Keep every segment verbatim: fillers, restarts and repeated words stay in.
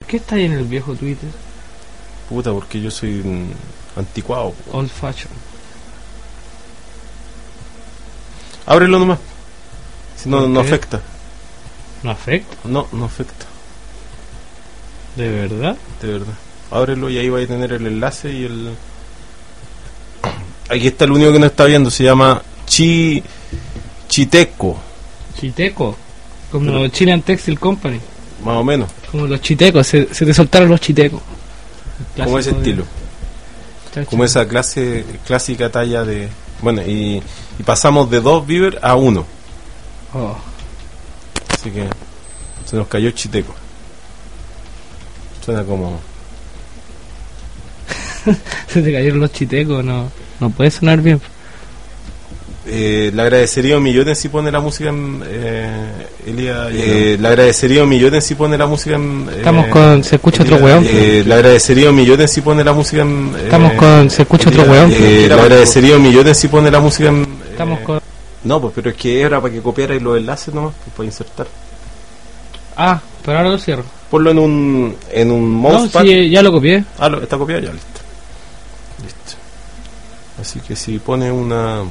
qué está ahí en el viejo Twitter? Puta, porque yo soy un anticuado. Po. Old fashion. Ábrelo nomás. Si no, no qué? afecta. ¿No afecta? No, no afecta. ¿De verdad? De verdad. Ábrelo y ahí vais a tener el enlace y el... Aquí está el único que no está viendo, se llama Chi... Chiteco. Chiteco. Como Pero... Chilean Textile Company. Más o menos. Como los chitecos, se, se te soltaron los chitecos. Como ese de... estilo. Chacho. Como esa clase clásica talla de... Bueno, y, y pasamos de dos Bieber a uno. Oh. Así que se nos cayó Chiteco. Suena como... Se te cayeron los chitecos, no, no puede sonar bien. Eh, le agradecería un millón si pone la música en... Eh, Elías, eh, le agradecería un millón si pone la música en... Eh, Estamos con... Se escucha Elías, otro weón. Eh, le agradecería un millón si pone la música en... Eh, Estamos con... Se escucha Elías, otro weón. Eh, le agradecería un millón si pone la música en... Estamos eh, con... No, pues pero es que era para que copiara los enlaces nomás, pues, para insertar. Ah, pero ahora lo cierro. Ponlo en un en un mousepad. No, sí, ya lo copié. Ah, lo, está copiado ya, listo. Listo. Así que si pone una...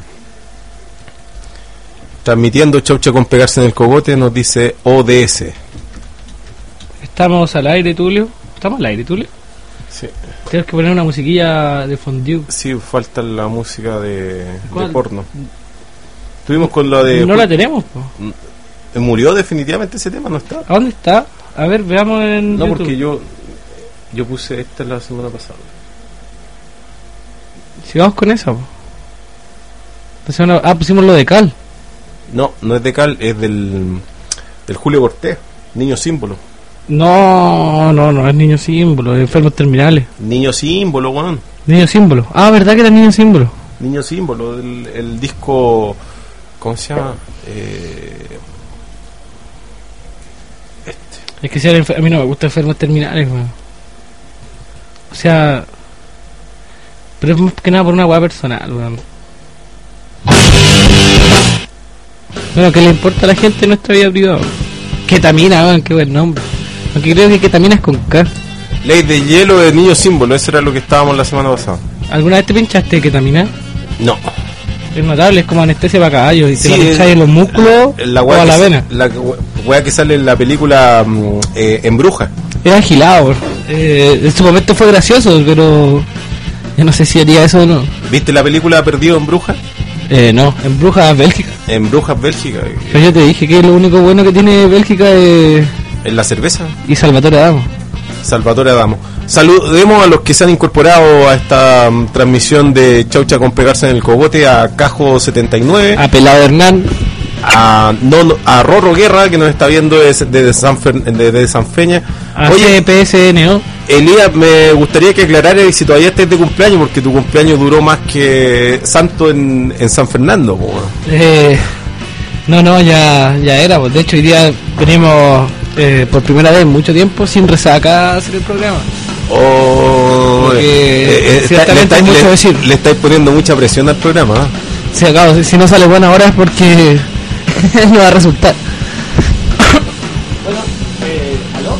Transmitiendo Chaucha con pegarse en el cogote, nos dice O D S. Estamos al aire, Tulio. ¿Estamos al aire, Tulio? Sí. Tienes que poner una musiquilla de fondue. Sí, falta la música de, de ¿Cuál? porno. Estuvimos con la de... No la tenemos, po. Murió definitivamente ese tema, no está. ¿A dónde está? A ver, veamos en No, YouTube. porque yo yo puse esta la semana pasada. Sigamos con eso, po. Entonces, una- Ah, pusimos lo de Cal. No, no es de Cal, es del, del Julio Cortés, Niño Símbolo. No, no, no es niño símbolo, es enfermos terminales. Niño Símbolo, weón. Niño símbolo. Ah, ¿verdad que era niño símbolo? Niño Símbolo, el, el disco, ¿cómo se llama? Eh, este. Es que si era enfer- a mí no me gusta enfermos terminales, weón. O sea, pero es más que nada por una weá personal, weón. Bueno, ¿qué le importa a la gente en nuestra vida privada? Ketamina, weón, qué buen nombre. Aunque creo que ketamina es con K. Ley de hielo de Niño Símbolo, eso era lo que estábamos la semana pasada. ¿Alguna vez te pinchaste ketamina? No. Es notable, es como anestesia para caballos y te Sí, la pincháis es- en los músculos La o weá a la que, vena. la weá que sale en la película mm, eh, En Bruja. Era agilado. Eh, en su momento fue gracioso, pero yo no sé si haría eso o no. ¿Viste la película Perdido en Bruja? Eh, no, en Brujas, Bélgica. En Brujas, Bélgica. eh, Pero yo te dije que lo único bueno que tiene Bélgica es... En la cerveza. y Salvatore Adamo. Salvatore Adamo. Saludemos a los que se han incorporado a esta um, transmisión de Chaucha con pegarse en el cogote, a Cajo setenta y nueve, A Pelado Hernán. a, no, no, a Rorro Guerra, que nos está viendo desde de San, Fer- de, de San Feña. A Oye, P S N O. Elías, me gustaría que aclararas si todavía estás de cumpleaños, porque tu cumpleaños duró más que Santo en, en San Fernando. Po. Eh, no, no, ya, ya era. Pues. De hecho, hoy día venimos eh, por primera vez en mucho tiempo sin resaca a hacer el programa. Oh, Porque, eh, eh, ciertamente le, estáis- hay mucho le- decir. le estáis poniendo mucha presión al programa. ¿eh? Si acabo, si, si no sale buena ahora es porque no va a resultar. Bueno, eh,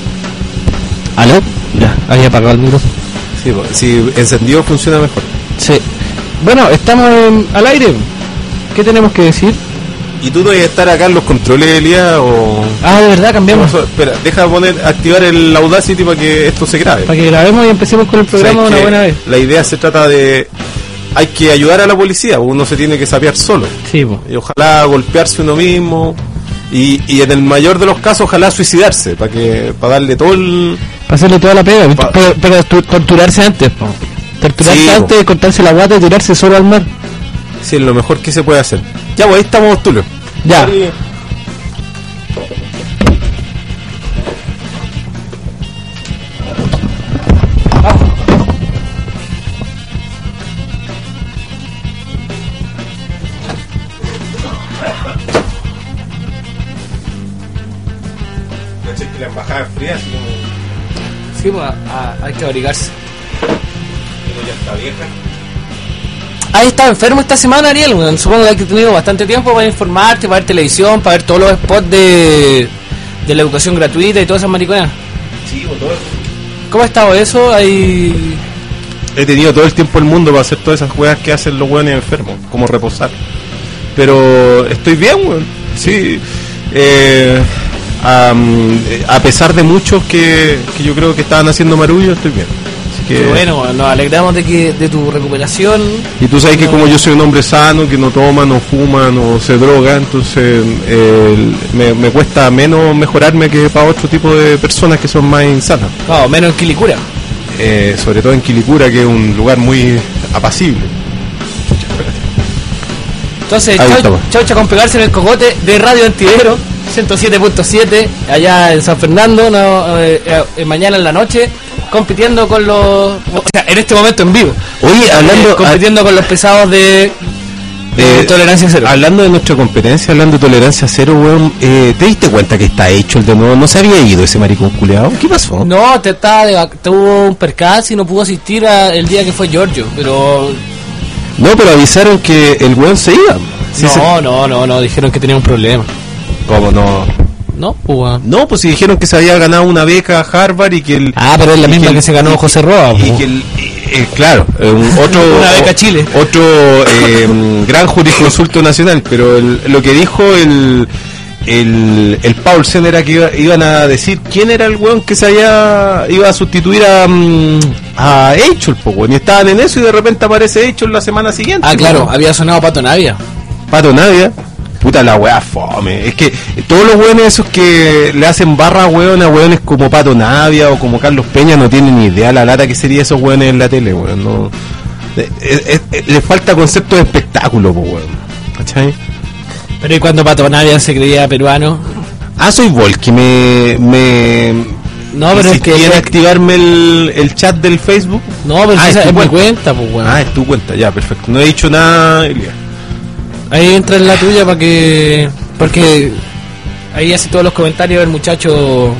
¿aló? ¿Aló? Ya, había apagado el micrófono. Sí, po, si encendido funciona mejor. Sí. Bueno, estamos en- al aire. ¿Qué tenemos que decir? ¿Y tú no vas a estar acá en los controles, Elías? O... Ah, de verdad, cambiamos. Espera, deja poner, activar el Audacity para que esto se grabe. Para que grabemos y empecemos con el programa O de sea, una es que buena vez. La idea se trata de... Hay que ayudar a la policía, uno se tiene que sapear solo. Sí, po. Y ojalá golpearse uno mismo. Y, y en el mayor de los casos, ojalá suicidarse, para que para darle todo el... Para hacerle toda la pega. Pa- Pero, pero tu- torturarse antes, po. Torturarse Sí, po. antes, cortarse la guata y tirarse solo al mar. Sí, es lo mejor que se puede hacer. Ya, pues ahí estamos, Tulio. Ya. La embajada fría, así como... Sí, pues, hay que abrigarse. ya está vieja. ¿Has estado enfermo esta semana, Ariel? Bueno, supongo que has tenido bastante tiempo para informarte, para ver televisión, para ver todos los spots de, de la educación gratuita y todas esas mariconas. Sí, pues todo, ¿Cómo ha estado eso? Hay... He tenido todo el tiempo del mundo para hacer todas esas juegas que hacen los weones enfermos, como reposar. Pero estoy bien, weón. Sí. Eh, um, a pesar de muchos que, que yo creo que estaban haciendo marullo, estoy bien. Así que... Bueno, nos alegramos de que de tu recuperación. Y tú sabes no... que como yo soy un hombre sano, que no toma, no fuma, no se droga, entonces eh, me, me cuesta menos mejorarme que para otro tipo de personas que son más insanas. No, menos en Quilicura. Eh, sobre todo en Quilicura, que es un lugar muy apacible. Entonces, chau, chaucha con pegarse en el cogote de Radio Antivero ciento siete punto siete allá en San Fernando, no, eh, eh, mañana en la noche, compitiendo con los, o sea, en este momento en vivo. Oye, hablando, eh, compitiendo a, con los pesados de, de eh, tolerancia cero. Hablando de nuestra competencia, hablando de tolerancia cero, weón, eh, ¿te diste cuenta que está hecho el de nuevo? ¿No se había ido ese maricón culeado? ¿Qué pasó? No, te estaba de, tuvo un percance y no pudo asistir a, el día que fue Giorgio, pero... No, pero avisaron que el weón se iba. Sí, no, se... no, no, no, dijeron que tenía un problema. ¿Cómo no? No, pues... No, pues si dijeron que se había ganado una beca a Harvard y que el... Ah, pero es la misma que, el, que se ganó y, José Roa. Y, y que el... Eh, claro, un, otro... una beca Chile. Otro eh, gran jurisconsulto nacional, pero el, lo que dijo el... El, el Paulsen era que iba, iban a decir quién era el weón que se había iba a sustituir a um, a Eichel, po, weón, y estaban en eso y de repente aparece Eichel la semana siguiente. Ah, claro, weón. Había sonado Pato Navia. Pato Navia, puta la weá fome. Es que todos los weones esos que le hacen barra weón a weones como Pato Navia o como Carlos Peña no tienen ni idea la lata que sería esos weones en la tele, weón. No, es, es, es, les falta concepto de espectáculo, po, weón. ¿Cachai? Pero ¿y cuando Pato Navia se creía peruano? Ah, soy Volky, me... me no, pero es que... ¿Quiere activarme el, el chat del Facebook? No, pero ah, esa es, es mi cuenta, pues, weón. Ah, es tu cuenta, ya, perfecto. No he dicho nada, Elia. Ahí entra en la tuya para que... Porque ahí hace todos los comentarios el muchacho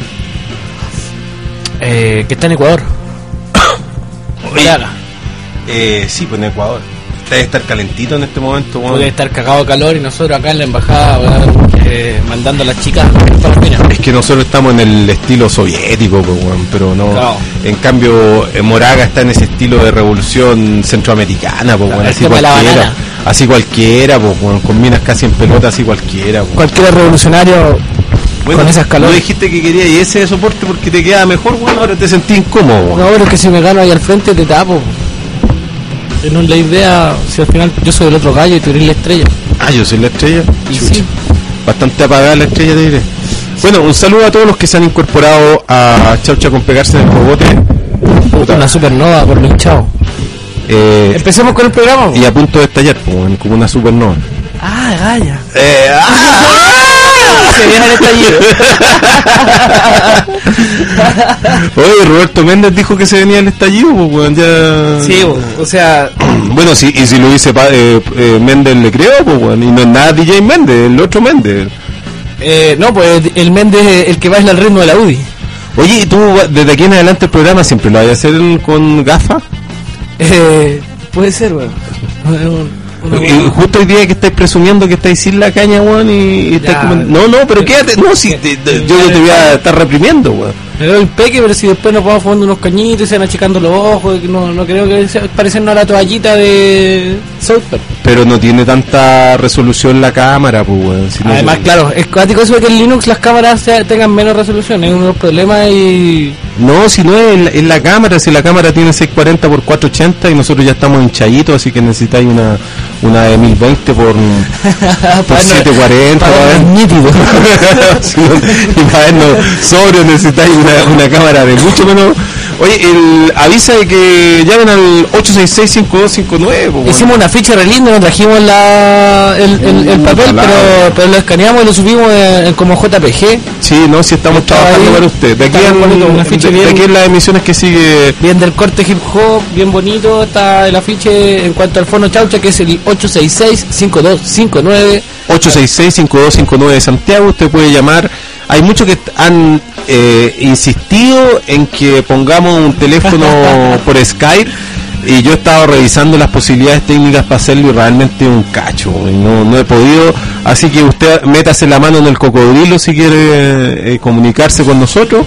eh, que está en Ecuador. Oye, eh, sí, pues en Ecuador. Debe estar calentito en este momento, bueno. Debe estar cagado de calor y nosotros acá en la embajada, bueno, eh, mandando a las chicas para la mina. Es que nosotros estamos en el estilo soviético, pues, bueno, pero no. Claro. En cambio, eh, Moraga está en ese estilo de revolución centroamericana, pues, bueno, así cualquiera. Así cualquiera, pues, bueno, con minas casi en pelota, así cualquiera. Pues. Cualquier revolucionario bueno, con esas calores. No dijiste que querías y ese de soporte porque te queda mejor, bueno, ahora te sentí incómodo. Bueno. No, pero es que si me gano ahí al frente te tapo. No es la idea, si al final yo soy el otro gallo y tú eres la estrella. Ah, yo soy la estrella. Y sí. Bastante apagada la estrella, te diré. Bueno, un saludo a todos los que se han incorporado a Chaucha con pegarse en el cogote. Puta. Una supernova por los chavos. Eh, Empecemos con el programa. Y a punto de estallar, como una supernova. Ah, galla. Eh, ah, se viene el estallido. Oye, Roberto Méndez dijo que se venía el estallido, pues, bueno, ya... Sí, o sea... Bueno, sí, y si lo dice eh, eh, Méndez le creo, pues, bueno, y no es nada D J Méndez, el otro Méndez. Eh, no, pues el Méndez el que baila al ritmo de la U D I. Oye, ¿y tú desde aquí en adelante el programa siempre lo vas a hacer con gafas? Eh, puede ser, weón. Y justo hoy día que estáis presumiendo que estáis sin la caña, weón, y, y estáis como... No, no, pero quédate, no, si te, te, yo no te voy a estar reprimiendo, weón. Me doy un peque, pero si después nos vamos fumando unos cañitos y se van achicando los ojos, no, no creo que sea, parecernos a la toallita de Southpark. Pero no tiene tanta resolución la cámara, pues, weón. Si Además, no, claro, es cuático eso de que en Linux las cámaras sea, tengan menos resolución, es uno de los problemas y... No, si no es en la, en la cámara, si la cámara tiene seiscientos cuarenta por cuatrocientos ochenta y nosotros ya estamos hinchaditos, así que necesitáis una una de mil veinte por, por setecientos cuarenta para ver nítido. Y para vernos sobrios necesitáis una, una cámara de mucho menos. Oye, el, avisa de que llamen al ocho seis seis, cinco dos cinco nueve. Pues, hicimos bueno. Una ficha re linda, nos trajimos la, el, el, el papel, pero, pero lo escaneamos y lo subimos en, en como J P G. Sí, no, si estamos Está trabajando ahí, para usted. De aquí, en, bonito, una ficha de, bien, de aquí en las emisiones que sigue. Bien del corte hip hop, bien bonito. Está el afiche en cuanto al fono Chaucha, que es el ocho seis seis, cinco dos cinco nueve. ocho seis seis, cinco dos cinco nueve de Santiago. Usted puede llamar. Hay muchos que han eh, insistido en que pongamos un teléfono por Skype y yo he estado revisando las posibilidades técnicas para hacerlo y realmente un cacho, y no, no he podido, así que usted métase la mano en el cocodrilo si quiere eh, comunicarse con nosotros.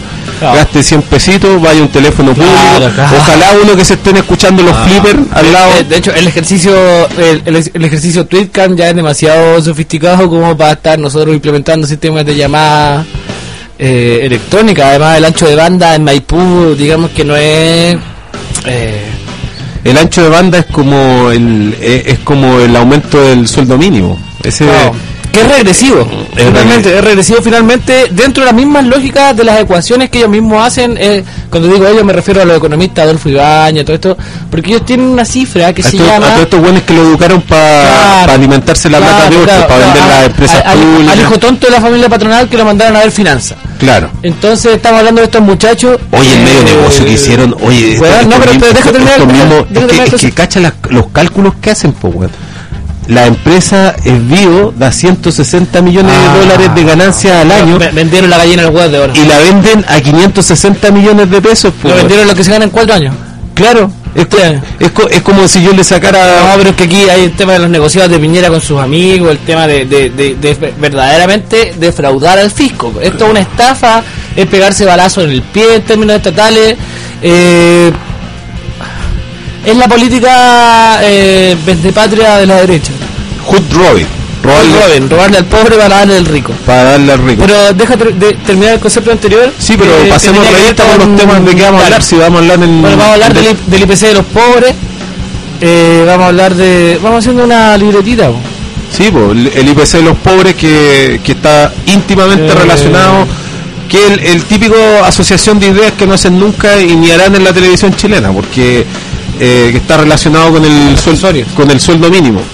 claro. Gaste cien pesitos, vaya un teléfono público, claro, claro. Ojalá uno que se estén escuchando los ah, flippers al lado. De, de hecho, el ejercicio el, el, el ejercicio Tweetcam ya es demasiado sofisticado como para estar nosotros implementando sistemas de llamada eh, electrónica. Además, el ancho de banda en Maipú, digamos que no es... Eh, el ancho de banda es como el es, es como el aumento del sueldo mínimo. Ese claro. Que es regresivo, es finalmente, es regresivo finalmente dentro de las mismas lógicas de las ecuaciones que ellos mismos hacen. Eh, cuando digo ellos me refiero a los economistas Adolfo Ibáñez, todo esto, porque ellos tienen una cifra que a se todo, llama... A todos estos buenos que lo educaron para claro, pa alimentarse la plata claro, de otros, claro, para vender claro, las empresas al, públicas. Al hijo tonto de la familia patronal que lo mandaron a ver finanzas. Claro. Entonces estamos hablando de estos muchachos... Oye, el medio eh, negocio que hicieron, oye... Bueno, estos, no, pero mismos, deja terminar... Estos deja, mismos, deja, es, deja, que, es que cacha las, los cálculos que hacen, pues, weón. La empresa Esbio da ciento sesenta millones ah, de dólares de ganancias al año. Vendieron la gallina al huevo de oro. Y la venden a quinientos sesenta millones de pesos. Lo vendieron lo que se gana en cuatro años. Claro. Es, es, es como si yo le sacara... No, pero es que aquí hay el tema de los negociados de Piñera con sus amigos, el tema de, de, de, de verdaderamente defraudar al fisco. Esto es una estafa, es pegarse balazos en el pie en términos estatales. Eh... Es la política eh, vendepatria de la derecha. Hood Robin. Robarle, robarle al pobre para darle al rico. Para darle al rico. Pero déjate de terminar el concepto anterior. Sí, pero eh, pasemos revista con los temas de que vamos a hablar. Si vamos a hablar en, bueno, vamos a hablar del, del I P C de los pobres. Eh, vamos a hablar de... Vamos haciendo una libretita. ¿no? Sí, pues, el I P C de los pobres que, que está íntimamente eh, relacionado... que el, el típico asociación de ideas que no hacen nunca y ni harán en la televisión chilena, porque... Eh, que está relacionado con el sueldo, con el sueldo mínimo.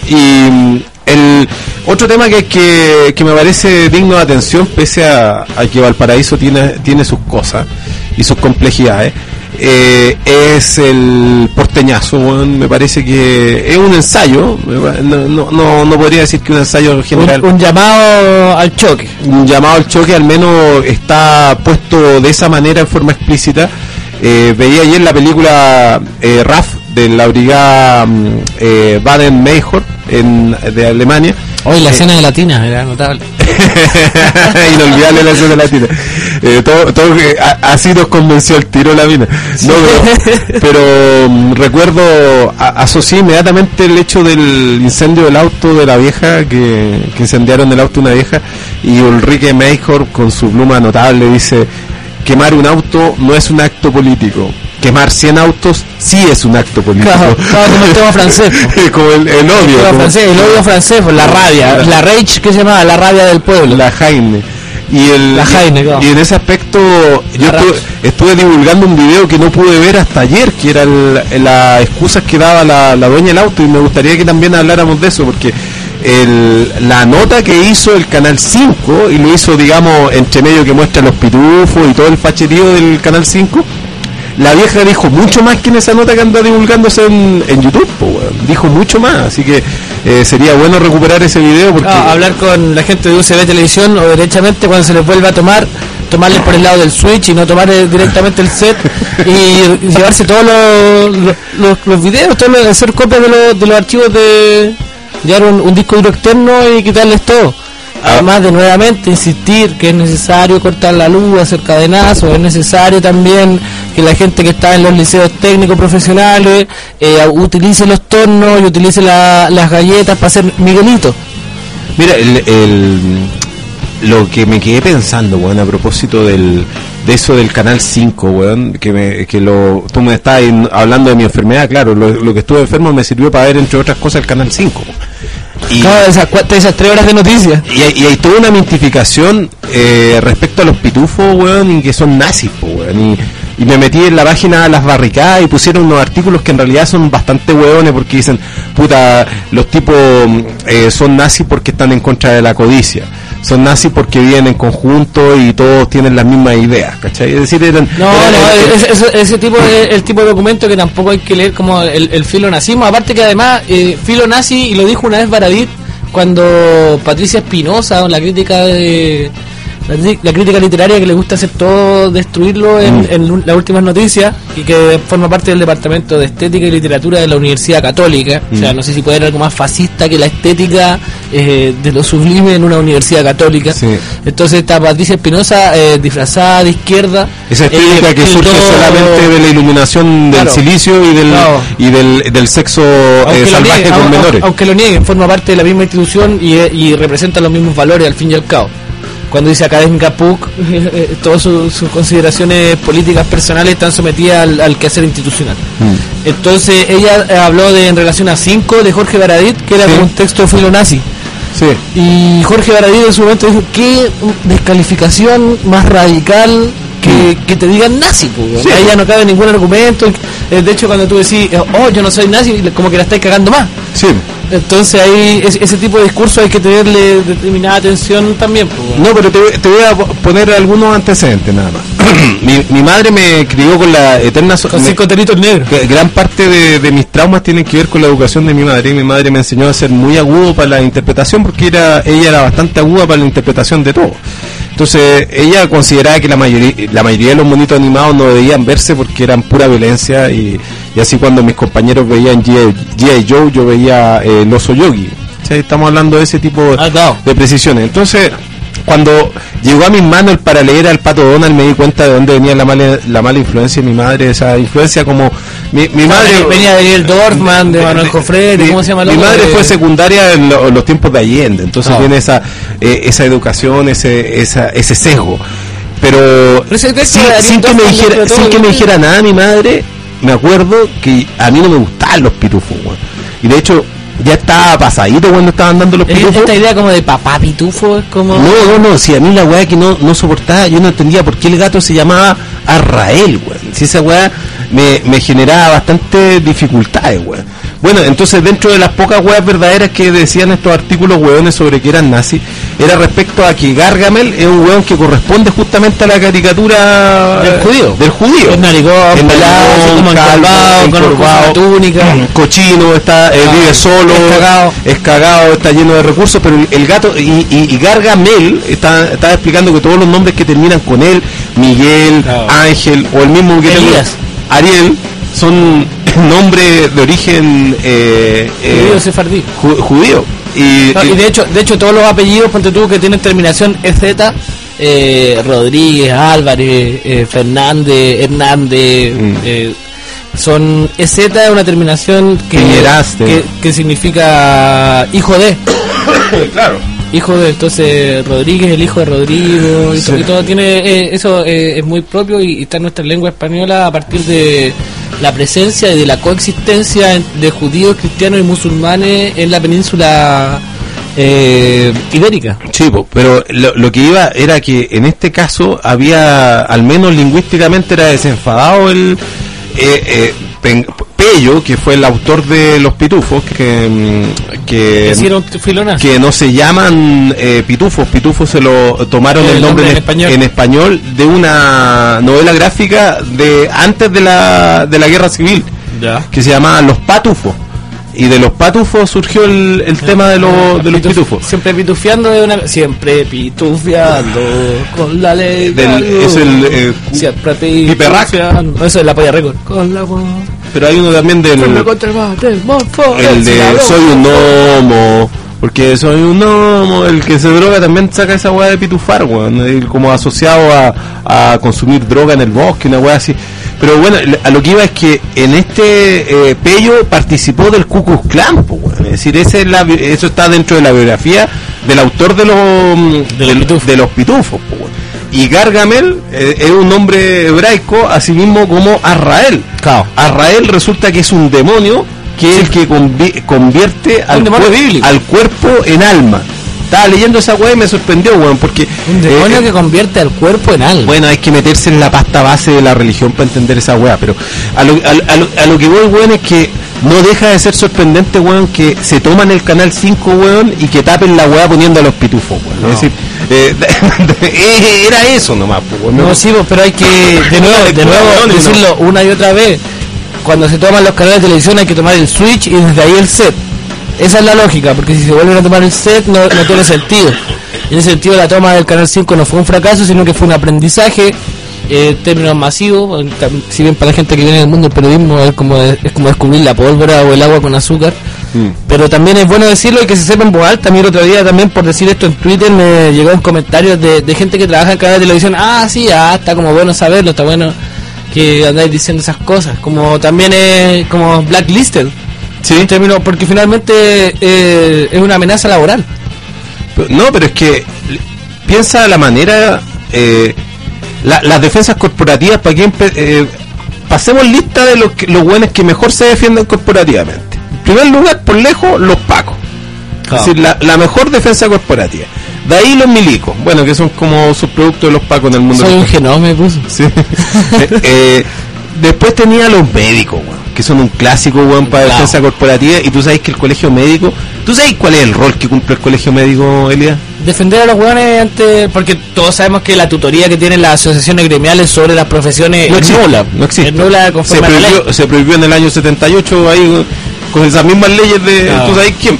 Y el otro tema que, que, que me parece digno de atención, pese a, a que Valparaíso tiene, tiene sus cosas y sus complejidades, eh, es el porteñazo. Bueno, me parece que es un ensayo, no, no, no, no podría decir que un ensayo general. Un, un llamado al choque. Un llamado al choque, al menos está puesto de esa manera en forma explícita. Eh, veía ayer la película eh, R A F de la brigada eh, Baden-Meinhof en de Alemania. Hoy la eh, escena de Latina era notable. Inolvidable la escena de Latina. Eh, todo, todo a, así nos convenció el tiro la mina. No, pero, pero um, recuerdo a, asocié inmediatamente el hecho del incendio del auto de la vieja que, que incendiaron el auto de una vieja, y Ulrike Meinhof con su pluma notable dice: quemar un auto no es un acto político. Quemar cien autos sí es un acto político. Claro, claro, como el tema francés. Como el, el odio. El, como, francés, el odio francés, la rabia. La, la rage que se llama, la rabia del pueblo. La Jaime. Y, el, la Jaime, claro. Y en ese aspecto yo estuve, estuve divulgando un video que no pude ver hasta ayer, que era las excusas que daba la, la dueña del auto, y me gustaría que también habláramos de eso, porque el, la nota que hizo el Canal cinco, y lo hizo, digamos, entre medio que muestra los pitufos y todo el facherío del Canal cinco, la vieja dijo mucho más que en esa nota que anda divulgándose en, en YouTube, po, bueno. Dijo mucho más, así que eh, sería bueno recuperar ese video, porque ah, hablar con la gente de U C B Televisión, o derechamente cuando se les vuelva a tomar, tomarles por el lado del switch y no tomar eh, directamente el set, y, y llevarse todos los, los, los, los videos, todos los, hacer copias de los, de los archivos, de llevar un, un disco duro externo y quitarles todo. Además de nuevamente insistir que es necesario cortar la luz, hacer cadenazos, es necesario también que la gente que está en los liceos técnicos profesionales eh, utilice los tornos y utilice la, las galletas para hacer Miguelito. Mira, el, el, lo que me quedé pensando, bueno, a propósito del de eso del Canal cinco, weón, que me, que lo, tú me estás hablando de mi enfermedad, claro, lo, lo que estuve enfermo me sirvió para ver, entre otras cosas, el Canal cinco. Y, claro, esas, esas tres horas de noticias. Y, y hay toda una mitificación eh, respecto a los pitufos, weón, y que son nazis, po, weón, y, y me metí en la página de Las Barricadas y pusieron unos artículos que en realidad son bastante hueones, porque dicen, puta, los tipos eh, son nazis porque están en contra de la codicia, son nazis porque viven en conjunto y todos tienen las mismas ideas, ¿cachai? Es decir, eran... No, eran, no, eran, ese, ese, ese tipo de, el tipo de documento que tampoco hay que leer como el, el filo nazismo, aparte que además, eh, filo nazi, y lo dijo una vez Baradit, cuando Patricia Espinosa, la crítica de... La, la crítica literaria que le gusta hacer todo, destruirlo en, mm. en las últimas noticias, y que forma parte del departamento de estética y literatura de la Universidad Católica. Mm. O sea, no sé si puede haber algo más fascista que la estética eh, de lo sublime en una universidad católica. Sí. Entonces está Patricia Espinosa eh, disfrazada de izquierda. Esa estética eh, que surge todo... solamente de la iluminación del claro. silicio y del claro. y del, del sexo eh, salvaje niegue, con aunque, menores. Aunque lo nieguen, forma parte de la misma institución y, y representa los mismos valores al fin y al cabo. Cuando dice académica P U C, eh, todas sus, sus consideraciones políticas personales están sometidas al, al quehacer institucional. Mm. Entonces ella eh, habló de En relación a cinco de Jorge Baradit, que era sí. como un texto filonazi. Sí. Y Jorge Baradit en su momento dijo, ¿qué descalificación más radical que, que te digan nazi? Pues, sí. Ahí ya no cabe ningún argumento. De hecho, cuando tú decís, oh, yo no soy nazi, como que la estáis cagando más. Sí. Entonces ahí ese, ese tipo de discurso hay que tenerle determinada atención también. Pues, no, pero te, te voy a poner algunos antecedentes nada más. mi, mi madre me crió con la eterna... So- con cinco teritos negros. Gran parte de, de mis traumas tienen que ver con la educación de mi madre. Mi madre me enseñó a ser muy agudo para la interpretación, porque era ella era bastante aguda para la interpretación de todo. Entonces ella consideraba que la mayoría la mayoría de los monitos animados no debían verse porque eran pura violencia, y, y así cuando mis compañeros veían G I Joe, yo veía eh, el oso Yogi. O sea, estamos hablando de ese tipo de, ah, claro. de precisiones. Entonces, cuando llegó a mis manos el para leer al Pato Donald, me di cuenta de dónde venía la mala la mala influencia de mi madre, esa influencia como mi, mi madre venía de Daniel Dorfman, de Manuel Jofre, de cómo se llama el mi otro, madre de... fue secundaria en, lo, en los tiempos de Allende, entonces oh. viene esa eh, esa educación, ese esa, ese sesgo. Pero, pero sin, sin que me dijera sin que me dijera nada mi madre, me acuerdo que a mí no me gustaban los pitufos, güey. Y de hecho ya estaba pasadito cuando estaban dando los pitufos. Esta idea como de papá pitufo es como... No, no, no, si a mí la weá que no, no soportaba, yo no entendía por qué el gato se llamaba Arrael, weón. Si esa weá me, me generaba bastante dificultades, weón. Bueno, entonces dentro de las pocas weas verdaderas que decían estos artículos weones sobre que eran nazis, era respecto a que Gargamel es un weón que corresponde justamente a la caricatura del judío. Del judío. Es narigón, pelado, encorvado, con una túnica, cochino, está, eh, vive solo, es cagado. es cagado, está lleno de recursos, pero el, el gato, y, y, y Gargamel está, estaba explicando que todos los nombres que terminan con él, Miguel, claro. Ángel, o el mismo que tengo, Ariel, son nombres de origen eh, eh, judío sefardí. Ju, judío. Y, no, y de hecho, de hecho todos los apellidos, ponte tú, que tienen terminación E Z, eh, Rodríguez, Álvarez, eh, Fernández, Hernández, mm. eh, son E Z, es una terminación que, que, que significa hijo de. Claro. Hijo de, entonces Rodríguez, el hijo de Rodrigo, y, sí. to, y todo tiene eh, eso eh, es muy propio, y, y está en nuestra lengua española a partir de la presencia y de la coexistencia de judíos, cristianos y musulmanes en la península eh, ibérica. Sí, pero lo, lo que iba era que en este caso había, al menos lingüísticamente, era desenfadado el eh, eh, pen, Pello, que fue el autor de Los Pitufos, que que, que no se llaman eh, pitufos, pitufos se lo tomaron el, el nombre, nombre en, en, español. en español de una novela gráfica de antes de la de la Guerra Civil, ya. que se llamaba Los Patufos. Y de los patufos surgió el, el tema de, lo, de los pitufos. pitufos. Siempre pitufiando de una... Siempre pitufiando con la ley. Del, es el... Eh, siempre pitufiando. Eso es la Polla Record. Con la... Pero hay uno también del... El, el de Soy un gnomo. Porque soy un gnomo. El que se droga también saca esa weá de pitufar, weón. Como asociado a, a consumir droga en el bosque, una weá así. Pero bueno, a lo que iba es que en este eh, Pello participó del Ku Klux Klan, pues, bueno. Es decir, ese es la, eso está dentro de la biografía del autor de los de, de, los, de los pitufos, pues, bueno. Y Gargamel eh, es un nombre hebraico, así mismo como Arrael. Claro. Arrael resulta que es un demonio que es el que convi- convierte al, cuer- al cuerpo en alma. Estaba leyendo esa weá y me sorprendió, weón, porque... Un demonio eh, que convierte al cuerpo en alma. Bueno, hay que meterse en la pasta base de la religión para entender esa weá, pero a lo, a, a, lo, a lo que voy, weón, es que no deja de ser sorprendente, weón, que se toman el Canal cinco, weón, y que tapen la weá poniendo a los pitufos, weón. No. Es decir, eh, era eso nomás, weón. No, sí, pero hay que, de nuevo, de nuevo decirlo una y otra vez. Cuando se toman los canales de televisión hay que tomar el switch y desde ahí el set. esa es la lógica, porque si se vuelven a tomar el set no, no tiene sentido. En ese sentido la toma del Canal cinco no fue un fracaso, sino que fue un aprendizaje, eh, términos masivos. Si bien para la gente que viene del mundo del periodismo es como, es como descubrir la pólvora o el agua con azúcar, mm. pero también es bueno decirlo y que se sepa en voz alta. A mí el otro día también, por decir esto en Twitter, me llegaron comentarios de, de gente que trabaja en canal de televisión. Ah, sí, ah, está como bueno saberlo, está bueno que andáis diciendo esas cosas, como también es como blacklisted, sí, en términos, porque finalmente eh, es una amenaza laboral. No, pero es que piensa la manera, eh, la, las defensas corporativas, para que eh, pasemos lista de los que, los buenos que mejor se defienden corporativamente. En primer lugar, por lejos, los pacos, oh. Es decir, la, la mejor defensa corporativa. De ahí los milicos, bueno, que son como subproductos de los pacos en el mundo. Soy un genome, puso. Sí. eh, eh, después tenía los médicos, bueno, que son un clásico, bueno, para claro. defensa corporativa. Y tú sabes que el colegio médico, ¿tú sabes cuál es el rol que cumple el colegio médico, Elías? Defender a los hueones ante, porque todos sabemos que la tutoría que tienen las asociaciones gremiales sobre las profesiones no es existe, nula. No existe. Es nula se, prohibió, se prohibió en el año setenta y ocho ahí con esas mismas leyes de, claro. ¿Tú sabes quién?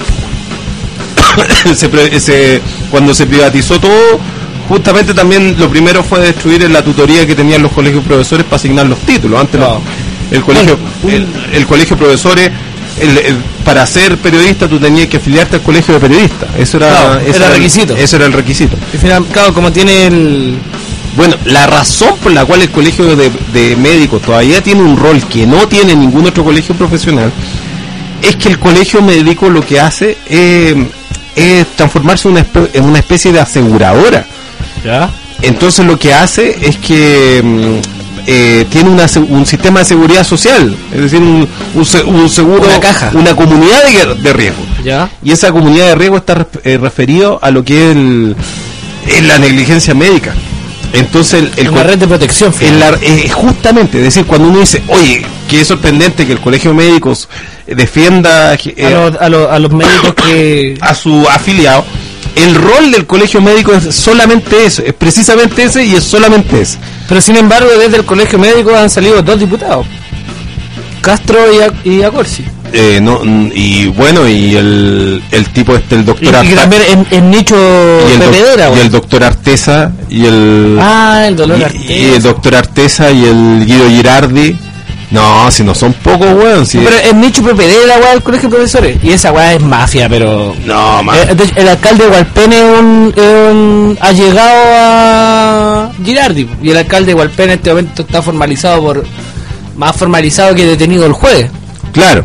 se, se, cuando se privatizó todo, justamente también lo primero fue destruir la tutoría que tenían los colegios profesores para asignar los títulos. Antes no. el colegio el, el colegio profesores el, el, para ser periodista tú tenías que afiliarte al colegio de periodistas. Eso era, claro, eso era era requisito. El, eso era el requisito. Y final, claro, como tiene el bueno, la razón por la cual el colegio de, de médicos todavía tiene un rol que no tiene ningún otro colegio profesional es que el colegio médico lo que hace es es transformarse en una, espe- en una especie de aseguradora. ¿Ya? Entonces lo que hace es que eh, tiene una, un sistema de seguridad social, es decir, un, un, un seguro, una caja, una comunidad de, de riesgo. ¿Ya? Y esa comunidad de riesgo está eh, referido a lo que es, el, es la negligencia médica. Entonces el, el una red de protección. En la, eh, justamente, es decir, cuando uno dice, oye, que es sorprendente que el colegio de médicos defienda eh, a, los, a, los, a los médicos que a su afiliado, el rol del colegio médico es solamente eso, es precisamente ese y es solamente ese. Pero sin embargo, desde el colegio médico han salido dos diputados, Castro y, a, y Acorsi. Eh, no, y bueno, y el, el tipo este, el doctor y, y también en, en nicho pepedera, y el doctor Arteza y el ah, el dolor y, Arteza. y el doctor Arteza y el Guido Girardi. No, si no son pocos, weón. Si pero es nicho pepedera, weón, el colegio de profesores. Y esa weá es mafia, pero no, man. El, el alcalde de Hualpene es un, es un ha llegado a Girardi. Y el alcalde de Hualpene en este momento está formalizado por más formalizado que detenido el jueves. Claro.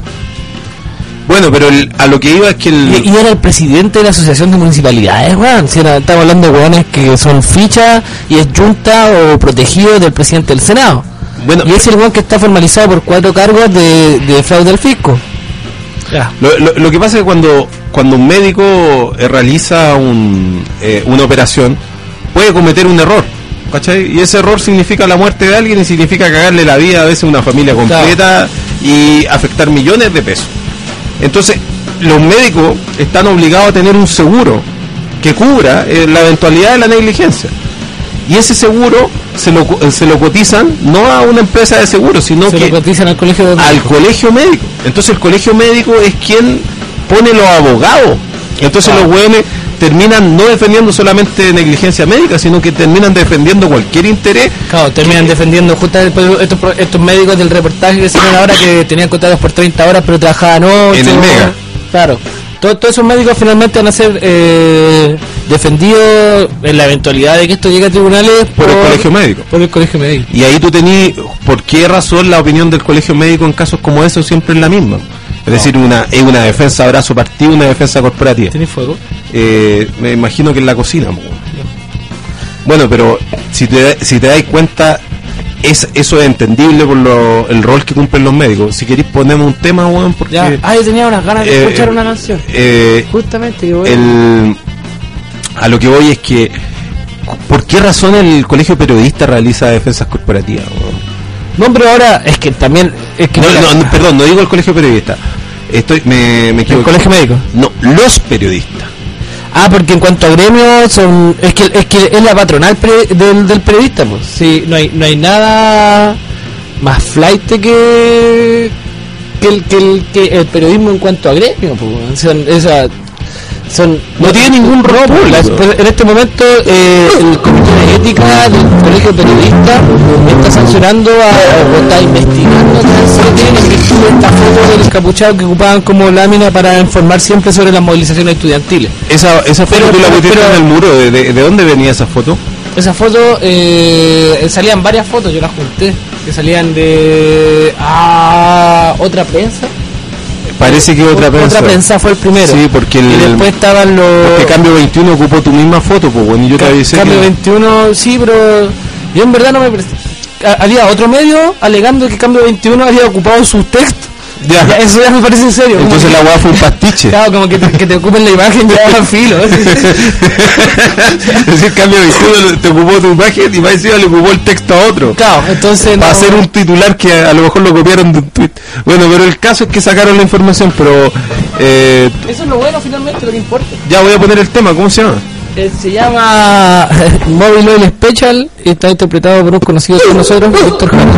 Bueno, pero el, a lo que iba es que el... Y, y era el presidente de la asociación de municipalidades, weón. Si era, estamos hablando de weones que son fichas y es junta o protegido del presidente del Senado. Bueno, y es el weón que está formalizado por cuatro cargos de, de fraude al fisco. Ya. Lo, lo, lo que pasa es que cuando, cuando un médico eh, realiza un, eh, una operación, puede cometer un error, ¿cachai? Y ese error significa la muerte de alguien y significa cagarle la vida a veces a una familia completa, claro, y afectar millones de pesos. Entonces, los médicos están obligados a tener un seguro que cubra eh, la eventualidad de la negligencia. Y ese seguro se lo, se lo cotizan no a una empresa de seguros, sino se que lo cotizan al colegio de al colegio médico. Entonces el colegio médico es quien pone los abogados. Entonces ah. los hueones terminan no defendiendo solamente negligencia médica, sino que terminan defendiendo cualquier interés. Claro, terminan que, defendiendo justamente estos, estos médicos del reportaje que hicieron ahora, que tenían contratos por treinta horas pero trabajaban ocho. En el Mega. Claro. Todos, todos esos médicos finalmente van a ser eh, defendidos en la eventualidad de que esto llegue a tribunales por, por el colegio médico. Por el colegio médico. Y ahí tú tenés, ¿por qué razón la opinión del colegio médico en casos como esos siempre es la misma? Es no. decir, una es una defensa a brazo partido, una defensa corporativa. ¿Tienes fuego? Eh, me imagino que en la cocina. No. Bueno, pero si te, si te das cuenta, es eso es entendible por lo, el rol que cumplen los médicos. Si queréis ponemos un tema, weón, porque... Ya. Ah, yo tenía unas ganas de eh, escuchar una canción. Eh, Justamente. Que voy el, a lo que voy es que, ¿por qué razón el colegio periodista realiza defensas corporativas, weón? No, pero ahora es que también... Es que no, no, no, perdón, no digo el colegio periodista. Estoy, me, me equivoco. ¿El colegio médico? No, los periodistas. Ah, porque en cuanto a gremios son es que es que es la patronal pre, del, del periodista, pues. Sí, no hay no hay nada más flight que que el, que el, que el periodismo en cuanto a gremio, pues, son, esa, son, no, no tiene ningún rol público. En este momento eh, el comité de ética del colegio periodista está sancionando a, o está investigando a Transiete en virtud de esta foto del encapuchado que ocupaban como lámina para informar siempre sobre las movilizaciones estudiantiles. Esa, esa foto pero, tú la pusiste en el muro, ¿de, de, de dónde venía esa foto? Esa foto, eh, salían varias fotos, yo las junté, que salían de ah, otra prensa. Parece que otra prensa. Otra prensa fue el primero. Sí, porque el, y después estaban los... Porque Cambio veintiuno ocupó tu misma foto, pues bueno, y yo Ca- te avisé Cambio que... veintiuno, sí, pero yo en verdad no me... Presté. Había otro medio alegando que Cambio veintiuno había ocupado sus textos. Ya. Ya, eso ya me parece en serio. Entonces que, la weá fue un pastiche. Claro, como que te, que te ocupen la imagen ya a filo. Es decir, Cambio veintiuno te ocupó tu imagen y más encima le ocupó el texto a otro. Claro, entonces... Para no... hacer un titular que a, a lo mejor lo copiaron de un tweet. Bueno, pero el caso es que sacaron la información, pero... Eh, eso es lo bueno finalmente, lo que importa. Ya voy a poner el tema, ¿cómo se llama? Eh, se llama Mobile Oil Special y está interpretado por un conocido de nosotros, Víctor Jara.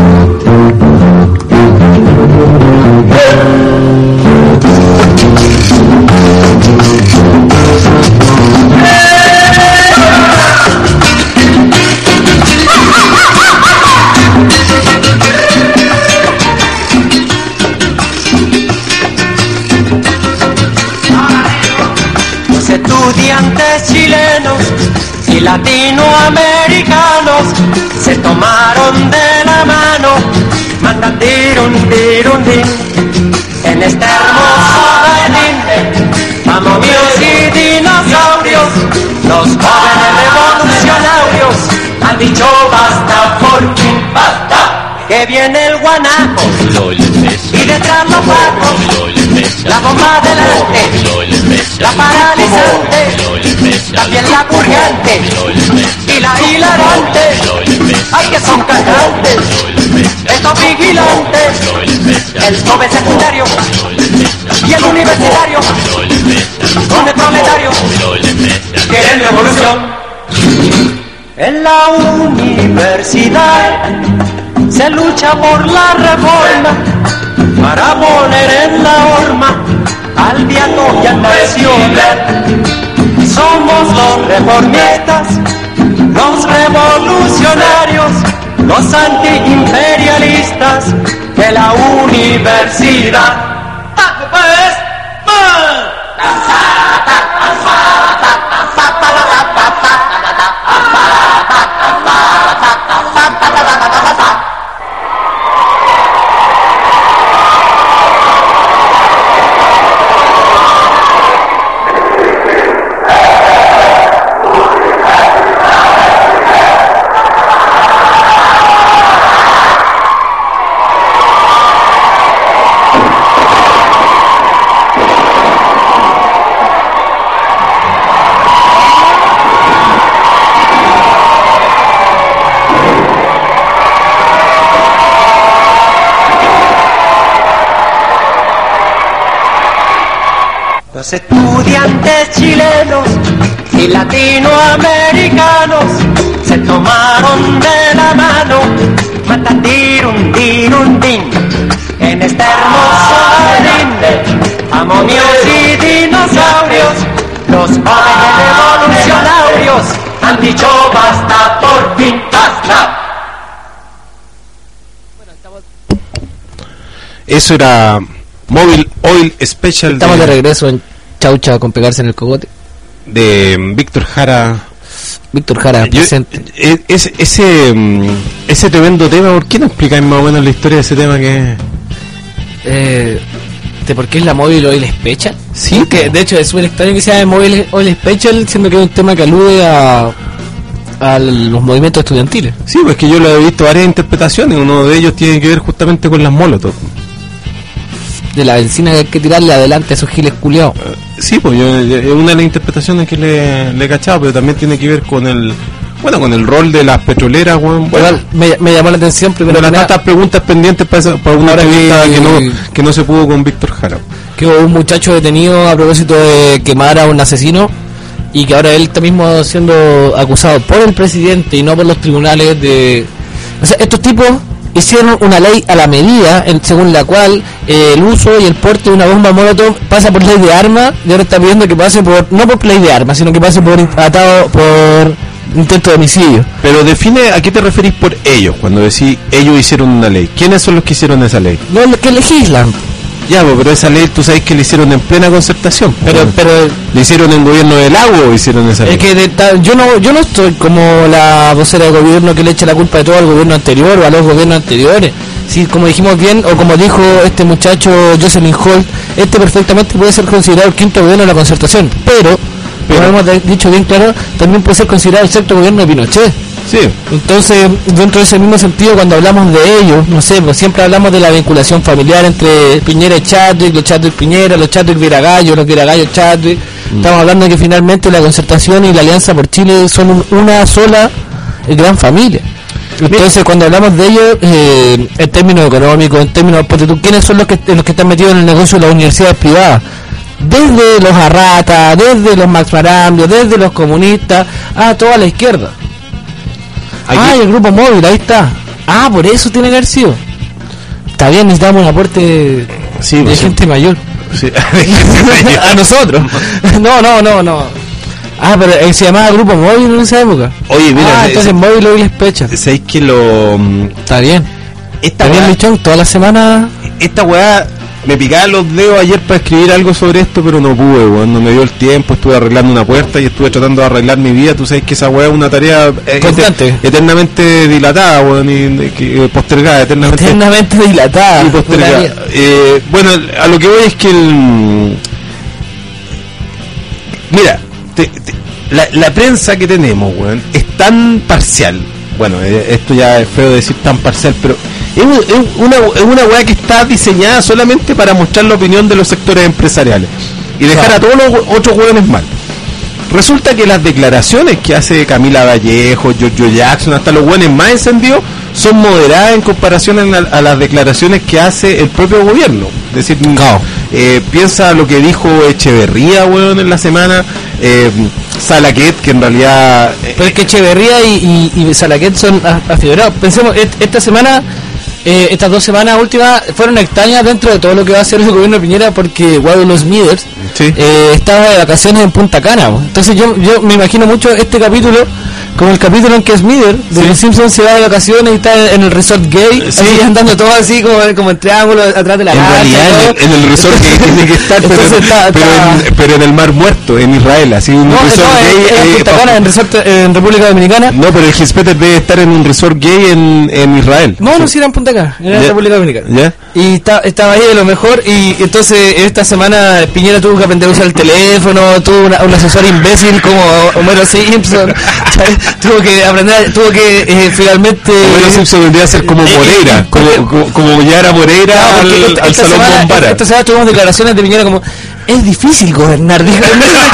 Los estudiantes chilenos y latinoamericanos se tomaron de la mano, mandan tirun, tirun, din, en este hermoso Berlín. Mamomios y dinosaurios, los jóvenes revolucionarios han dicho basta, por fin basta. Que viene el guanaco y detrás los pacos, la bomba delante, la paralizante, también la purgante y la hilarante. Ay, que son cantantes, estos vigilantes, el joven secundario y el universitario, con el proletario, quieren revolución. En la universidad se lucha por la reforma para poner en la horma al viato y al nacional. Somos los reformistas, los revolucionarios, los antiimperialistas de la universidad. Los estudiantes chilenos y latinoamericanos se tomaron de la mano, mata tirun, tirun, din, en este hermoso Berlín. Amomios y dinosaurios, los jóvenes revolucionarios han dicho basta, por fin basta. Eso era Mobile Oil Special. Estamos de, de regreso en Chaucha con pegarse en el cogote. De Víctor Jara. Víctor Jara, Yo, presente. Ese, ese, ese tremendo tema, ¿por qué no explicáis más o menos la historia de ese tema que eh, de por qué es la Mobile Oil Special? Sí, que de hecho es súper extraño que sea de Mobile Oil Special, siendo que es un tema que alude a a los movimientos estudiantiles. Sí, pues que yo lo he visto varias interpretaciones, uno de ellos tiene que ver justamente con las molotov. De la benzina que hay que tirarle adelante a esos giles culiados. Uh, sí, pues yo, yo, una de las interpretaciones que le, le he cachado, pero también tiene que ver con el, bueno, con el rol de las petroleras, bueno, bueno, me, me llamó la atención primero. Pero las tantas preguntas pendientes para, esa, para una entrevista que, que, no, que no se pudo con Víctor Jara. Que hubo un muchacho detenido a propósito de quemar a un asesino y que ahora él está mismo siendo acusado por el presidente y no por los tribunales de... O sea, estos tipos hicieron una ley a la medida, en, según la cual eh, el uso y el porte de una bomba molotov pasa por ley de armas, y ahora está pidiendo que pase por, no por ley de armas, sino que pase por atado por intento de homicidio. Pero define a qué te referís por ellos, cuando decís ellos hicieron una ley. ¿Quiénes son los que hicieron esa ley? Los que legislan. Ya, pero esa ley tú sabes que le hicieron en plena concertación. Pero, bueno, pero le hicieron en gobierno del agua o hicieron esa ley. Es que de, ta, yo no yo no estoy como la vocera de gobierno que le echa la culpa de todo al gobierno anterior o a los gobiernos anteriores. Sí, como dijimos bien, o como dijo este muchacho Jocelyn Holt, este perfectamente puede ser considerado el quinto gobierno de la concertación, pero, pero como hemos dicho bien claro, también puede ser considerado el sexto gobierno de Pinochet. Sí. Entonces, dentro de ese mismo sentido, cuando hablamos de ellos, no sé, pues siempre hablamos de la vinculación familiar entre Piñera y Chadwick, los Chadwick Piñera, los Chadwick Viragallo, los Viragallo Chadwick. Mm. Estamos hablando de que finalmente la concertación y la Alianza por Chile son un, una sola eh, gran familia. Entonces, cuando hablamos de ellos, eh, en términos económicos, en términos, porque tú, ¿quiénes son los que los que están metidos en el negocio de las universidades privadas? Desde los Arrata, desde los Max Marambio, desde los comunistas, a toda la izquierda. Aquí. Ah, y el grupo móvil, ahí está. Ah, por eso tiene que haber sido. Está bien, necesitamos un aporte sí, de pues gente sí. mayor. Sí. A nosotros. No, no, no, no. Ah, pero eh, se llamaba grupo móvil en esa época. Oye, mira. Ah, entonces ese, móvil hoy es pecha. ¿Sabéis que lo...? Está bien. Esta Está bien, Michón, toda la semana... Esta weá... Me picaba los dedos ayer para escribir algo sobre esto, pero no pude, weón, no me dio el tiempo, estuve arreglando una puerta y estuve tratando de arreglar mi vida. Tú sabes que esa weá es una tarea eh, constante, eternamente dilatada, weón, y, y, y postergada, eternamente, eternamente dilatada. Y postergada. Eh, bueno, a lo que voy es que el... Mira, te, te, la, la prensa que tenemos, weón, es tan parcial. Bueno, eh, esto ya es feo decir tan parcial, pero es, es una es una weá que está diseñada solamente para mostrar la opinión de los sectores empresariales y dejar no. a todos los otros weones mal. Resulta que las declaraciones que hace Camila Vallejo, Giorgio Jackson, hasta los weones más encendidos, son moderadas en comparación a, a las declaraciones que hace el propio gobierno. Es decir, no. eh, piensa lo que dijo Echeverría, weón, en la semana, eh, Salaquet, que en realidad... Eh, Pero es que Echeverría y, y, y Salaquet son afiberados. Pensemos, esta semana, eh, estas dos semanas últimas, fueron extrañas dentro de todo lo que va a hacer el gobierno de Piñera, porque Guadalupe Smithers sí. eh, estaba de vacaciones en Punta Cana. Entonces yo, yo me imagino mucho este capítulo como el capítulo en que Smithers de sí. los Simpsons se va de vacaciones y está en el resort gay, sí. así andando todo así como, como en triángulo atrás de la en realidad en el, en el resort gay tiene que estar pero, está, pero, está... En, pero en el Mar Muerto, en Israel, así un no, resort no, gay en, en, eh, Punta Cana, en, resort, en República Dominicana. No, pero el Gispeter debe estar en un resort gay en, en Israel. No, sí. no, si era en Punta Cana, era en República Dominicana. ¿Ya? Y está, estaba ahí de lo mejor, y entonces esta semana Piñera tuvo que aprender a usar el teléfono, tuvo una, un asesor imbécil como Homero Simpson, tuvo que aprender, tuvo que eh, finalmente... Homero Simpson vendría a ser como eh, Moreira, eh, como, como, como Yara Moreira no, al, esta, al esta Salón semana, Bombara. Esta semana tuvimos declaraciones de Piñera como... Es difícil gobernar, dijo.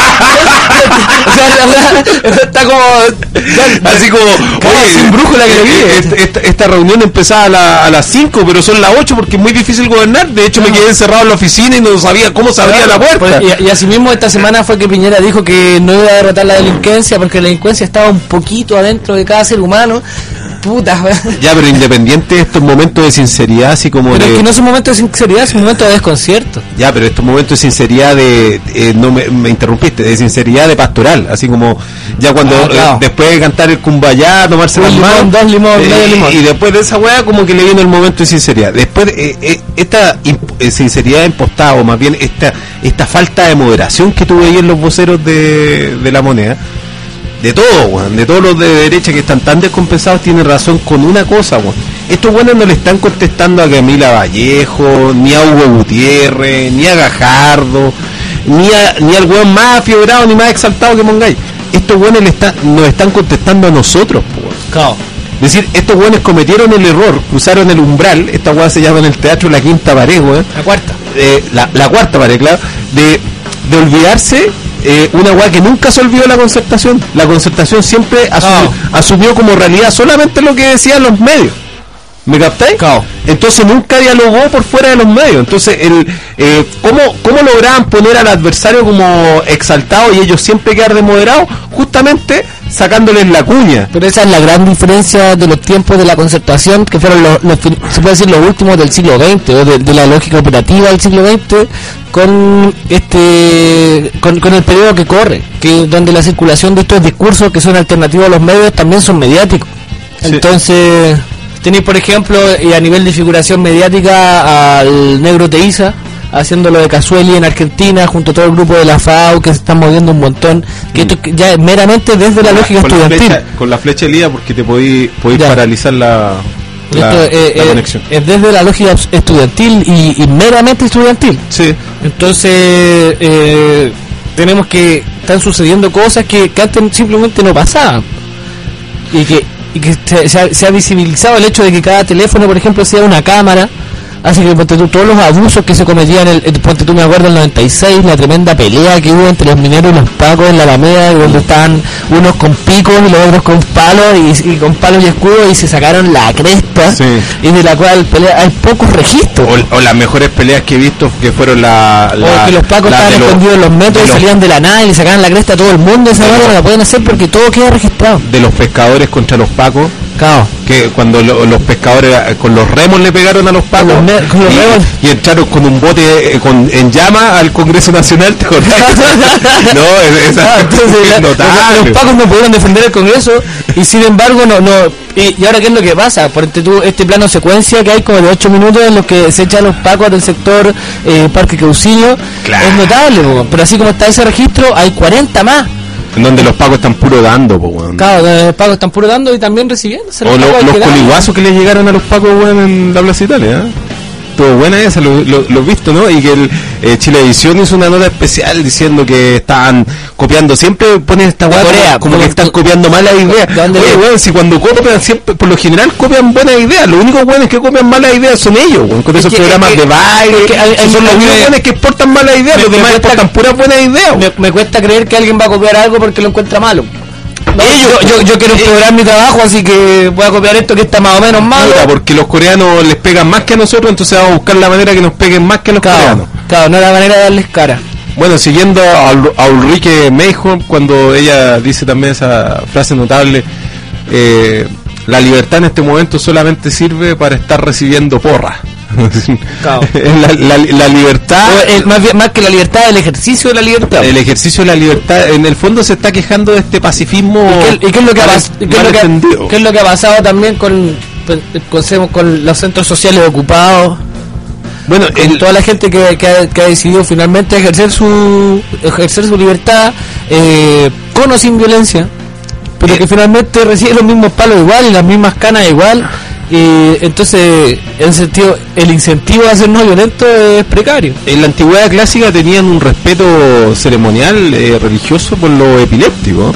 O sea, la verdad, está como... Ya, así como... Oye, sin brújula que le vive. Esta, esta reunión empezaba a, la, a las cinco, pero son las ocho porque es muy difícil gobernar. De hecho, no. me quedé encerrado en la oficina y no sabía cómo se abría la puerta. Pues, y, y asimismo, esta semana fue que Piñera dijo que no iba a derrotar la delincuencia porque la delincuencia estaba un poquito adentro de cada ser humano. Puta, ya, pero independiente de estos momentos de sinceridad, así como pero de... es que no son momentos de sinceridad, son momentos de desconcierto. Ya, pero estos momentos de sinceridad de... Eh, no me, me interrumpiste, de sinceridad de pastoral, así como ya cuando ah, claro. eh, después de cantar el Cumbayá, tomarse las manos... Dos limón, eh, medio limón. Y después de esa weá como que le vino el momento de sinceridad. Después, eh, eh, esta imp- eh, sinceridad impostada, o más bien esta esta falta de moderación que tuve ahí en los voceros de, de La Moneda, de todo, weón, de todos los de derecha que están tan descompensados, tienen razón con una cosa, weón. Estos buenos no le están contestando a Camila Vallejo, ni a Hugo Gutiérrez, ni a Gajardo, ni a, ni al weón más afiebrado ni más exaltado que pongáis. Estos buenos le están, nos están contestando a nosotros, weón. Claro. Es decir, estos buenos cometieron el error, cruzaron el umbral, esta weá se llama en el teatro la quinta pared, weón. La cuarta. Eh, la, la cuarta pared, claro, de, de olvidarse. Eh, una weá que nunca se olvidó la concertación. La concertación siempre asumió, oh. asumió como realidad solamente lo que decían los medios. ¿Me captáis? Oh. Entonces nunca dialogó por fuera de los medios. Entonces, el eh, ¿cómo, ¿cómo lograban poner al adversario como exaltado y ellos siempre quedar de moderado? Justamente sacándoles la cuña. Pero esa es la gran diferencia de los tiempos de la concertación, que fueron los, los se puede decir los últimos del siglo veinte, o de, de la lógica operativa del siglo veinte, con este con, con el periodo que corre, que donde la circulación de estos discursos que son alternativos a los medios también son mediáticos. Sí. Entonces tenéis, por ejemplo, y a nivel de figuración mediática, al Negro Teiza haciendo lo de Casueli en Argentina, junto a todo el grupo de la F A U, que se están moviendo un montón, que mm. esto ya es meramente desde la lógica con estudiantil. La flecha, con la flecha Elías, porque te podéis paralizar la, la, esto, eh, la eh, conexión. Es desde la lógica estudiantil y, y meramente estudiantil. Sí. Entonces, eh, tenemos que, están sucediendo cosas que, que antes simplemente no pasaban. Y que, y que se, se, ha, se ha visibilizado el hecho de que cada teléfono, por ejemplo, sea una cámara. Así que ponte tú, todos los abusos que se cometían, el, el, ponte tú, me acuerdo en el noventa y seis, la tremenda pelea que hubo entre los mineros y los pacos en la Alameda, donde estaban unos con picos y los otros con palos, y, y con palos y escudos, y se sacaron la cresta, sí. Y de la cual pelea, hay pocos registros. O, o las mejores peleas que he visto que fueron la... la o que los pacos estaban escondidos en los metros y los, salían de la nada y le sacaban la cresta a todo el mundo. Esa manera no la pueden hacer porque todo queda registrado. De los pescadores contra los pacos. Claro. Que cuando lo, los pescadores con los remos le pegaron a los pacos con los, con los y, remos. Y entraron con un bote eh, con, en llama al Congreso Nacional, ¿te acordás? No, esa ah, entonces, es notable. Los pacos no pudieron defender el Congreso y sin embargo no no y, y ahora qué es lo que pasa, porque tú este plano secuencia que hay como de ocho minutos en los que se echan los pacos del sector eh, Parque Caucillo, claro. Es notable, po, pero así como está ese registro hay cuarenta más. En donde los pagos están puro dando, pues, weón. Claro, los pagos están puro dando y también recibiendo. O lo, los coliguazos que le llegaron a los pagos, weón, en la Plaza Italia, ¿eh? Estuvo buena esa, lo, lo, lo visto, ¿no? Y que el eh, Chilevisión hizo una nota especial diciendo que estaban copiando, siempre ponen esta weá como, como que están copiando malas ideas. Oye, weón, si cuando copian, siempre, por lo general copian buenas ideas, los únicos weones que copian malas ideas son ellos, weón, con esos que, programas que, de baile, que, hay, hay, son los únicos weones que exportan malas ideas, me, los demás exportan puras buenas ideas. Me, me cuesta creer que alguien va a copiar algo porque lo encuentra malo. No, yo, yo, yo quiero explorar mi trabajo, así que voy a copiar esto que está más o menos malo. Mira, porque los coreanos les pegan más que a nosotros, entonces vamos a buscar la manera que nos peguen más que a los claro, coreanos. Claro, no es la manera de darles cara. Bueno, siguiendo a, a Ulrike Meijo, cuando ella dice también esa frase notable, eh, la libertad en este momento solamente sirve para estar recibiendo porras. Claro. la, la, la libertad el, más, bien, más que la libertad, el ejercicio de la libertad, el ejercicio de la libertad en el fondo se está quejando de este pacifismo. ¿Y qué, y qué es lo que ha pas- qué es lo que, qué es lo que ha pasado también con con, con los centros sociales ocupados? Bueno, el, toda la gente que, que, ha, que ha decidido finalmente ejercer su ejercer su libertad eh, con o sin violencia, pero eh, que finalmente recibe los mismos palos igual y las mismas canas igual. Y entonces, en ese sentido, el incentivo a ser no violento es precario. En la antigüedad clásica tenían un respeto ceremonial eh, religioso por los epilépticos.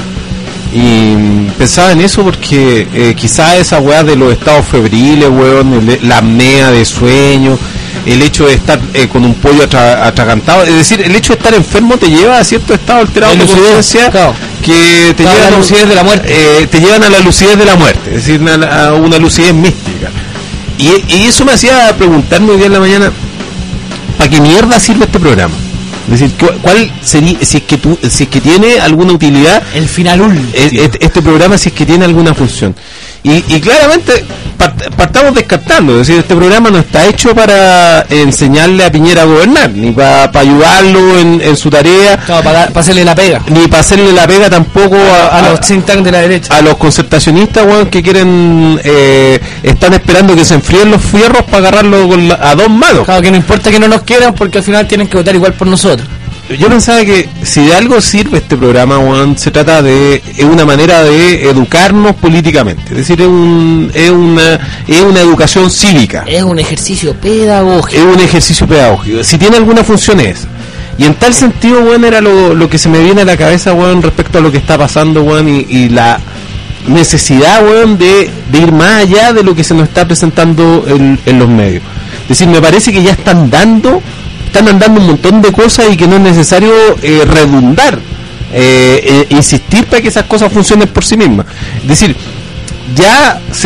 Y pensaba en eso porque eh, quizás esa weá de los estados febriles, weón, el, la apnea de sueño, el hecho de estar eh, con un pollo atra- atragantado, es decir, el hecho de estar enfermo te lleva a cierto estado alterado de conciencia, claro, que te llevan a la lucidez de la muerte, eh, te llevan a la lucidez de la muerte, es decir, a, a una lucidez mística. Y, y eso me hacía preguntarme hoy día en la mañana, ¿para qué mierda sirve este programa? Es decir, ¿cuál sería, si es que tú, si es que tiene alguna utilidad, el final último, este programa, si es que tiene alguna función? Y, y claramente partamos descartando, es decir, este programa no está hecho para enseñarle a Piñera a gobernar, ni para pa ayudarlo en, en su tarea, no, para pa hacerle la pega, ni para hacerle la pega tampoco a, a, a los think tank de la derecha, a los concertacionistas, bueno, que quieren eh, están esperando que se enfríen los fierros para agarrarlo con la, a dos manos. Claro, que no importa que no nos quieran porque al final tienen que votar igual por nosotros. Yo pensaba que si de algo sirve este programa, Juan, se trata de es una manera de educarnos políticamente, es decir, es, un, es, una, es una educación cívica. Es un ejercicio pedagógico. Es un ejercicio pedagógico. Si tiene alguna función es. Y en tal sentido, bueno, era lo, lo que se me viene a la cabeza, bueno, respecto a lo que está pasando, bueno, y, y la necesidad, bueno, de, de ir más allá de lo que se nos está presentando en, en los medios. Es decir, me parece que ya están dando... están andando un montón de cosas y que no es necesario eh, redundar, eh, eh, insistir para que esas cosas funcionen por sí mismas. Es decir, ya se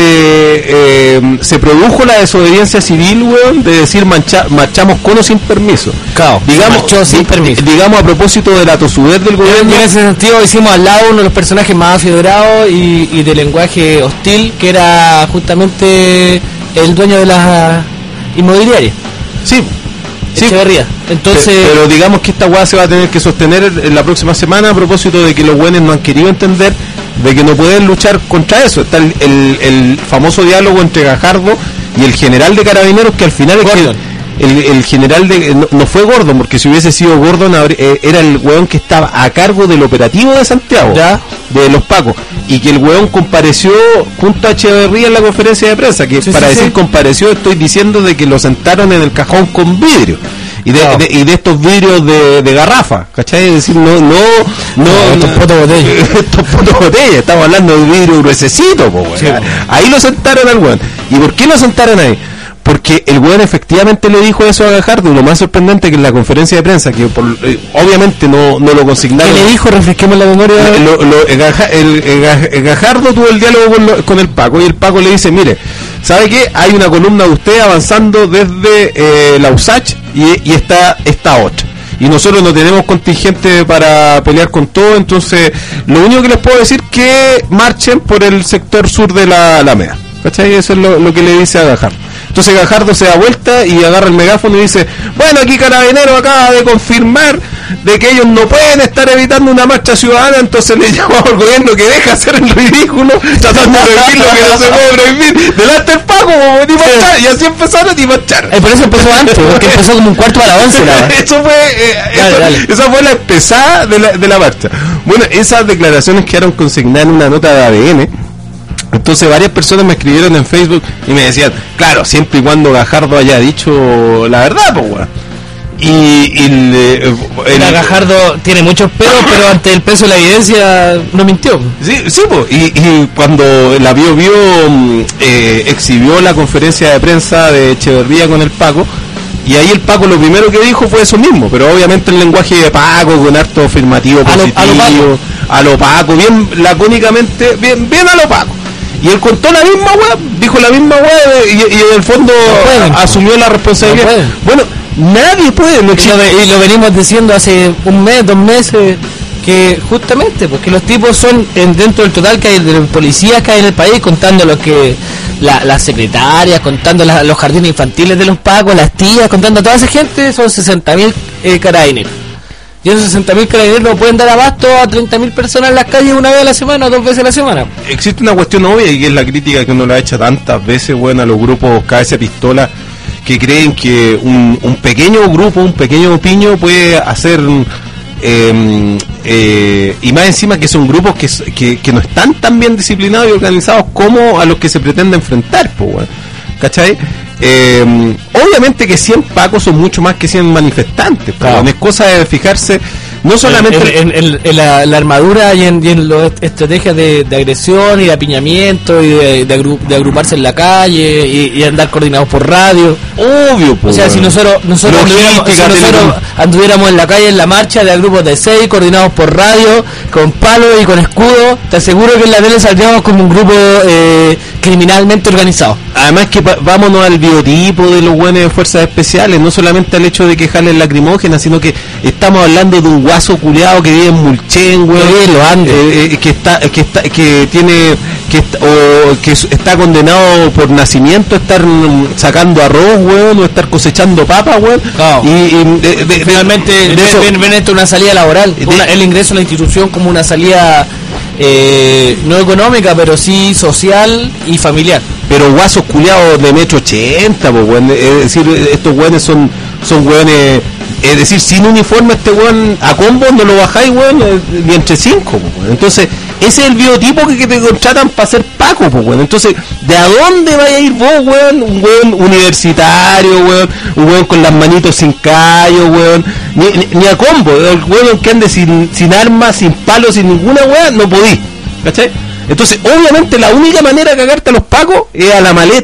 eh, se produjo la desobediencia civil, weón, de decir mancha, marchamos con o sin permiso. Claro, digamos, marchó sin permiso. Digamos, a propósito de la tosudez del gobierno. Y en ese sentido hicimos al lado uno de los personajes más afiebrados y, y de lenguaje hostil, que era justamente el dueño de las inmobiliarias. Sí. Sí, Echeverría. Entonces, pero, pero digamos que esta weá se va a tener que sostener en la próxima semana a propósito de que los buenos no han querido entender de que no pueden luchar contra eso. Está el, el, el famoso diálogo entre Gajardo y el general de Carabineros, que al final es que el, el general de no, no fue Gordon, porque si hubiese sido Gordon eh, era el weón que estaba a cargo del operativo de Santiago, ¿ya? De los Pacos, y que el weón compareció junto a Echeverría en la conferencia de prensa, que sí, para sí, decir sí. compareció estoy diciendo de que lo sentaron en el cajón con vidrio. Y de, no. de, y de estos vidrios de, de garrafa, ¿cachai? Es decir, no, no, no, no estos potos botellas. Estos potos botellas, estamos hablando de vidrio gruesecito, po, sí, ahí lo sentaron al weón. ¿Y por qué lo sentaron ahí? Porque el weón efectivamente le dijo eso a Gajardo, y lo más sorprendente que en la conferencia de prensa, que por, eh, obviamente no, no lo consignaron. ¿Qué le dijo? Refresquemos la memoria. Lo, lo, el, el, el Gajardo tuvo el diálogo con, lo, con el Paco, y el Paco le dice, mire, ¿sabe qué? Hay una columna de usted avanzando desde eh, la U S A C y, y está esta otra. Y nosotros no tenemos contingente para pelear con todo, entonces lo único que les puedo decir es que marchen por el sector sur de la Alameda. ¿Cachai? Eso es lo, lo que le dice a Gajardo. Entonces Gajardo se da vuelta y agarra el megáfono y dice, bueno, aquí Carabineros acaba de confirmar de que ellos no pueden estar evitando una marcha ciudadana, entonces le llamamos al gobierno que deja hacer el ridículo, tratando de prohibir lo que no se puede prohibir, delante del Paco, y marchar, y así empezaron y marcharon. Eh, por eso empezó antes, porque empezó como un cuarto a la once. Eso fue, eh, dale, eso, dale. Esa fue la empezada de la, de la marcha. Bueno, esas declaraciones quedaron consignadas en una nota de A D N. Entonces varias personas me escribieron en Facebook y me decían, claro, siempre y cuando Gajardo haya dicho la verdad, pues weón. Y, y el, el, el Gajardo tiene muchos pelos, pero ante el peso de la evidencia no mintió. Sí, sí, pues. Y, y cuando la Bio Bio eh, exhibió la conferencia de prensa de Echeverría con el Paco, y ahí el Paco lo primero que dijo fue eso mismo, pero obviamente el lenguaje de Paco con harto afirmativo positivo, a lo, a lo Paco, a lo Paco bien lacónicamente, bien, bien a lo Paco. Y él contó la misma weá, dijo la misma weá y, y en el fondo no asumió la responsabilidad. No bueno, nadie puede. No y, lo, y lo venimos diciendo hace un mes, dos meses, que justamente, porque los tipos son en, dentro del total que hay de policías que hay en el país, contando lo que la, las secretarias, contando la, los jardines infantiles de los pacos, las tías, contando a toda esa gente, son sesenta mil eh, carabineros. Y esos sesenta mil carabineros no pueden dar abasto a treinta mil personas en las calles una vez a la semana o dos veces a la semana. Existe una cuestión obvia y es la crítica que uno le ha hecho tantas veces, bueno, a los grupos Cabeza Pistola, que creen que un, un pequeño grupo, un pequeño piño puede hacer eh, eh, y más encima que son grupos que, que, que no están tan bien disciplinados y organizados como a los que se pretende enfrentar, pues, bueno, ¿cachai? Eh, obviamente que cien pacos son mucho más que cien manifestantes, claro. Es cosa de fijarse no solamente en, en, en, en la, la armadura y en, y en las estrategias de, de agresión y de apiñamiento y de, de, agru, de agruparse en la calle y, y andar coordinados por radio. Obvio, pues, o sea, si nosotros nosotros, anduviéramos, si nosotros anduviéramos en la calle en la marcha de grupos de seis coordinados por radio, con palos y con escudo, te aseguro que en la tele saldríamos como un grupo eh, criminalmente organizado. Además que pa- vámonos al biotipo de los buenos de fuerzas especiales, no solamente al hecho de que jalen lacrimógenas, sino que estamos hablando de un guaso culeado que vive en Mulchen, güey, eh, eh, que está, que está, que tiene, que está, o que está condenado por nacimiento a estar sacando arroz, güey, o estar cosechando papas, güey. Claro. Y, y de, de, finalmente de, de ven, ven, ven esto una salida laboral, de, una, el ingreso a la institución como una salida eh, no económica, pero sí social y familiar. Pero guasos culiados de metro ochenta, pues, güey, es decir, estos güeyes son, son güeyes. Es decir, sin uniforme este weón a combo no lo bajáis, weón, ni entre cinco, weón. Entonces, ese es el biotipo que, que te contratan para ser Paco, weón. Entonces, ¿de a dónde vaya a ir vos, weón? Un weón universitario, weón, un weón con las manitos sin callo, weón, ni, ni, ni a combo, el weón que ande sin, sin armas, sin palos, sin ninguna weón, no podís, ¿cachai? Entonces, obviamente la única manera de cagarte a los Pacos es a la maleta.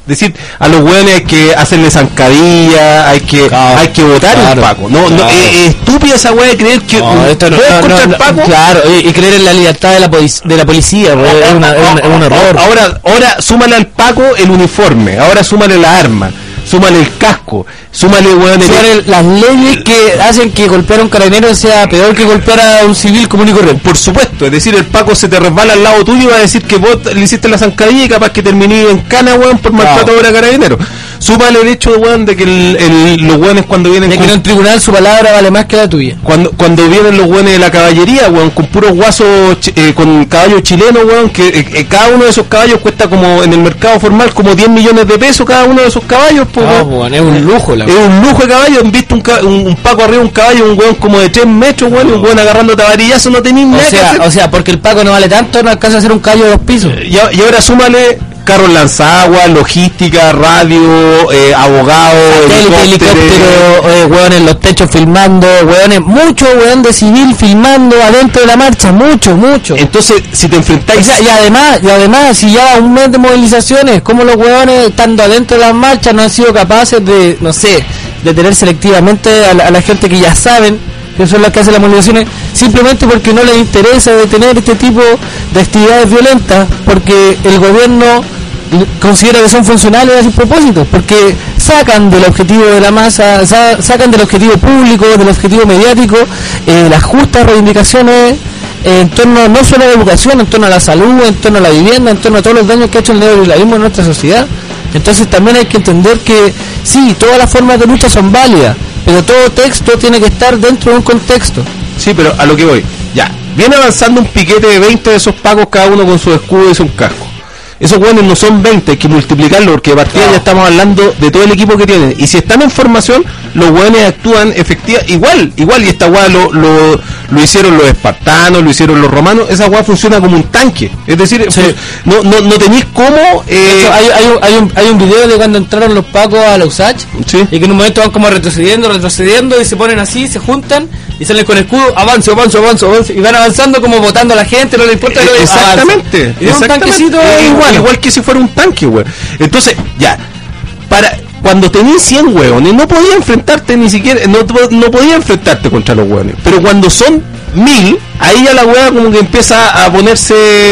decir, a los hueones hay que hacerle zancadilla, hay que Claro, hay que votar claro, un Paco. No, claro. no es, es estúpida esa weá de creer que No, un- esto no, vos no, contra no, el no, Paco. claro, y, y creer en la libertad de la, polic- de la policía, pues, es, una- es un, es un error. Ahora, ahora súmale al Paco el uniforme, ahora súmale la arma, súmale el casco, súmale weón el- Son el- las leyes que hacen que golpear a un carabinero sea peor que golpear a un civil común y corriente. Por supuesto, es decir, el Paco se te resbala al lado tuyo y va a decir que vos le hiciste la zancadilla y capaz que terminé en cana, weón, por maltrato Claro. a carabinero. Súmale el hecho, weón, de que el, el- los weones cuando vienen De que con- en un tribunal su palabra vale más que la tuya. Cuando, cuando vienen los weones de la caballería, weón, con puros guasos, chi- eh, con caballos chilenos, weón, que eh, eh, cada uno de esos caballos cuesta como en el mercado formal como diez millones de pesos cada uno de esos caballos, pues, No, weón. weón, es un lujo la Es un lujo de caballo. Han visto un, ca- un, un Paco arriba de un caballo, un weón como de tres metros, weón, y un weón agarrando tabarillazo, no tenéis O nada que sea, hacer. o sea, porque el Paco no vale tanto, no alcanza a hacer un callo de dos pisos. Y, a- y ahora súmale carros lanzaguas, logística, radio, eh, abogados, Satélite, helicóptero, eh, weón en los techos filmando, weones, mucho weón de civil filmando adentro de la marcha, mucho, mucho. Entonces, si te O enfrentáis... sea, y además, y además, si ya un mes de movilizaciones, como los hueones estando adentro de las marchas no han sido capaces de, no sé, de tener selectivamente a la, a la gente que ya saben que son las que hacen las movilizaciones, simplemente porque no les interesa detener este tipo de actividades violentas, porque el gobierno considera que son funcionales a sus propósitos, porque sacan del objetivo de la masa, sa- sacan del objetivo público, del objetivo mediático, eh, las justas reivindicaciones en torno no solo a la educación, en torno a la salud, en torno a la vivienda, en torno a todos los daños que ha hecho el neoliberalismo en nuestra sociedad. Entonces también hay que entender que sí, todas las formas de lucha son válidas, pero todo texto tiene que estar dentro de un contexto. Sí, pero a lo que voy. Ya, viene avanzando un piquete de veinte de esos pagos, cada uno con su escudo y su casco. Esos hueones no son veinte, hay que multiplicarlo porque de partida Claro. ya estamos hablando de todo el equipo que tienen. Y si están en formación, los hueones actúan efectiva, igual, igual, y esta hueá lo, lo, lo hicieron los espartanos, lo hicieron los romanos, esa hueá funciona como un tanque. Es decir, Sí. pues, no, no, no tenéis cómo... De Eh, hecho, hay, hay, un, hay, un, hay un video de cuando entraron los pacos a la U S A Ch Sí. y que en un momento van como retrocediendo, retrocediendo y se ponen así, se juntan y salen con escudo, avance, avance, avance, avance, y van avanzando como votando a la gente, no le importa Eh, que exactamente, avance. Y es un exactamente. tanquecito Eh, igual. igual que si fuera un tanque, güey. Entonces, ya, para cuando tenías cien hueones, no podía enfrentarte ni siquiera, no, no podía enfrentarte contra los hueones. Pero cuando son mil, ahí ya la hueá como que empieza a ponerse,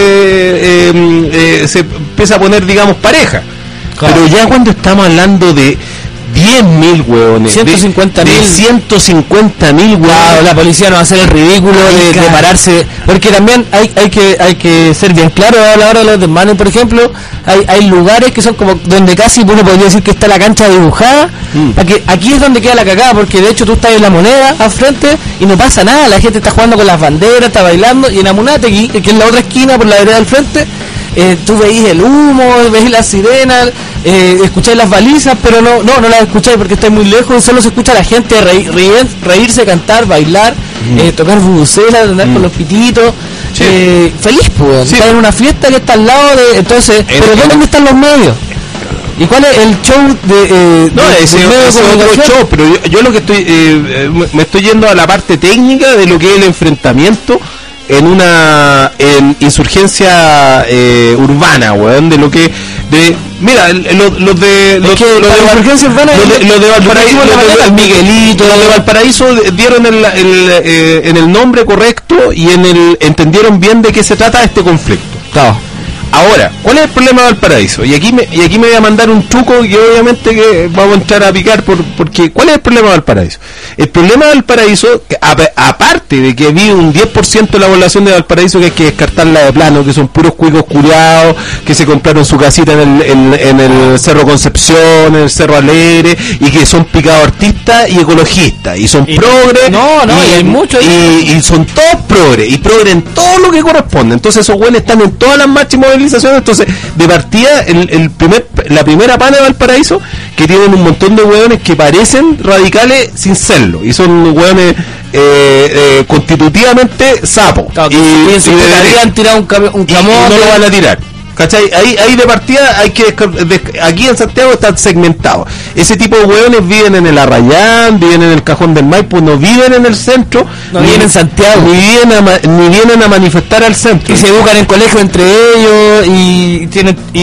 eh, eh, se empieza a poner, digamos, pareja. Claro. Pero ya cuando estamos hablando de diez mil hueones, ciento cincuenta mil. de ciento cincuenta mil Claro, hueones, la policía no va a hacer el ridículo Ay, de, de claro. pararse, porque también hay, hay que hay que ser bien claro a la hora de los desmanes, por ejemplo, hay, hay lugares que son como donde casi uno podría decir que está la cancha dibujada, Mm. aquí, aquí es donde queda la cagada, porque de hecho tú estás en la Moneda al frente y no pasa nada, la gente está jugando con las banderas, está bailando, y en Amunátegui, que es en la otra esquina por la vereda del frente, eh, tú veís el humo, veís las sirenas, eh, escucháis las balizas, pero no no no las escucháis porque estáis muy lejos, solo se escucha a la gente reír, reír- reírse, cantar, bailar, eh, tocar bubucelas, andar con los pititos, Sí. eh, feliz, pues, Sí. estar en una fiesta que está al lado de... Entonces, El- ¿pero dónde están los medios? ¿Y cuál es el show de... eh, No, de- ese, del medio de ese otro comunicación? show, pero yo, yo lo que estoy, eh, eh, me- me estoy yendo a la parte técnica de lo que es el enfrentamiento en una en insurgencia eh, urbana, weón, de lo que, de, mira, el- el- los, los de, los, que los para de la Val- insurgencia urbana los de, es- los de lo Valparaíso, que hicimos los la de- mañana, el Miguelito, los de Valparaíso dieron el, el, eh, en el nombre correcto y en el entendieron bien de qué se trata este conflicto. Claro. Ahora, ¿cuál es el problema de Valparaíso? Y aquí me, y aquí me voy a mandar un truco que obviamente que vamos a entrar a picar por, porque ¿cuál es el problema de Valparaíso? El problema de Valparaíso, que a- aparte de que vive un diez por ciento de la población de Valparaíso que hay que descartarla de plano, que son puros cuicos culiados, que se compraron su casita en el, en, en el Cerro Concepción, en el Cerro Alegre, y que son picados artistas y ecologistas, y son Y- progres, no, no, y hay mucho ahí. y, y son todos progres, y progres en todo lo que corresponde. Entonces esos güeyes están en todas las marchas y movilizaciones. Entonces, de partida, el, el primer, la primera pana de Valparaíso, que tienen un montón de hueones que parecen radicales sin serlo, y son hueones eh, eh, constitutivamente sapos. Claro, que y, si en su y de puta derecha. vida han tirado un, cam- un Y- y camote. no lo van a tirar. ¿Cachai? Ahí, ahí de partida hay que descar- des- aquí en Santiago está segmentado. Ese tipo de hueones viven en el Arrayán, viven en el Cajón del Maipo, no viven en el centro, No viven en Santiago. ni vienen a, ma- ni vienen a manifestar al centro. Y se educan en colegio entre ellos y tienen y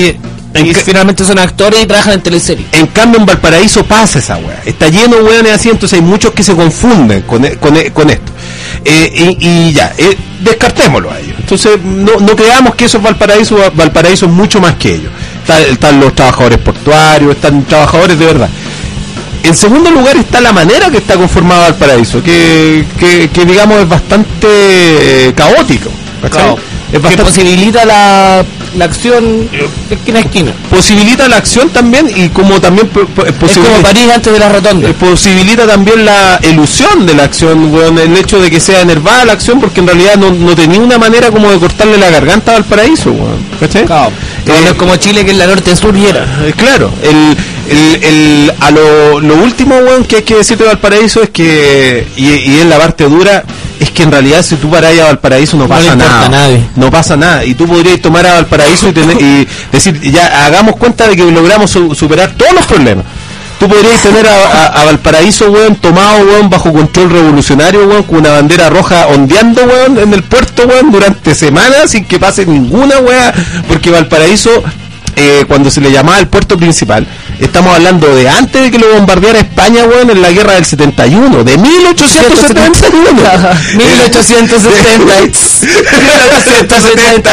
y ca- finalmente son actores y trabajan en teleseries. En cambio en Valparaíso pasa esa weá, está lleno de weones así, entonces hay muchos que se confunden con, con, con esto. Eh, y, y ya, eh, descartémoslo a ellos. Entonces no, no creamos que eso es Valparaíso, Valparaíso es mucho más que ellos. Está, están los trabajadores portuarios, están trabajadores de verdad. En segundo lugar está la manera que está conformado Valparaíso, que, que, que digamos es bastante eh, caótico, ¿cachai? Claro. Es bastante... que posibilita la, la acción esquina a esquina. Posibilita la acción también y como también po- po- Es posibilita, como París antes de la rotonda. eh, posibilita también la ilusión de la acción, weón, el hecho de que sea enervada la acción, porque en realidad no, no tenía una manera como de cortarle la garganta a Valparaíso, weón, ¿cachai? Claro. Eh, No es como Chile, que es la norte-sur y era. Eh, claro, el, el, el, a lo, lo último, weón, que hay que decir de Valparaíso es que, y, y es la parte dura, es que en realidad si tú paras a Valparaíso no No pasa le importa nada. a nadie. No pasa nada. Y tú podrías tomar a Valparaíso y, tener, y decir, ya hagamos cuenta de que logramos su, superar todos los problemas. Tú podrías tener a, a, a Valparaíso, weón, tomado, weón, bajo control revolucionario, weón, con una bandera roja ondeando, weón, en el puerto, weón, durante semanas sin que pase ninguna, weón, porque Valparaíso, eh, cuando se le llamaba el puerto principal, estamos hablando de antes de que lo bombardeara España, weón, en la guerra del setenta y uno, de mil ochocientos setenta y uno. mil ochocientos setenta. mil ochocientos setenta.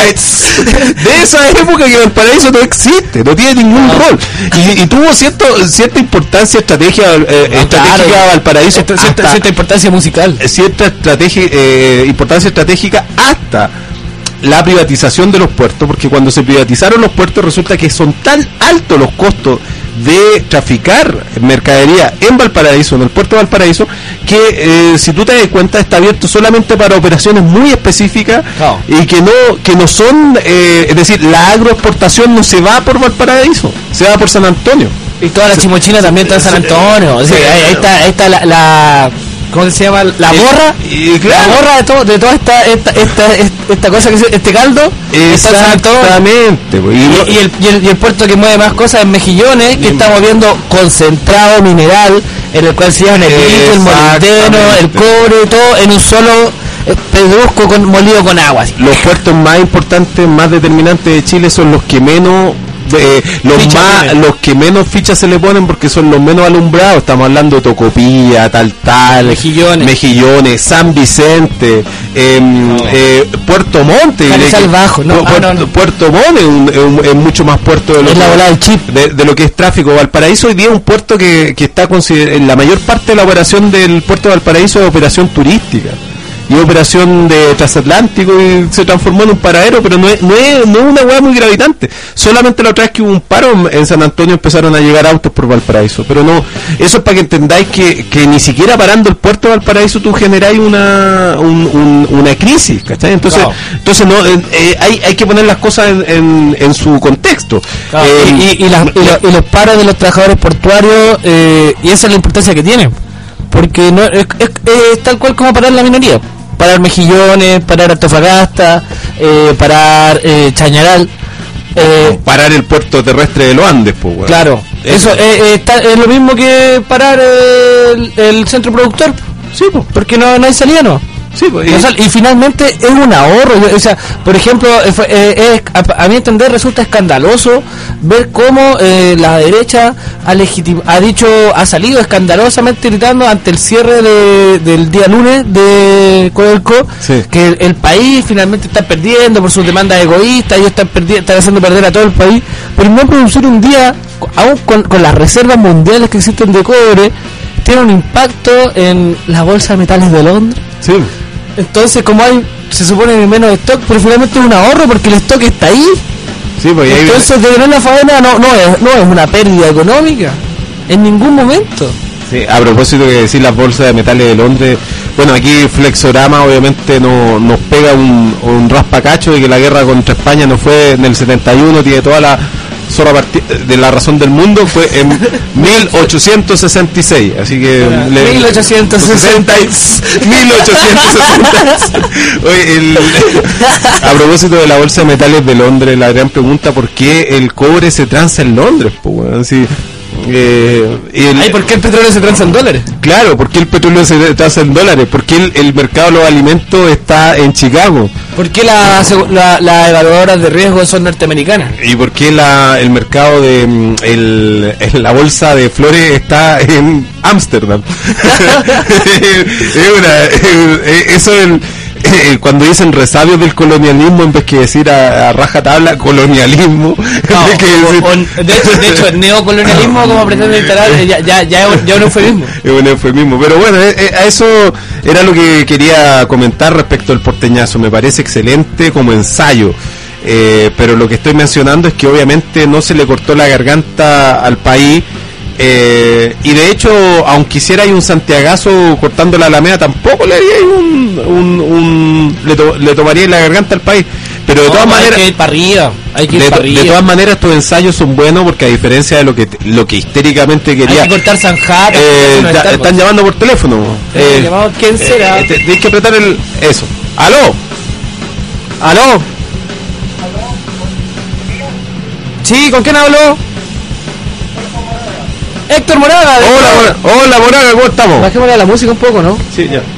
De esa época que Valparaíso no existe, no tiene ningún rol. Y, y tuvo cierto, cierta importancia estrategia, eh, Ah, estratégica claro. Valparaíso. Cierta, cierta, hasta- cierta importancia musical. cierta estrategia, eh, importancia estratégica hasta la privatización de los puertos, porque cuando se privatizaron los puertos resulta que son tan altos los costos de traficar mercadería en Valparaíso, en el puerto de Valparaíso, que eh, si tú te das cuenta está abierto solamente para operaciones muy específicas. Claro. Y que no que no son, eh, es decir, la agroexportación no se va por Valparaíso, se va por San Antonio. Y toda la chimochina también está en San Antonio. O sea, sí, ahí, ahí está, ahí está la, la ¿cómo se llama? La Y- borra. y claro. La borra de todo, de toda esta, esta, esta, esta, esta cosa que se- este caldo está en San Antonio. Exactamente, pues, y Y, no- y el, y, el, y el puerto que mueve más cosas es Mejillones, que está moviendo concentrado mineral, en el cual se llevan el litio, el molibdeno, el cobre, todo en un solo eh, pedrusco con, molido con agua. Así. los puertos más importantes, más determinantes de Chile son los que menos eh, los Fichas más tienen. los que menos fichas se le ponen porque son los menos alumbrados. Estamos hablando de Tocopilla, Tal Tal, Mejillones. Mejillones, San Vicente, em, eh, Puerto Monte, Carrizal que- Bajo, no, Pu- ah, Puerto, no, no. Puerto Montt es, un- es un- es mucho más puerto de lo, Es que, la volada del chip. de, de lo que es tráfico. Valparaíso hoy día es un puerto que, que está consider- en la mayor parte de la operación del puerto de Valparaíso es operación turística y operación de transatlántico, y se transformó en un paradero, pero no es, no es, no es una hueá muy gravitante. Solamente la otra vez que hubo un paro en San Antonio empezaron a llegar autos por Valparaíso, pero no, eso es para que entendáis que, que ni siquiera parando el puerto de Valparaíso tú generáis una un- un- una crisis, ¿cachai? Entonces, Claro. entonces no eh, eh, hay, hay que poner las cosas en, en, en su contexto. Claro, Eh, y, y, y las- y lo- y los paros de los trabajadores portuarios, eh, y esa es la importancia que tiene, porque no es, es- es tal cual como parar la minería, parar Mejillones, parar Antofagasta, eh, parar eh, Chañaral, eh, parar el puerto terrestre de los Andes, pues, weón. claro, eso, Eso. eh, eh, está- es lo mismo que parar el, el centro productor, Sí, pues. porque no, no hay salida, no. Sí, pues. No sale, y finalmente es un ahorro. Yo- o sea, por ejemplo, eh, fue- eh, es- a, a mi entender resulta escandaloso ver cómo eh, la derecha ha, legitim- ha dicho, ha salido escandalosamente gritando ante el cierre de- del día lunes de Codelco, Sí. que el, el país finalmente está perdiendo por sus demandas egoístas, ellos están, perdi- están haciendo perder a todo el país, por no producir un día, aún con, con las reservas mundiales que existen de cobre, tiene un impacto en la bolsa de metales de Londres. Sí. Entonces, como hay, se supone que menos stock, pero finalmente es un ahorro porque el stock está ahí. Sí, pues. y ahí- Entonces, de tener la faena no, no, es, no es una pérdida económica. En ningún momento. Sí, a propósito que decir las bolsas de metales de Londres, bueno, aquí Flexorama obviamente no, nos pega un, un raspacacho de que la guerra contra España no fue en el setenta y uno, tiene toda la zorra parti- de la razón del mundo, fue en mil ochocientos sesenta y seis, así que le- mil ochocientos sesenta y mil ochocientos sesenta. Oye, el- a propósito de la bolsa de metales de Londres, la gran pregunta, ¿por qué el cobre se transa en Londres? Po, weón? Si Eh, el, Ay, ¿por qué el petróleo se transa en dólares? Claro, ¿por qué el petróleo se transa en dólares? ¿Por qué el, el mercado de los alimentos está en Chicago? ¿Por qué las la, la evaluadoras de riesgo son norteamericanas? ¿Y por qué la, el mercado de el, la bolsa de flores está en Ámsterdam? Es una, es, eso el Eh, cuando dicen resabios del colonialismo, en vez que decir a, a rajatabla colonialismo, no, que decir... o, o, de, hecho, de hecho el neocolonialismo, como pretende instalar, ya, ya, ya, ya es un eufemismo. Es un eufemismo, pero bueno, eh, a eso era lo que quería comentar respecto al porteñazo. Me parece excelente como ensayo, eh, pero lo que estoy mencionando es que obviamente no se le cortó la garganta al país. Eh, y de hecho, aunque hiciera ahí un santiagazo cortando la Alameda, tampoco le haría un, un, un le, to, le tomaría la garganta al país. Pero de no, todas maneras, hay que ir para arriba, hay que ir de, para arriba. De todas maneras, estos ensayos son buenos porque a diferencia de lo que lo que histéricamente quería, hay que cortar zanjata, eh, no ya, estar, están llamando por teléfono. Eh, llamado, ¿quién será? Eh, te, tienes que apretar el eso. ¡Aló! ¿Aló? Sí, ¿con quién habló? Héctor Moraga. Hola, Moraga. Hola, Moraga, ¿cómo estamos? Bajémosle a la música un poco, ¿no? Sí, ya.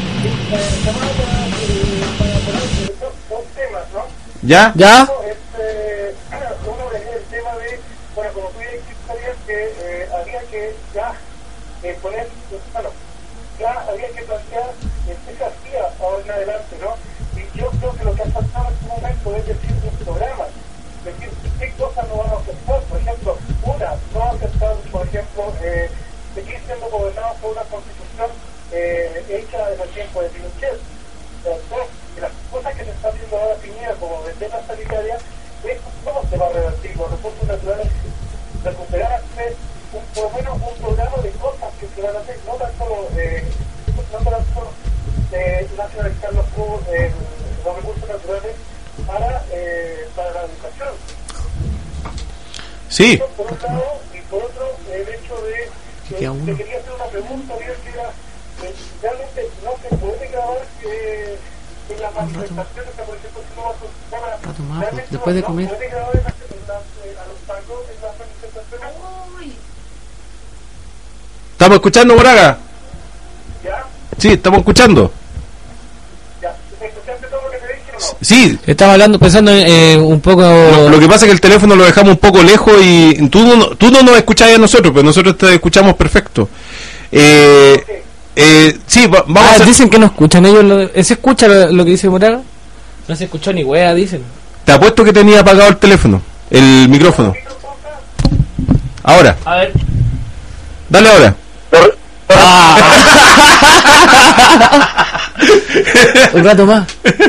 ¿Ya? ¿Ya? Este, uno es el tema de, bueno, como tú sabías que eh, había que ya eh, poner, bueno, ya había que plantear eh, qué se hacía ahora en adelante, ¿no? Y yo creo que lo que ha faltado en este momento es decir un programa, decir qué cosas no vamos a aceptar. Por ejemplo, una, no aceptar, por ejemplo, eh, seguir siendo gobernados por una constitución eh, hecha en el tiempo de Pinochet. Dos, las cosas que se están haciendo ahora Piñera como vendetta sanitaria, eso cómo se va a revertir los recursos naturales, recuperar un, por lo menos un programa de cosas que se van a hacer, no tan solo eh, no tan solo eh, nacionalizar los, eh, los recursos naturales para, eh, para la educación. Sí. Eso por un lado, y por otro el hecho de que eh, te quería hacer una pregunta, que era eh, realmente no se puede grabar que en las manifestaciones, por ejemplo, si no vas a tomar, después de comer. ¿no puede grabar en las, en las, eh, a los tacos en las manifestaciones? ¿Estamos escuchando, Moraga? ¿Ya? Sí, estamos escuchando. ¿Ya? ¿Escuchaste todo lo que te dije o no? Sí. Estaba hablando, pensando eh, un poco... Lo, lo que pasa es que el teléfono lo dejamos un poco lejos y tú no, tú no nos escuchás a nosotros, pero nosotros te escuchamos perfecto. Eh... Okay. Eh, sí, va, vamos ah, a hacer... dicen que no escuchan ellos. Lo, ¿se escucha lo, lo que dice Moraga? No se escuchó ni wea, dicen. Te apuesto que tenía apagado el teléfono, el micrófono. Ahora. A ver. Dale ahora. Ah. Un rato más.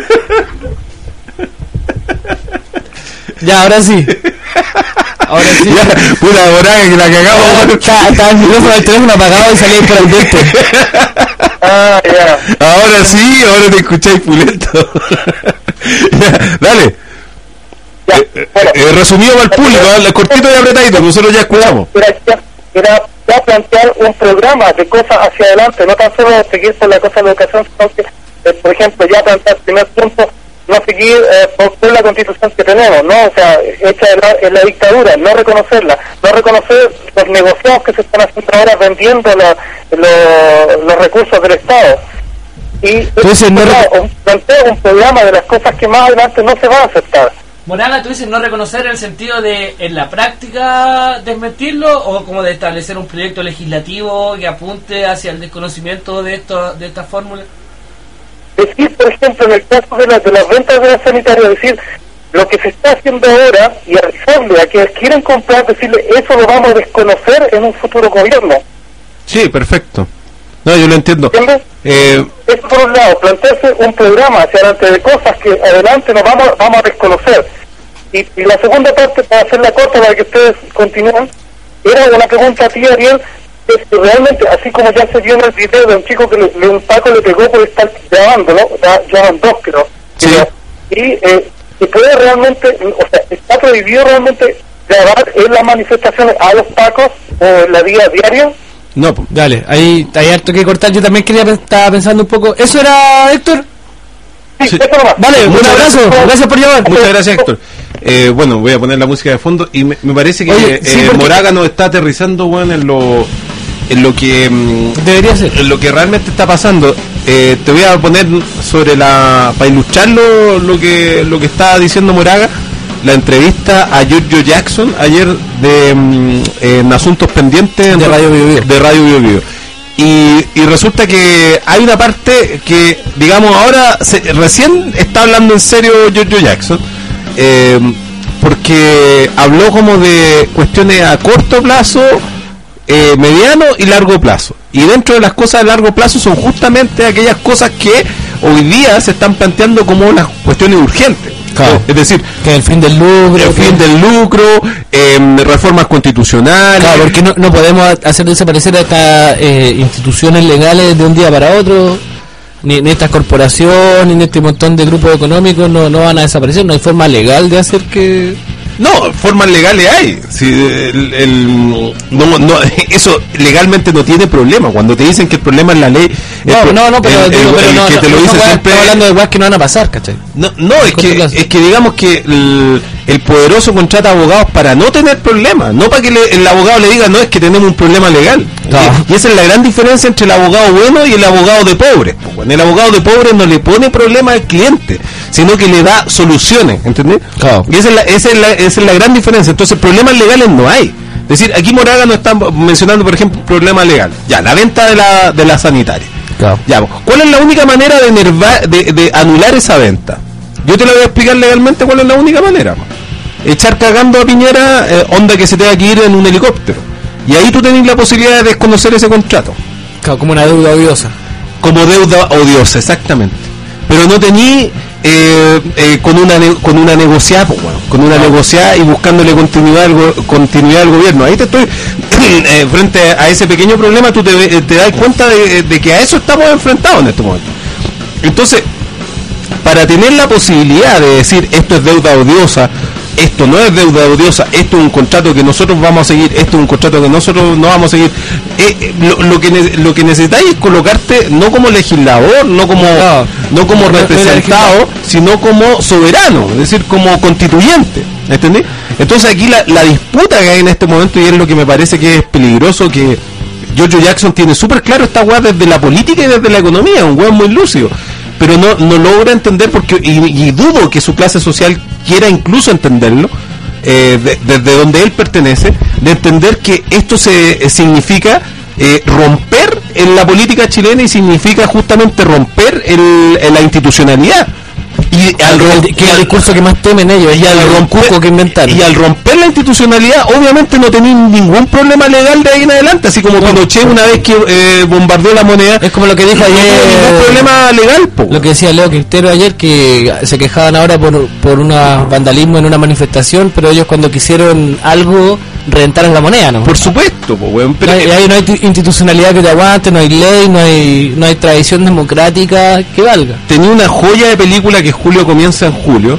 Ya, ahora sí. Ahora sí. Ya, puta Moraga, que la cagamos. Está, está el micrófono del teléfono apagado y salí por el viento. Ah, ya. Ahora sí, ahora te escucháis pulento. Ya, dale. Ya, Eh, bueno. eh, resumido para el público, ¿eh? Cortito y apretadito, nosotros ya escuchamos. Era, era ya plantear un programa de cosas hacia adelante, no tan solo seguir por la cosa de la educación, sino que, eh, por ejemplo, ya plantear el primer punto, no seguir eh, por, por la constitución que tenemos, ¿no? O sea, hecha en la, en la dictadura, no reconocerla, no reconocer los negociados que se están haciendo ahora vendiendo la, lo, los recursos del Estado. Y Entonces, no claro, un, plantea un programa de las cosas que más adelante no se van a aceptar. Moraga, tú dices no reconocer en el sentido de en la práctica desmentirlo o como de establecer un proyecto legislativo que apunte hacia el desconocimiento de esto, de estas fórmulas. Decir, por ejemplo, en el caso de, la, de las ventas de la sanitaria, decir lo que se está haciendo ahora y avisarle a quienes quieren comprar, decirle eso lo vamos a desconocer en un futuro gobierno. Sí, perfecto. No, yo lo entiendo. ¿Entiendes? Eh, Eso por un lado, plantearse un programa hacia adelante de cosas que adelante nos vamos, vamos a desconocer. Y, y la segunda parte, para hacerla corta para que ustedes continúen, era una pregunta a ti, Ariel, es que realmente, así como ya se vio en el video de un chico que le, le, un Paco le pegó por estar grabando, ¿no? Ya, ya van dos, creo. Sí. Y eh, se puede realmente, o sea, está prohibido realmente grabar en las manifestaciones a los Pacos o en la vía diaria. no, po. Dale, ahí hay harto que cortar. Yo también quería estaba pensando un poco. ¿Eso era, Héctor? Sí, Sí. eso nomás. Vale, un Muchas abrazo. gracias. Gracias por llamar. Muchas gracias, Héctor. eh, bueno, voy a poner la música de fondo y me, me parece que Oye, eh, sí, porque... Moraga nos está aterrizando, bueno, en lo en lo que mm, debería ser, en lo que realmente está pasando. Eh, te voy a poner sobre la para ilustrarlo lo que lo que está diciendo Moraga, la entrevista a Giorgio Jackson ayer de mm, en Asuntos Pendientes de Radio Bio Bio. de Radio Bio Bio. Y, y resulta que hay una parte que, digamos, ahora se, recién está hablando en serio Giorgio Jackson, eh, porque habló como de cuestiones a corto plazo, eh, mediano y largo plazo. Y dentro de las cosas de largo plazo son justamente aquellas cosas que hoy día se están planteando como las cuestiones urgentes. Claro. Es decir, que el fin del lucro, el fin que... del lucro, eh, reformas constitucionales. Claro, porque no, no podemos hacer desaparecer estas eh, instituciones legales de un día para otro, ni, ni estas corporaciones, ni este montón de grupos económicos no, no van a desaparecer, no hay forma legal de hacer que... No, formas legales hay. Si el, el, no, no, eso legalmente no tiene problema. Cuando te dicen que el problema es la ley. No, el, no, no, pero, el, digo, el, pero el no, que no, te lo no, dice no, siempre. estamos hablando de cosas que no van a pasar, ¿cachai? No, no es que es que digamos que el, el poderoso contrata abogados para no tener problemas, no para que le, el abogado le diga no es que tenemos un problema legal. Claro. Y esa es la gran diferencia entre el abogado bueno y el abogado de pobres. Bueno, el abogado de pobres no le pone problemas al cliente, sino que le da soluciones, ¿entendés? Claro. Y esa es la, esa es la, esa es la gran diferencia. Entonces problemas legales no hay. Es decir, aquí Moraga no está mencionando, por ejemplo, problema legal. Ya, la venta de la, de la sanitaria. Claro. Ya, ¿cuál es la única manera de, nerva, de, de anular esa venta? Yo te lo voy a explicar legalmente cuál es la única manera. Man. Echar cagando a Piñera, eh, onda que se tenga que ir en un helicóptero. Y ahí tú tenés la posibilidad de desconocer ese contrato. Claro, como una deuda odiosa. Como deuda odiosa, exactamente. Pero no tení eh, eh, con una ne con una negociada, pues, bueno, con una claro. negociada y buscándole continuidad al, go continuidad al gobierno. Ahí te estoy, eh, frente a ese pequeño problema, tú te, te das cuenta de, de que a eso estamos enfrentados en este momento. Entonces, para tener la posibilidad de decir esto es deuda odiosa, esto no es deuda odiosa, esto es un contrato que nosotros vamos a seguir, esto es un contrato que nosotros no vamos a seguir, eh, eh, lo, lo que lo que necesitáis es colocarte no como legislador, no como no, no como no, representado, sino como soberano, es decir, como constituyente, ¿entendés? Entonces aquí la, la disputa que hay en este momento, y es lo que me parece que es peligroso, que Giorgio Jackson tiene súper claro esta weá desde la política y desde la economía, un weón muy lúcido, pero no, no logra entender, porque y, y dudo que su clase social quiera incluso entenderlo, eh, de, desde donde él pertenece, de entender que esto se eh, significa eh, romper en la política chilena y significa justamente romper el, en la institucionalidad. Y al romper, que es el discurso que más temen ellos, y al romper, que inventaron. Y al romper la institucionalidad, obviamente no tenéis ningún problema legal de ahí en adelante, así como no, Pinochet una vez que eh, bombardeó la moneda. Es como lo que dijo ayer, no ningún problema legal, po. Lo que decía Leo Quintero ayer, que se quejaban ahora por, por un vandalismo en una manifestación, pero ellos cuando quisieron algo reventaron la moneda, ¿no? Por supuesto, po, weón, pero no hay, ahí no hay institucionalidad que te aguante, no hay ley, no hay no hay tradición democrática que valga. Tenía una joya de película que Julio comienza en julio,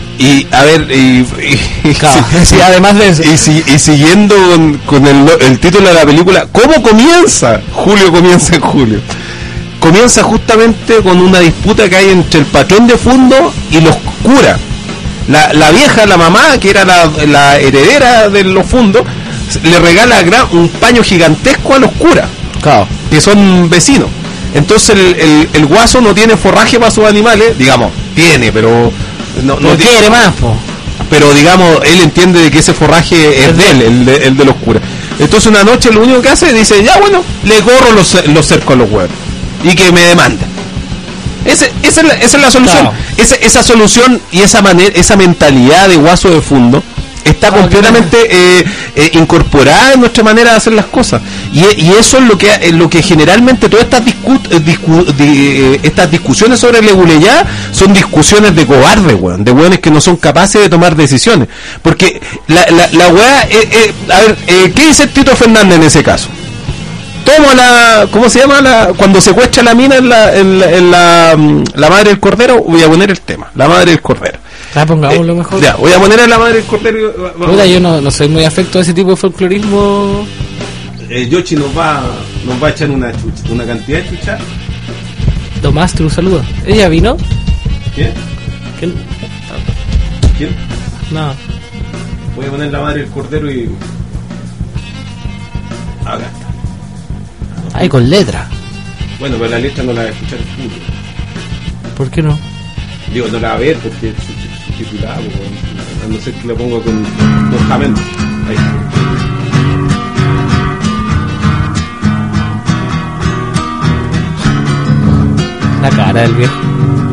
y a ver, y, y, y, claro, sí, sí, además de eso, y, si, y siguiendo con, con el, el título de la película, ¿cómo comienza? Julio comienza en julio. Comienza justamente con una disputa que hay entre el patrón de fondo y los curas. La, la vieja, la mamá, que era la, la heredera de los fundos, le regala gran, un paño gigantesco a los curas, claro, que son vecinos. Entonces el, el, el guaso no tiene forraje para sus animales, digamos, tiene, pero no, no, no quiere tiene, más, po. Pero digamos, él entiende de que ese forraje es de él, el de, el de los curas. Entonces una noche lo único que hace, dice, ya bueno, le corro los, los cercos a los huevos y que me demanda. Ese, esa, es la, esa es la solución. Claro. Esa, esa solución y esa manera, esa mentalidad de guaso de fondo está oh, completamente eh, eh, incorporada en nuestra manera de hacer las cosas. Y, y eso es lo que eh, lo que generalmente todas estas discu discu de, eh, estas discusiones sobre el Leguleyá son discusiones de cobardes, weón, de weones que no son capaces de tomar decisiones. Porque la, la, la weá, eh, eh, a ver, eh, ¿qué dice Tito Fernández en ese caso? Tomo la, ¿cómo se llama? La, cuando secuestra la mina en la, en la, en la, la madre del cordero, voy a poner el tema, la madre del cordero. Ya pongámoslo eh, mejor. Ya, voy a poner a la madre del cordero. Puta, yo no, no soy muy afecto a ese tipo de folclorismo. Eh, Yoshi nos va, nos va a echar una chucha, una cantidad de chucha. Domastro, un saludo. ¿Ella vino? ¿Quién? ¿Quién? ¿Quién? No. Voy a poner la madre del cordero y... Acá está. Ay, con letra. Bueno, pero la letra no la va a escuchar el público. ¿Por qué no? Digo, no la va a ver porque es subtitulada, a no ser que la ponga con con jamón. Ahí. La cara del viejo.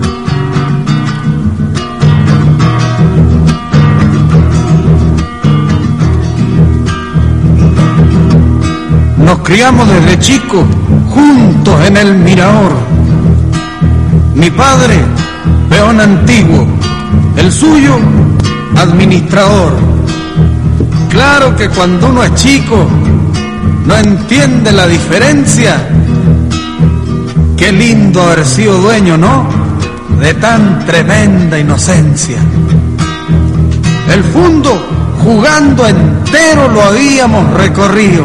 Nos criamos desde chicos juntos en el mirador. Mi padre, peón antiguo, el suyo, administrador. Claro que cuando uno es chico no entiende la diferencia. Qué lindo haber sido dueño, ¿no?, de tan tremenda inocencia. El fondo jugando entero lo habíamos recorrido.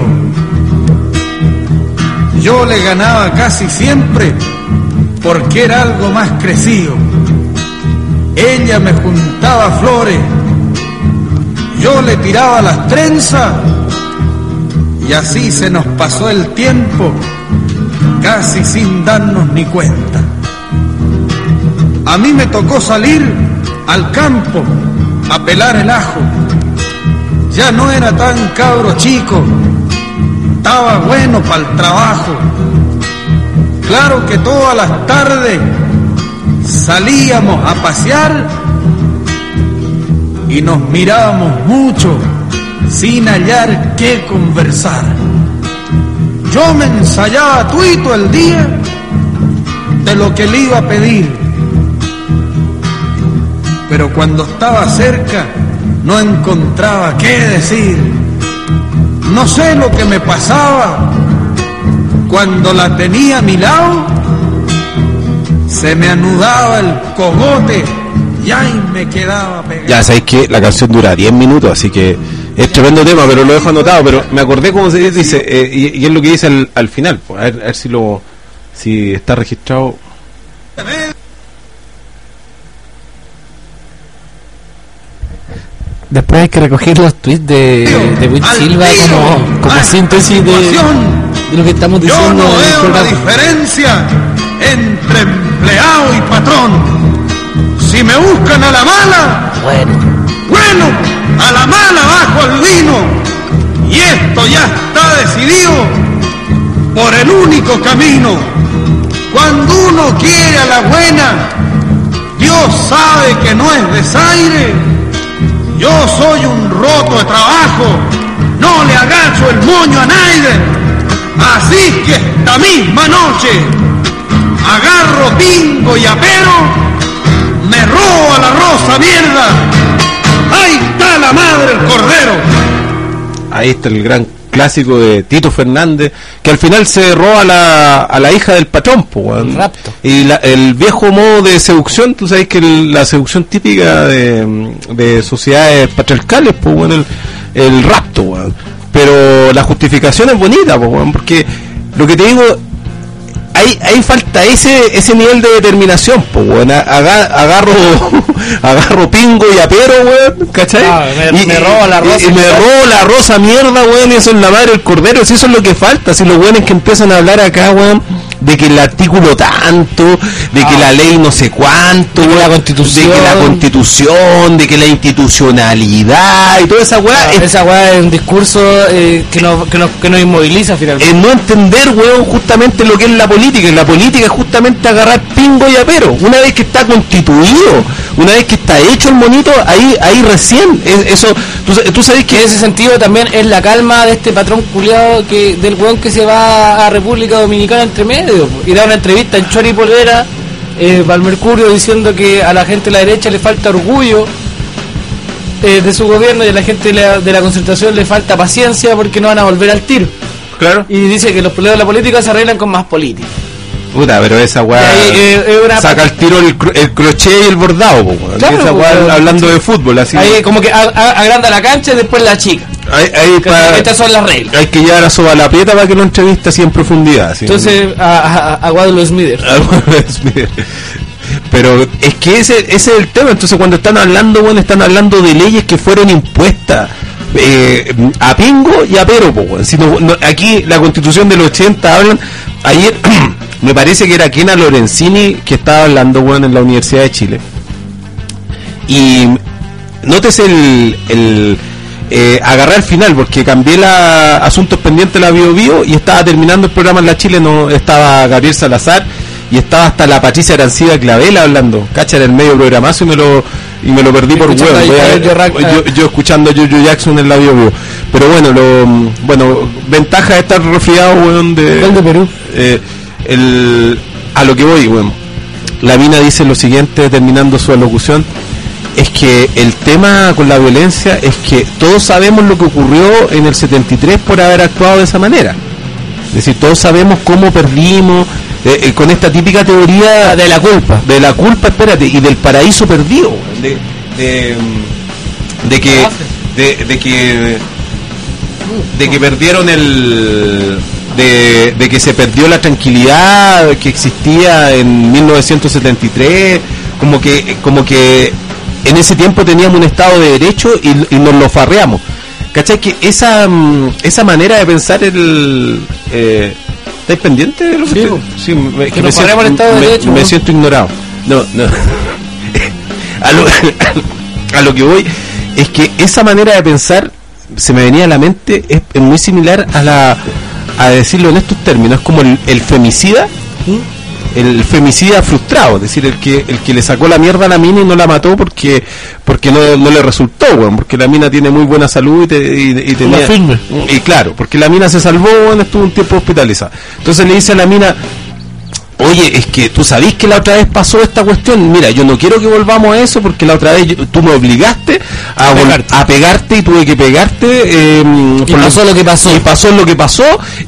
Yo le ganaba casi siempre porque era algo más crecido. Ella me juntaba flores, yo le tiraba las trenzas y así se nos pasó el tiempo casi sin darnos ni cuenta. A mí me tocó salir al campo a pelar el ajo. Ya no era tan cabro chico, estaba bueno para el trabajo. Claro que todas las tardes salíamos a pasear y nos mirábamos mucho sin hallar qué conversar. Yo me ensayaba tuito el día de lo que le iba a pedir, pero cuando estaba cerca no encontraba qué decir. No sé lo que me pasaba cuando la tenía a mi lado, se me anudaba el cogote y ahí me quedaba pegado. Ya sabéis que la canción dura diez minutos, así que es tremendo tema, pero lo dejo anotado. Pero me acordé cómo se dice, eh, y, y es lo que dice al, al final. Pues, a, ver, a ver si lo si está registrado. Después hay que recoger los tweets de, de Will Silva como, como síntesis de, de lo que estamos diciendo. Yo no en el veo la programa. diferencia entre empleado y patrón. Si me buscan a la mala, Bueno, bueno, a la mala bajo el vino. Y esto ya está decidido por el único camino. Cuando uno quiere a la buena, Dios sabe que no es desaire. Yo soy un roto de trabajo, no le agacho el moño a nadie. Así que esta misma noche agarro pingo y apero, me robo a la rosa mierda. Ahí está la madre del cordero. Ahí está el gran clásico de Tito Fernández, que al final se roba a la, a la hija del patrón, po, weón. Rapto. Y la, el viejo modo de seducción, tú sabes que el, la seducción típica de, de sociedades patriarcales, pues, bueno, el, el rapto, weón. Pero la justificación es bonita, pues, weón, porque lo que te digo, ahí, ahí falta ese ese nivel de determinación, pues, weón. Aga, agarro agarro pingo y apero, weón, ¿cachai? Ah, me, y, me robo la rosa. y, y me robo la rosa mierda, weón, y eso es la madre del cordero. Si eso es lo que falta, si los weones que empiezan a hablar acá, weón, de que el artículo tanto, de que ah, la ley no sé cuánto, de que la constitución, de que la constitución, de que la institucionalidad y toda esa weá, ah, es, esa weá es un discurso eh, que, nos, que, nos, que nos inmoviliza finalmente. es no entender, weón, justamente lo que es la política. Y la política es justamente agarrar pingo y apero. Una vez que está constituido, una vez que está hecho el monito, ahí ahí recién, es, eso, tú, tú sabes que En ese sentido también es la calma de este patrón culiado que del weón que se va a República Dominicana entre medio y da una entrevista en Chori Polera eh, para el Mercurio diciendo que a la gente de la derecha le falta orgullo eh, de su gobierno y a la gente de la, de la concertación le falta paciencia porque no van a volver al tiro. claro, Y dice que los problemas de la política se arreglan con más política. puta, pero esa weá Y ahí, eh, es una- saca el tiro el, cro- el crochet y el bordado, po, weón. Claro, Esa weá, weón. hablando de fútbol, así. Ahí como que a- a- agranda la cancha y después la chica. Ahí, ahí Que pa- estas son las reglas. hay que llevar a Soba la Prieta para que lo entrevista así en profundidad. ¿Sí? Entonces a, a, a Guadalupe Smither. Ah, bueno, es- mire. pero es que ese, ese es el tema. Entonces cuando están hablando, bueno, están hablando de leyes que fueron impuestas eh, a pingo y a pero, pues, bueno. Si no, no, aquí la Constitución del ochenta hablan, ayer me parece que era Kena Lorenzini que estaba hablando, bueno, en la Universidad de Chile, y nótese el, el eh, agarrar al final, porque cambié la asuntos pendientes de la Bio Bio y estaba terminando el programa en la Chile, no estaba Gabriel Salazar y estaba hasta la Patricia Arancibia Clavel hablando, cacha, en el medio programazo, y me lo y me lo perdí por huevo, yo, yo escuchando a Jojo Jackson en la Bio Bio. Pero bueno, lo bueno, ventaja de estar resfriado, weón, de, de Perú. Eh, el, a lo que voy, weón. La mina dice lo siguiente, terminando su alocución, es que el tema con la violencia es que todos sabemos lo que ocurrió en el setenta y tres por haber actuado de esa manera. Es decir, todos sabemos cómo perdimos, eh, eh, con esta típica teoría de la culpa. De la culpa, espérate, y del paraíso perdido, de, de, de que de, de que de que perdieron el de, de que se perdió la tranquilidad que existía en mil novecientos setenta y tres, como que como que en ese tiempo teníamos un estado de derecho y, y nos lo farreamos. ¿Cachai? Que esa esa manera de pensar el eh, ¿estáis pendientes de lo que sí, estoy? Sí, me, que que nos me siento, farreamos el estado de me, derecho, me ¿no? siento ignorado. No, no. a, lo, a lo que voy es que esa manera de pensar se me venía a la mente, es, es muy similar a la a decirlo en estos términos, es como el, el femicida, el femicida frustrado, es decir, el que el que le sacó la mierda a la mina y no la mató porque porque no, no le resultó, bueno, porque la mina tiene muy buena salud y, te, y, y tenía firme. Y claro, porque la mina se salvó, bueno, estuvo un tiempo hospitalizada. Entonces le dice a la mina: oye, es que tú sabís que la otra vez pasó esta cuestión, mira, yo no quiero que volvamos a eso porque la otra vez yo, tú me obligaste a, a, pegarte. a pegarte y tuve que pegarte, eh, y por pasó lo, lo que pasó y pasó lo que pasó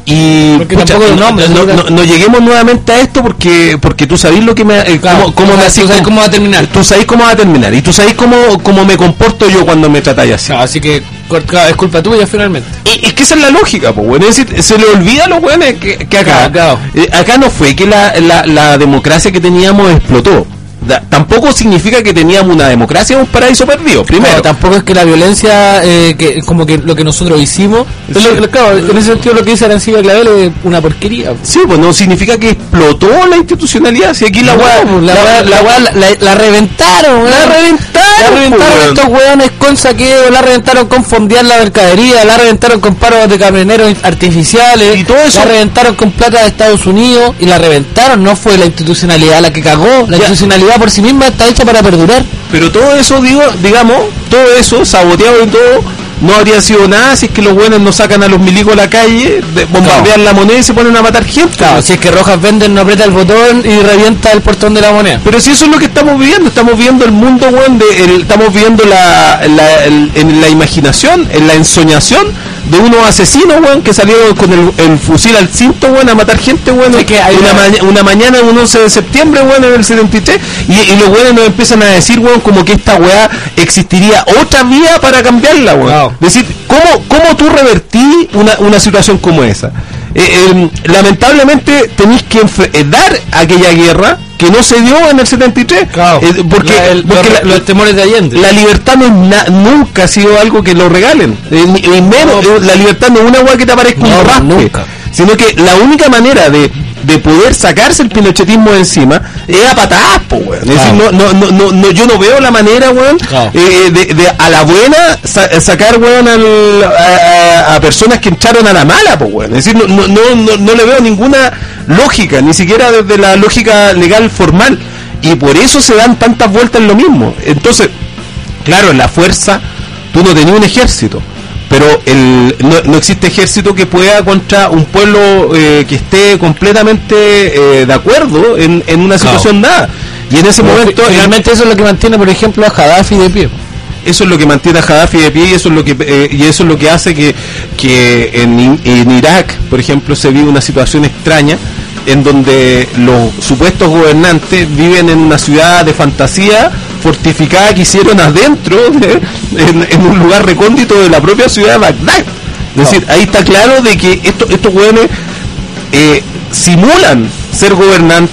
y porque pucha, tampoco no, nombre, no, no, no lleguemos nuevamente a esto porque porque tú sabís lo que me eh, claro, cómo, cómo me tú sabes cómo va a terminar tú sabís cómo va a terminar y tú sabís cómo, cómo me comporto yo cuando me tratáis así. No, así que claro, es culpa tuya finalmente. Y es que esa es la lógica, pues, bueno, es decir, se le olvida a los buenos que, que acá, claro, claro. Eh, acá no fue que la, la, la democracia que teníamos explotó. Da, tampoco significa que teníamos una democracia, un paraíso perdido. Primero, claro, tampoco es que la violencia, eh, que como que lo que nosotros hicimos, sí. lo, claro, en ese sentido lo que dice Arancibia Clavel es una porquería. Sí, pues no significa que explotó la institucionalidad. Si aquí la no, weá, pues, la, la, la, la, la, la, la reventaron, la weón. reventaron, la reventaron pues, estos weones con saqueo, la reventaron con fondear la mercadería, la reventaron con paros de camioneros artificiales, y todo eso, la reventaron con plata de Estados Unidos y la reventaron. No fue la institucionalidad la que cagó, la ya. institucionalidad por sí misma está hecha para perdurar. Pero todo eso, digo, digamos, todo eso, saboteado y todo, no habría sido nada si es que los buenos no sacan a los milicos a la calle, de, bombardean claro. la moneda y se ponen a matar gente. Claro, si es que Rojas Venden no aprieta el botón y revienta el portón de la moneda. Pero si eso es lo que estamos viviendo, estamos viendo el mundo, weón, de, el, estamos viendo la, la, el, en la imaginación, en la ensoñación de unos asesinos, weón, que salieron con el, el fusil al cinto, weón, a matar gente, weón, es que hay una, una... Ma- una mañana, un once de septiembre, weón, en el setenta y tres, y, y los weones nos empiezan a decir, weón, como que esta weá existiría otra vía para cambiarla, weón. Wow. Es decir, ¿cómo, cómo tú revertí una, una situación como esa? Eh, eh, lamentablemente tenéis que enf- eh, dar aquella guerra que no se dio en el setenta y tres, claro. eh, porque, la, el, porque los, la, los temores de Allende. La libertad no es na- nunca ha sido algo que lo regalen, eh, ni, ni menos, no, eh, la libertad no es una hueá que te aparezca no, un raspe, nunca. Sino que la única manera de, de poder sacarse el pinochetismo de encima es a patadas, po, weón. Es decir, no, no, no, no, no, yo no veo la manera, weón, claro. eh, de, de a la buena sa- sacar, weón, al, a, a, a personas que entraron a la mala, po, weón. Es decir, no, no, no, no, no le veo ninguna lógica, ni siquiera desde la lógica legal formal, y por eso se dan tantas vueltas en lo mismo. Entonces, claro, en la fuerza tú no tenías un ejército, pero el, no, no existe ejército que pueda contra un pueblo eh, que esté completamente eh, de acuerdo en, en una situación claro. dada, y en ese pero momento realmente eso es lo que mantiene, por ejemplo, a Gaddafi de pie. Eso es lo que mantiene a Gaddafi de pie, y eso es lo que eh, y eso es lo que hace que, que en, en Irak, por ejemplo, se vive una situación extraña en donde los supuestos gobernantes viven en una ciudad de fantasía fortificada que hicieron adentro de, en, en un lugar recóndito de la propia ciudad de Bagdad. Es no. decir, ahí está claro de que estos estos jóvenes eh, simulan ser gobernantes,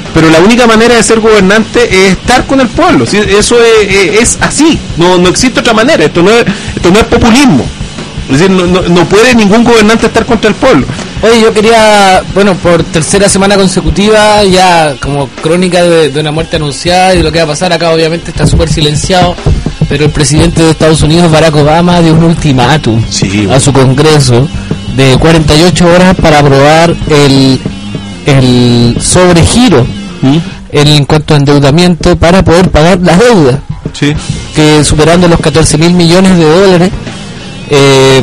pero la única manera de ser gobernante es estar con el pueblo. ¿Sí? Eso es, es, es así, no, no existe otra manera. Esto no es, esto no es populismo. Es decir, no, no, no puede ningún gobernante estar contra el pueblo. Oye, yo quería, bueno, por tercera semana consecutiva, ya como crónica de, de una muerte anunciada y de lo que va a pasar acá, obviamente está súper silenciado, pero el presidente de Estados Unidos, Barack Obama, dio un ultimátum sí, a su Congreso de cuarenta y ocho horas para aprobar el, el sobregiro ¿Mm? en cuanto a endeudamiento para poder pagar las deudas, sí. que superando los catorce mil millones de dólares. Eh,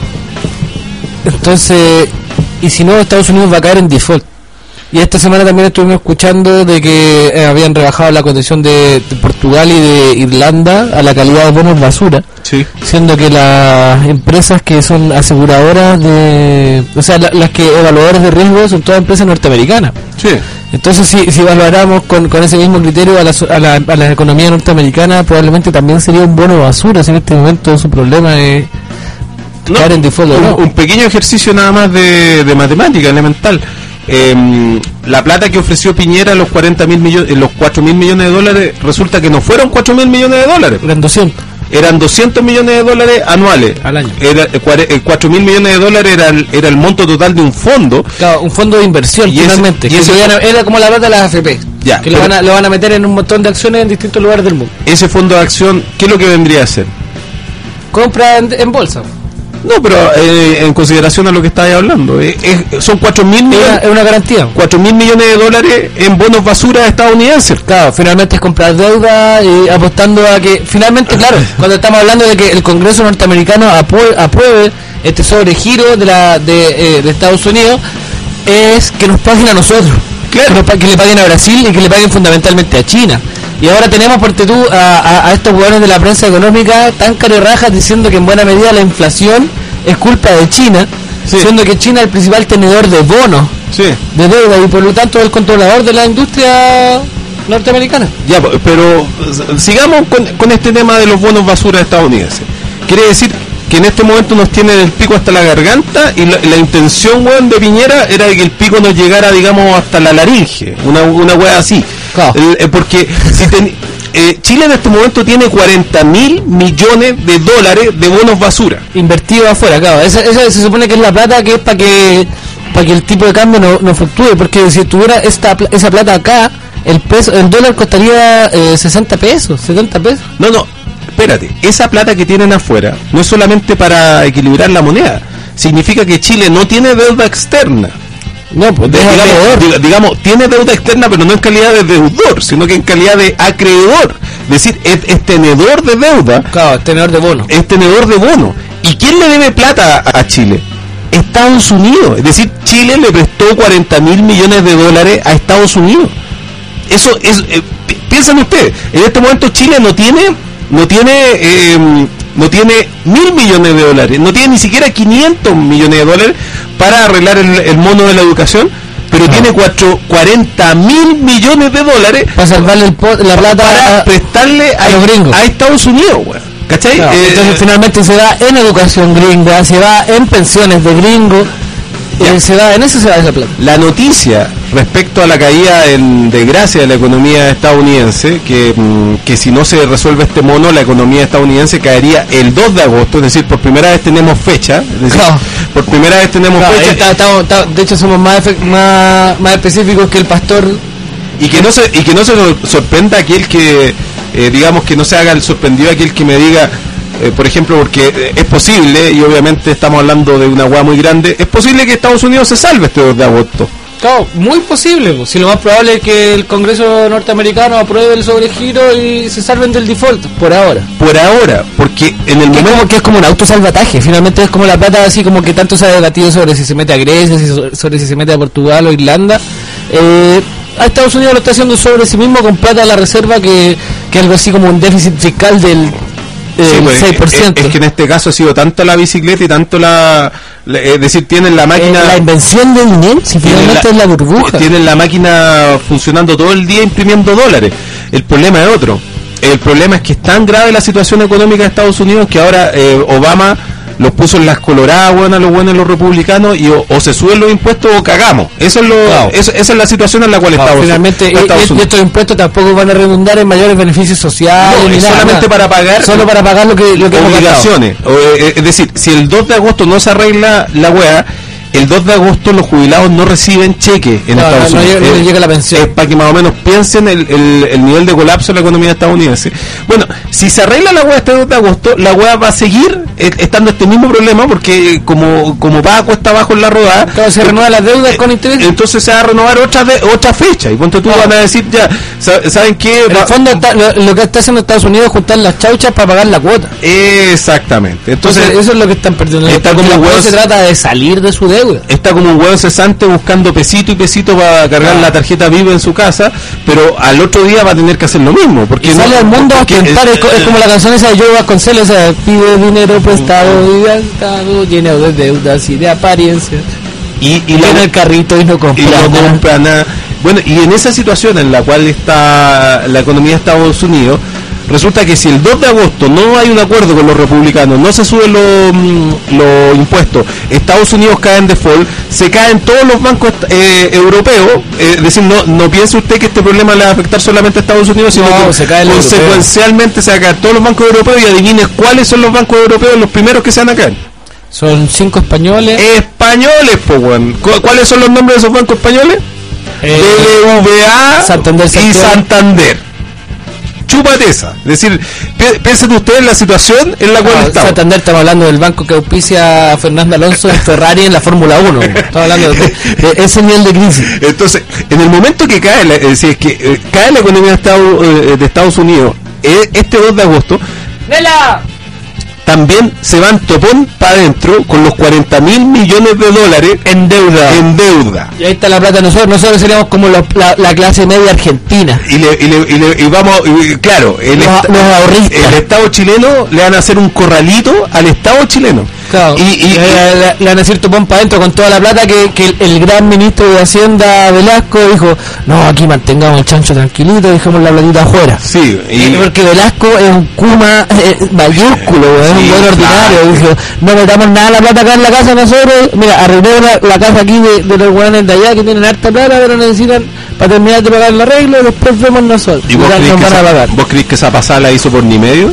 entonces, y si no, Estados Unidos va a caer en default. Y esta semana también estuvimos escuchando de que eh, habían rebajado la condición de, de Portugal y de Irlanda a la calidad de bonos basura, sí. siendo que las empresas que son aseguradoras de, o sea, la, las que evaluadoras de riesgo son todas empresas norteamericanas. Sí. Entonces, si, si valoramos con, con ese mismo criterio a la, a, la, a la economía norteamericana, probablemente también sería un bono basura, si en este momento su problema es no, caer en default. Un, no. un pequeño ejercicio nada más de, de matemática elemental. Eh, la plata que ofreció Piñera, los cuarenta mil millones, los cuatro mil millones de dólares, resulta que no fueron cuatro mil millones de dólares. Eran doscientos. Eran doscientos millones de dólares anuales. Al año. Era, eh, cuatro mil millones de dólares era el, era el monto total de un fondo. Claro, un fondo de inversión, y finalmente. Ese, y ese, a, era como la plata de las A F P. Ya, que lo van, a, lo van a meter en un montón de acciones en distintos lugares del mundo. Ese fondo de acción, ¿qué es lo que vendría a hacer? Compra en, en bolsa. No, pero eh, en consideración a lo que estabas hablando, eh, es, son cuatro mil millones. Es una garantía. cuatro mil millones de dólares en bonos basura estadounidenses. Claro, finalmente es comprar deuda y apostando a que, finalmente, claro, cuando estamos hablando de que el Congreso norteamericano apruebe, apruebe este sobregiro de, la, de, eh, de Estados Unidos, es que nos paguen a nosotros. Claro. Que, nos, que le paguen a Brasil y que le paguen fundamentalmente a China. Y ahora tenemos, por tú, a, a, a estos jugadores de la prensa económica tan carerrajas diciendo que en buena medida la inflación es culpa de China, sí. siendo que China es el principal tenedor de bonos, sí. de deuda, y por lo tanto es el controlador de la industria norteamericana. Ya, pero sigamos con, con este tema de los bonos basura estadounidenses. Quiere decir que en este momento nos tiene del pico hasta la garganta, y la, la intención, weón, de Piñera era que el pico nos llegara, digamos, hasta la laringe, una, una weá así. Claro. Eh, porque si ten, eh, Chile en este momento tiene cuarenta mil millones de dólares de bonos basura invertidos afuera, claro. Esa, esa se supone que es la plata que es para que para que el tipo de cambio no, no fluctúe, porque si tuviera esta esa plata acá, el peso, el dólar costaría eh, sesenta pesos, setenta pesos. No, no, espérate, esa plata que tienen afuera no es solamente para equilibrar la moneda, significa que Chile no tiene deuda externa. No, pues digamos, digamos, digamos, tiene deuda externa, pero no en calidad de deudor, sino que en calidad de acreedor. Es decir, es, es tenedor de deuda. Claro, es tenedor de bono. Es tenedor de bono. ¿Y quién le debe plata a, a Chile? Estados Unidos. Es decir, Chile le prestó cuarenta mil millones de dólares a Estados Unidos. Eso es, eh, piensen ustedes, en este momento Chile no tiene, no tiene, eh, no tiene mil millones de dólares, no tiene ni siquiera quinientos millones de dólares para arreglar el, el mono de la educación, pero no. tiene cuatro, cuarenta mil millones de dólares para salvarle el po- la plata para a, prestarle a, a los gringos, a Estados Unidos, güey. ¿Cachai? No, eh, entonces finalmente se va en educación gringa, se va en pensiones de gringos, eh, se va en eso se va esa plata. La noticia respecto a la caída en desgracia de la economía estadounidense, que, que si no se resuelve este mono, la economía estadounidense caería el dos de agosto, es decir, por primera vez tenemos fecha, es decir, no. por primera vez tenemos no, fecha. Está, está, está, de hecho somos más, efe- más, más específicos que el pastor. Y que no se, y que no se sorprenda aquel que, eh, digamos, que no se haga el sorprendido aquel que me diga, eh, por ejemplo, porque es posible, y obviamente estamos hablando de una hueá muy grande, es posible que Estados Unidos se salve este dos de agosto. Claro, muy posible, pues. Si lo más probable es que el Congreso norteamericano apruebe el sobregiro y se salven del default, por ahora. Por ahora, porque en el que momento... Es como, que es como un autosalvataje, finalmente es como la plata así como que tanto se ha debatido sobre si se mete a Grecia, si so, sobre si se mete a Portugal o Irlanda. Eh, a Estados Unidos lo está haciendo sobre sí mismo con plata de la reserva, que, que algo así como un déficit fiscal del... Sí, pues, seis por ciento. Es, es que en este caso ha sido tanto la bicicleta y tanto la, la es decir, tienen la máquina, eh, la invención del dinero, si finalmente la, es la burbuja, tienen la máquina funcionando todo el día imprimiendo dólares. El problema es otro, el problema es que es tan grave la situación económica de Estados Unidos que ahora eh, Obama los puso en las coloradas, weón, a los buenos los republicanos, y o, o se suben los impuestos o cagamos. Eso es lo, claro. eso, esa es la situación en la cual claro, estamos. Finalmente, y, y estos impuestos tampoco van a redundar en mayores beneficios sociales. No, ni es nada, solamente nada. para pagar. Solo para pagar lo que, lo que obligaciones. O, eh, es decir, si el dos de agosto no se arregla la weá, el dos de agosto los jubilados no reciben cheque en no, Estados no, no Unidos. llega, no les llega la pensión. Es para que más o menos piensen el, el, el nivel de colapso de la economía estadounidense. Bueno, si se arregla la hueá este dos de agosto, la hueá va a seguir eh, estando este mismo problema, porque como como va a cuesta abajo en la rodada, claro, se renuevan las deudas eh, con interés. Entonces se va a renovar otra de, otra fecha. Y ponte tú, claro, van a decir ya, ¿saben qué? En el fondo está, lo, lo que está haciendo Estados Unidos es juntar las chauchas para pagar la cuota. Exactamente. Entonces, Entonces eso es lo que están perdiendo. Está como un huevo, se trata de salir de su deuda. Está como un huevo cesante buscando pesito y pesito para cargar ah. la tarjeta Viva en su casa, pero al otro día va a tener que hacer lo mismo, porque y no, sale al mundo a tentar, es, es como la canción esa de Joe Vasconcelos, o sea, pide dinero prestado y gastado, lleno de deudas y de apariencias, y, y llena el carrito y no compra, y no nada. compra nada. Bueno, y en esa situación en la cual está la economía de Estados Unidos, resulta que si el dos de agosto no hay un acuerdo con los republicanos, no se suben los, los impuestos, Estados Unidos cae en default, se caen todos los bancos eh, europeos, eh, es decir, no, no piense usted que este problema le va a afectar solamente a Estados Unidos, sino no, que se cae consecuencialmente se van a caer todos los bancos europeos, y adivine cuáles son los bancos europeos los primeros que se van a caer. Son cinco españoles. Españoles, po, weón. ¿Cuáles son los nombres de esos bancos españoles? Eh, B B V A Santander, y Santander. Santander. Chúpate esa. Es decir, piensen ustedes en la situación en la cual no, estamos. Santander, estamos hablando del banco que auspicia a Fernando Alonso en Ferrari en la Fórmula uno. Estamos hablando de, de ese nivel de crisis. Entonces, en el momento que cae la, es decir, que eh, cae la economía de Estados, eh, de Estados Unidos eh, este dos de agosto, ¡Nela! también se van topón para adentro con los cuarenta mil millones de dólares en deuda. En deuda. Y ahí está la plata. Nosotros nosotros seríamos como los, la, la clase media argentina. Y, le, y, le, y, le, y vamos, y, claro, el, los, esta, los ahorristas. El Estado chileno le van a hacer un corralito al Estado chileno. Claro, y, y, y le, le, le van a decir topón para adentro con toda la plata que, que el, el gran ministro de Hacienda Velasco dijo, no, aquí mantengamos el chancho tranquilito, dejemos la platita afuera. Sí, y, porque Velasco es un kuma eh, mayúsculo, sí, es un buen ordinario. Claro. Dijo, no metamos nada de la plata acá en la casa nosotros, mira, arreglemos la, la casa aquí de, de los guanes de allá que tienen harta plata, pero necesitan para terminar de pagar el arreglo y después vemos nosotros. ¿Y vos crees, que esa, vos crees que esa pasada la hizo por ni medio?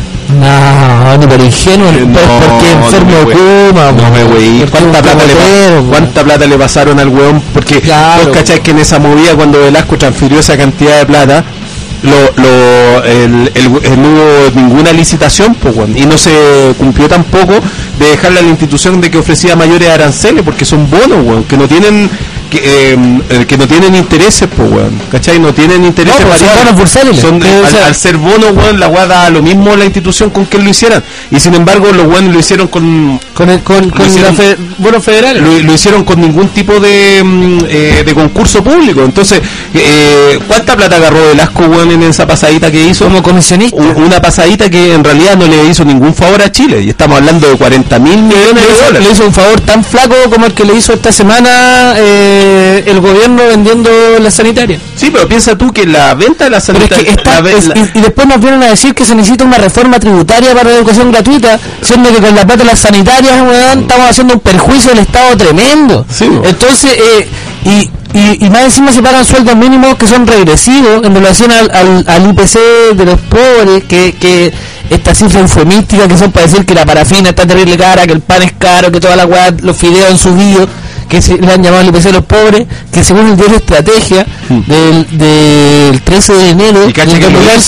No, ni por ingenuo, eh, no, porque enfermo no Kuma. No me güey. ¿Cuánta plata, le, ¿Cuánta plata le pasaron al weón? Porque claro, vos cachás que en esa movida, cuando Velasco transfirió esa cantidad de plata, lo, lo, el, el, el, no hubo ninguna licitación, pues, bueno, y no se cumplió tampoco de dejarle a la institución de que ofrecía mayores aranceles, porque son bonos, bueno, que no tienen que, eh, que no tienen intereses, pues, weón, ¿cachai? No tienen intereses no, pues son bonos bursátiles. Son, eh, al, al ser bonos, weón, la weá da lo mismo la institución con que lo hicieran, y sin embargo los weones lo hicieron con con el, con, con hicieron, fe, bonos federales, lo, lo hicieron con ningún tipo de eh, de concurso público. Entonces, eh, ¿cuánta plata agarró Velasco, weón, en esa pasadita que hizo? Como comisionista. Una pasadita que en realidad no le hizo ningún favor a Chile, y estamos hablando de cuarenta mil millones de dólares. Le hizo un favor tan flaco como el que le hizo esta semana eh, el gobierno vendiendo la sanitaria. Sí, pero piensa tú que la venta de la sanitaria... Es que está, la, es, la, y, y después nos vienen a decir que se necesita una reforma tributaria para la educación gratuita, siendo que con la plata de las sanitarias, weón, estamos haciendo un perjuicio al Estado tremendo. Sí, entonces, eh, y, y, y más encima se pagan sueldos mínimos que son regresivos en relación al, al, al I P C de los pobres, que... que estas cifras eufemísticas que son para decir que la parafina está terrible cara, que el pan es caro, que toda la weá, los fideos han subido, que se le han llamado el I P C de los pobres, que según el diario Estrategia mm. del, del trece de enero y cacha que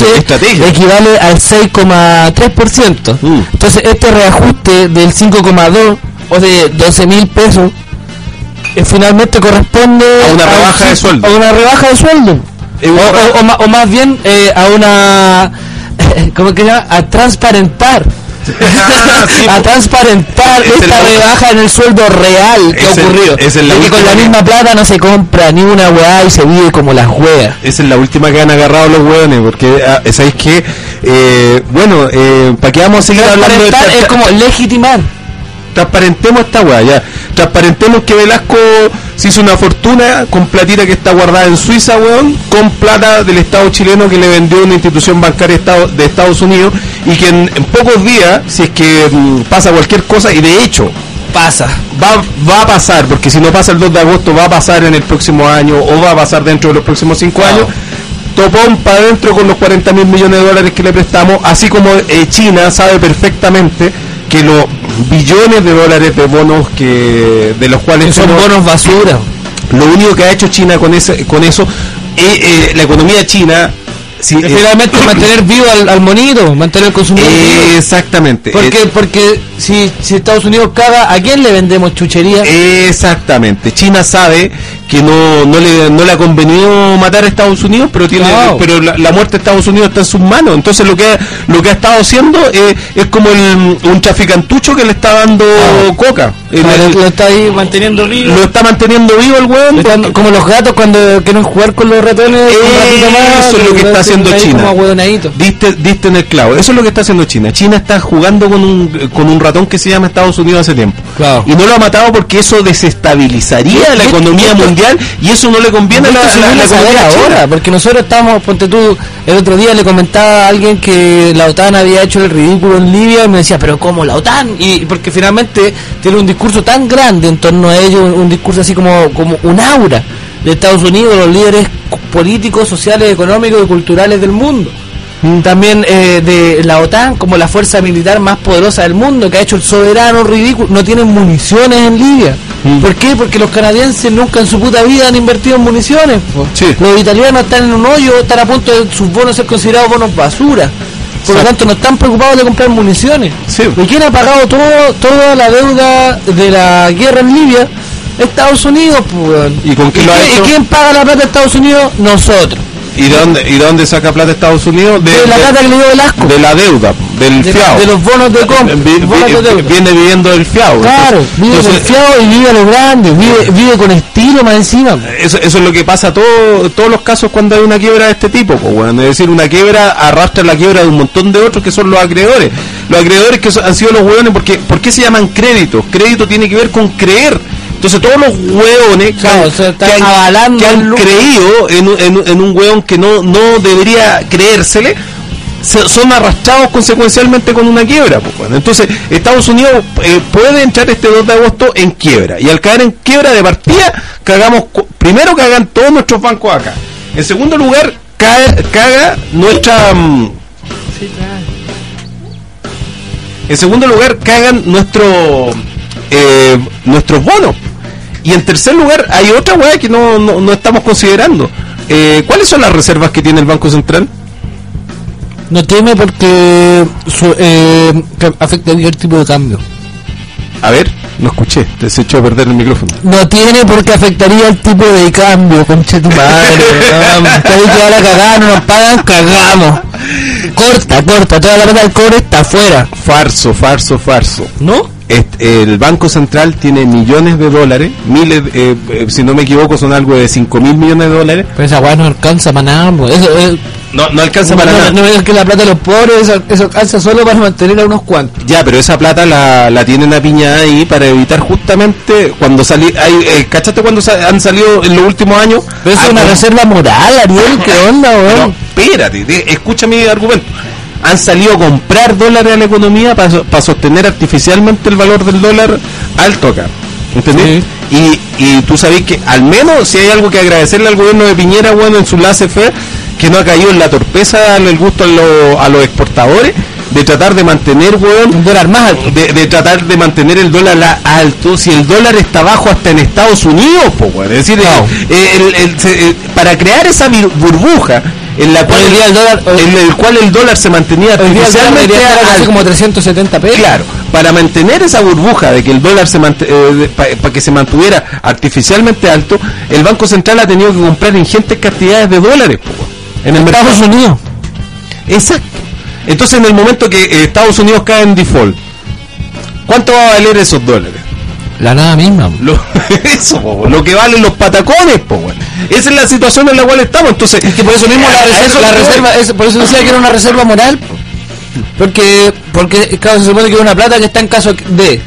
lo equivale al seis coma tres por ciento. Mm. Entonces este reajuste del cinco coma dos o de doce mil pesos eh, finalmente corresponde a una rebaja a, de sueldo. A una rebaja de sueldo. O, o, o, o más bien eh, a una... ¿Cómo que se llama? A transparentar. Ah, sí, a transparentar esta el, rebaja en el sueldo real que ha ocurrido. Es el, es porque con la misma plata no se compra ni una weá y se vive como las weas. Esa es la última que han agarrado los weones, porque uh, ¿sabéis qué? Eh, bueno, eh, ¿para qué vamos a seguir hablando de esta... Es como legitimar. transparentemos esta weá, ya. Transparentemos que Velasco se hizo una fortuna con platita que está guardada en Suiza, weón, con plata del Estado chileno que le vendió una institución bancaria de Estados Unidos, y que en, en pocos días, si es que mm, pasa cualquier cosa, y de hecho pasa, va, va a pasar, porque si no pasa el dos de agosto, va a pasar en el próximo año, o va a pasar dentro de los próximos cinco claro. años, topón para adentro con los cuarenta mil millones de dólares que le prestamos, así como eh, China sabe perfectamente que los billones de dólares de bonos que de los cuales que son somos, bonos basura, lo único que ha hecho China con ese con eso, eh, eh, la economía china, sí, es finalmente eh, mantener vivo al, al monito, mantener el consumidor eh, vivo. Exactamente. Porque, eh, porque si, si Estados Unidos caga, ¿a quién le vendemos chuchería? Exactamente. China sabe que no no le no le ha convenido matar a Estados Unidos, pero tiene Claro. pero la, la muerte de Estados Unidos está en sus manos. Entonces lo que ha, lo que ha estado haciendo eh, es como el, un traficantucho que le está dando Claro. coca. El- Claro, el- lo está ahí manteniendo vivo. lo está manteniendo vivo el weón. Están como los gatos cuando quieren jugar con los ratones un ratito más, Eso es lo que está haciendo ahí China. como ahueonadito. Diste, diste en el clavo. Eso es lo que está haciendo China. China está jugando con un con un ratón que se llama Estados Unidos hace tiempo. Claro. Y no lo ha matado porque eso desestabilizaría la Y- economía y- mundial, y eso no le conviene a la, Esto se la- viene la a saber economía ahora, china. porque nosotros estamos, ponte tú, el otro día le comentaba a alguien que la OTAN había hecho el ridículo en Libia, y me decía, pero ¿cómo la OTAN? Y porque finalmente tiene un discurso tan grande en torno a ello, un, un discurso así como, como un aura de Estados Unidos, los líderes políticos, sociales, económicos y culturales del mundo. También eh, de la OTAN como la fuerza militar más poderosa del mundo, que ha hecho el soberano ridículo. No tienen municiones en Libia. Mm. ¿Por qué? Porque los canadienses nunca en su puta vida han invertido en municiones, po. Sí. Los italianos están en un hoyo, están a punto de sus bonos ser considerados bonos basura. Por lo Exacto. tanto no están preocupados de comprar municiones. Sí. ¿Y quién ha pagado todo, toda la deuda de la guerra en Libia? Estados Unidos, pues, weón. ¿Y con quién lo ha quién- hecho? ¿Y quién paga la plata de Estados Unidos? Nosotros. ¿Y de dónde y de dónde saca plata Estados Unidos? De, De la de- plata que le dio Velasco. de la deuda, del De, fiado. de los bonos de compra. Vi- vi- bonos de deuda. viene viviendo del fiado. Claro, Entonces- vive entonces, confiado y vive a lo grande, vive, vive con estilo más encima. Eso, eso es lo que pasa a todo, todos los casos cuando hay una quiebra de este tipo, pues, bueno, es decir, una quiebra arrastra la quiebra de un montón de otros que son los acreedores. Los acreedores que son- han sido los hueones, porque ¿por qué se llaman créditos? Crédito tiene que ver con creer. Entonces todos los hueones que Claro, han, o sea, están que han- avalando que han el lucro. creído en, un- en, un- en un hueón que no, no debería creérsele, se- son arrastrados consecuencialmente con una quiebra, pues, bueno. Entonces Estados Unidos eh, puede entrar este dos de agosto en quiebra, y al caer en quiebra de partida, cagamos, cu- primero cagan todos nuestros bancos acá, en segundo lugar caga, caga nuestra mm, en segundo lugar cagan nuestro eh, nuestros bonos, y en tercer lugar hay otra weá que no, no, no estamos considerando. Eh, ¿cuáles son las reservas que tiene el Banco Central? No teme porque su, eh, que afectaría el tipo de cambio. A ver, no escuché, te se echó a perder el micrófono. No tiene porque afectaría el tipo de cambio, concha tu madre. Vamos, está ahí que ahora cagamos, no nos pagan, cagamos. Corta, corta, toda la plata del cobre está afuera. Farso, farso, farso. ¿No? Est- el Banco Central tiene millones de dólares, miles, eh, eh, si no me equivoco son algo de cinco mil millones de dólares. Pero esa weá no alcanza para nada, pues. Eso, eh, No, no alcanza no, para no, nada. no me digas que la plata de los pobres, eso, eso alcanza solo para mantener a unos cuantos. Ya, pero esa plata la, la tienen apiñada ahí para evitar justamente cuando salí, hay, eh, ¿cachaste cuando sa- han salido en los últimos años? Pero eso Ah, es una con- reserva moral, Ariel, ¿qué onda, No, weón? espérate, de- escucha mi argumento. Han salido a comprar dólares a la economía para sostener artificialmente el valor del dólar alto acá. ¿Entendés? Y, y tú sabés que al menos si hay algo que agradecerle al gobierno de Piñera, bueno, en su laissez-faire, que no ha caído en la torpeza de darle el gusto a, lo- a los exportadores, de tratar de mantener, weón, Un dólar más alto. de, de tratar de mantener el dólar la- alto, si el dólar está bajo hasta en Estados Unidos, pues, weón. Es decir, Claro. eh, el- el- se- eh, para crear esa vir- burbuja en la cual Hoy día el dólar- hoy- en el cual el dólar se mantenía Hoy día el dólar artificialmente debería estar casi alto. como trescientos setenta pesos. Claro, para mantener esa burbuja de que el dólar se para que se mantuviera artificialmente alto, el Banco Central ha tenido que comprar ingentes cantidades de dólares, po, weón, en el Estados mercado. Unidos. Exacto. Entonces, en el momento que eh, Estados Unidos cae en default, ¿cuánto va a valer esos dólares? La nada misma. Lo, eso, po, lo que valen los patacones, po, weón. Esa es la situación en la cual estamos. Entonces, Es que por eso mismo a- la a reserva, eso la que voy. reserva es, por eso decía que era una reserva moral. Porque, porque claro, se supone que es una plata que está en caso de,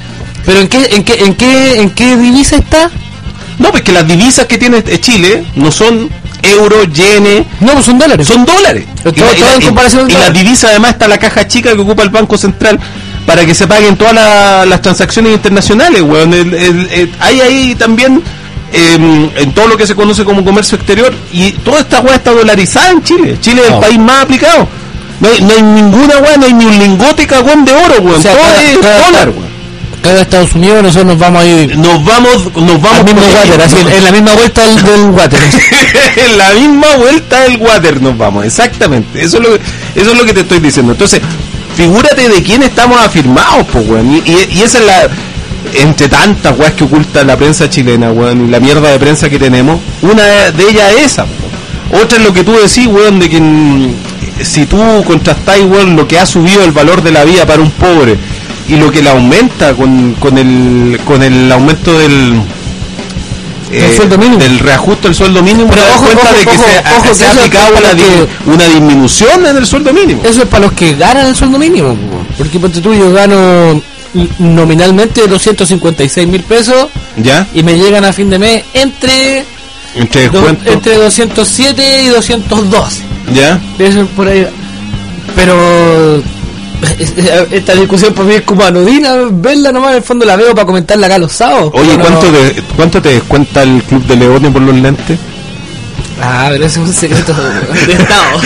¿Pero en qué, en qué, en qué, en qué divisa está? No, pues que las divisas que tiene Chile no son euros, yenes. No, pues son dólares. Son dólares. Todo, y, la, todo en y, comparación y, y la divisa además está la caja chica que ocupa el Banco Central para que se paguen todas la, las transacciones internacionales, weón. El, el, el, hay ahí también eh, en todo lo que se conoce como comercio exterior, y toda esta weá está dolarizada en Chile. Chile es no. el país más aplicado. No hay, no hay ninguna weá, no hay ni un lingote cagón de oro, weón. O sea, todo cada, es cada, dólar, weón. Cada Estados Unidos nosotros nos vamos a ir. Nos vamos, nos vamos al mismo water, así, en la misma vuelta del, del water. En la misma vuelta del water nos vamos, exactamente. Eso es lo que, eso es lo que te estoy diciendo. Entonces, figúrate de quién estamos afirmados, pues, weón. Y, y, y esa es la, entre tantas weas que oculta la prensa chilena, weón, y la mierda de prensa que tenemos, una de ellas es esa, weón. Otra es lo que tú decís, weón, de que mm, si tú contrastáis, weón, lo que ha subido el valor de la vida para un pobre y lo que le aumenta con, con el con el aumento del eh, sueldo mínimo, del reajuste del sueldo mínimo, pero ojo, cuenta ojo, de que ojo, se, ojo, se ha aplicado una, que, una disminución en el sueldo mínimo. Eso es para los que ganan el sueldo mínimo, porque ponte tú, yo gano nominalmente doscientos cincuenta y seis mil pesos, ya, y me llegan a fin de mes entre entre, do, entre doscientos siete y doscientos doce, ya, eso por ahí. Pero esta discusión para mí es como anodina, verla nomás, en el fondo la veo para comentarla acá los sábados. Oye, ¿cuánto, no... te, ¿cuánto te descuenta el Club de Leones por los lentes? Ah, pero ese es un secreto de Estado.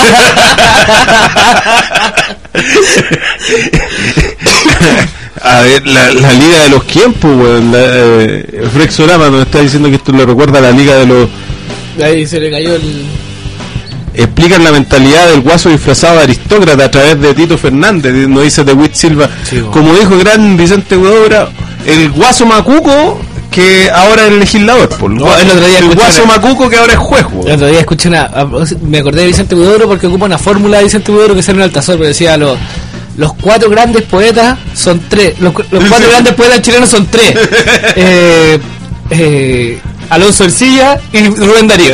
A ver, la, la Liga de los Tiempos, weón. Eh, Frexorama nos está diciendo que esto le recuerda a la Liga de los... Ahí se le cayó el... Explican la mentalidad del guaso disfrazado de aristócrata a través de Tito Fernández, nos dice de Witt Silva. Sí, como dijo el gran Vicente Huidobro, el guaso macuco que ahora es legislador, por el, no, guaso, el, otro día el guaso una... macuco que ahora es juez. El otro día escuché una, me acordé de Vicente Huidobro porque ocupa una fórmula de Vicente Huidobro que sale en Altazor, pero decía los los cuatro grandes poetas son tres, los, los cuatro sí. grandes poetas chilenos son tres. eh, eh, Alonso Ercilla y Rubén Darío.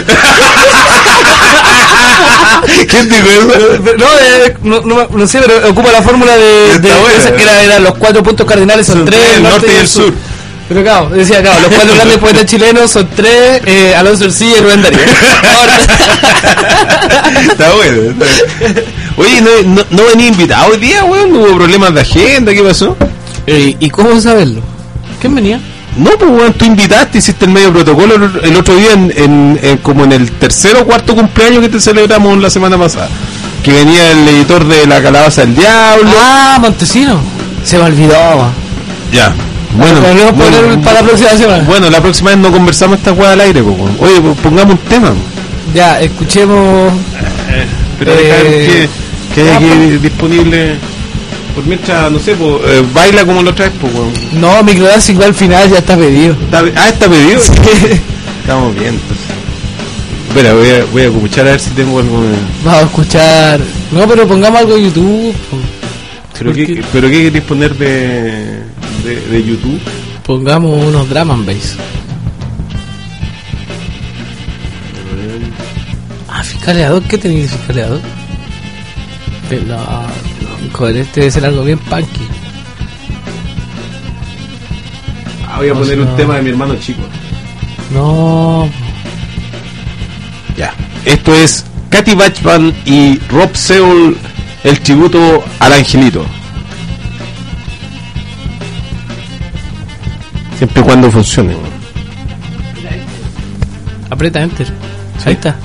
¿Quién dijo eso? No, eh, no, no, no sé, pero ocupa la fórmula de, de, de esa que era, era los cuatro puntos cardinales son, son tres, el norte, norte y el sur. sur. Pero claro, decía, claro, los cuatro grandes poetas chilenos son tres, eh, Alonso Ercilla y Rubén Darío. Está bueno, está bueno. Oye, ¿no, no, no venía invitado hoy día, weón? ¿No hubo problemas de agenda? ¿Qué pasó? Eh, ¿Y cómo saberlo? ¿Quién venía? No, pues weón, tú invitaste, hiciste el medio protocolo el otro día en, en, en como en el tercer o cuarto cumpleaños que te celebramos la semana pasada, que venía el editor de La Calabaza del Diablo. Ah, Montesino, se me olvidó. Ya, bueno, bueno, bueno, para la próxima semana. Bueno, la próxima vez no conversamos esta weá al aire, pues, weón. Oye, pues, pongamos un tema. Ya, escuchemos. Eh, pero eh, que, que hay aquí pues disponible. Por mientras, no sé, pues, eh, baila como lo traes, pues, weón. No, Microdance igual al final ya está pedido. ¿Está, ah, está pedido? Sí. Estamos bien, entonces. Espera, voy a, voy a escuchar a ver si tengo algo de... Vamos a escuchar... No, pero pongamos algo de YouTube. ¿Pero qué, ¿Pero qué queréis poner de, de, de YouTube? Pongamos unos drum and bass. Ah, fiscaleador, ¿qué tenéis de fiscaleador? No, no, joder, este debe ser algo bien punky. Ah, voy a no, poner no. un tema de mi hermano chico. No. Ya. Esto es Katy Bachman y Rob Seul, el tributo al angelito. Siempre y cuando funcione. Aprieta enter. ¿Sí? Ahí está.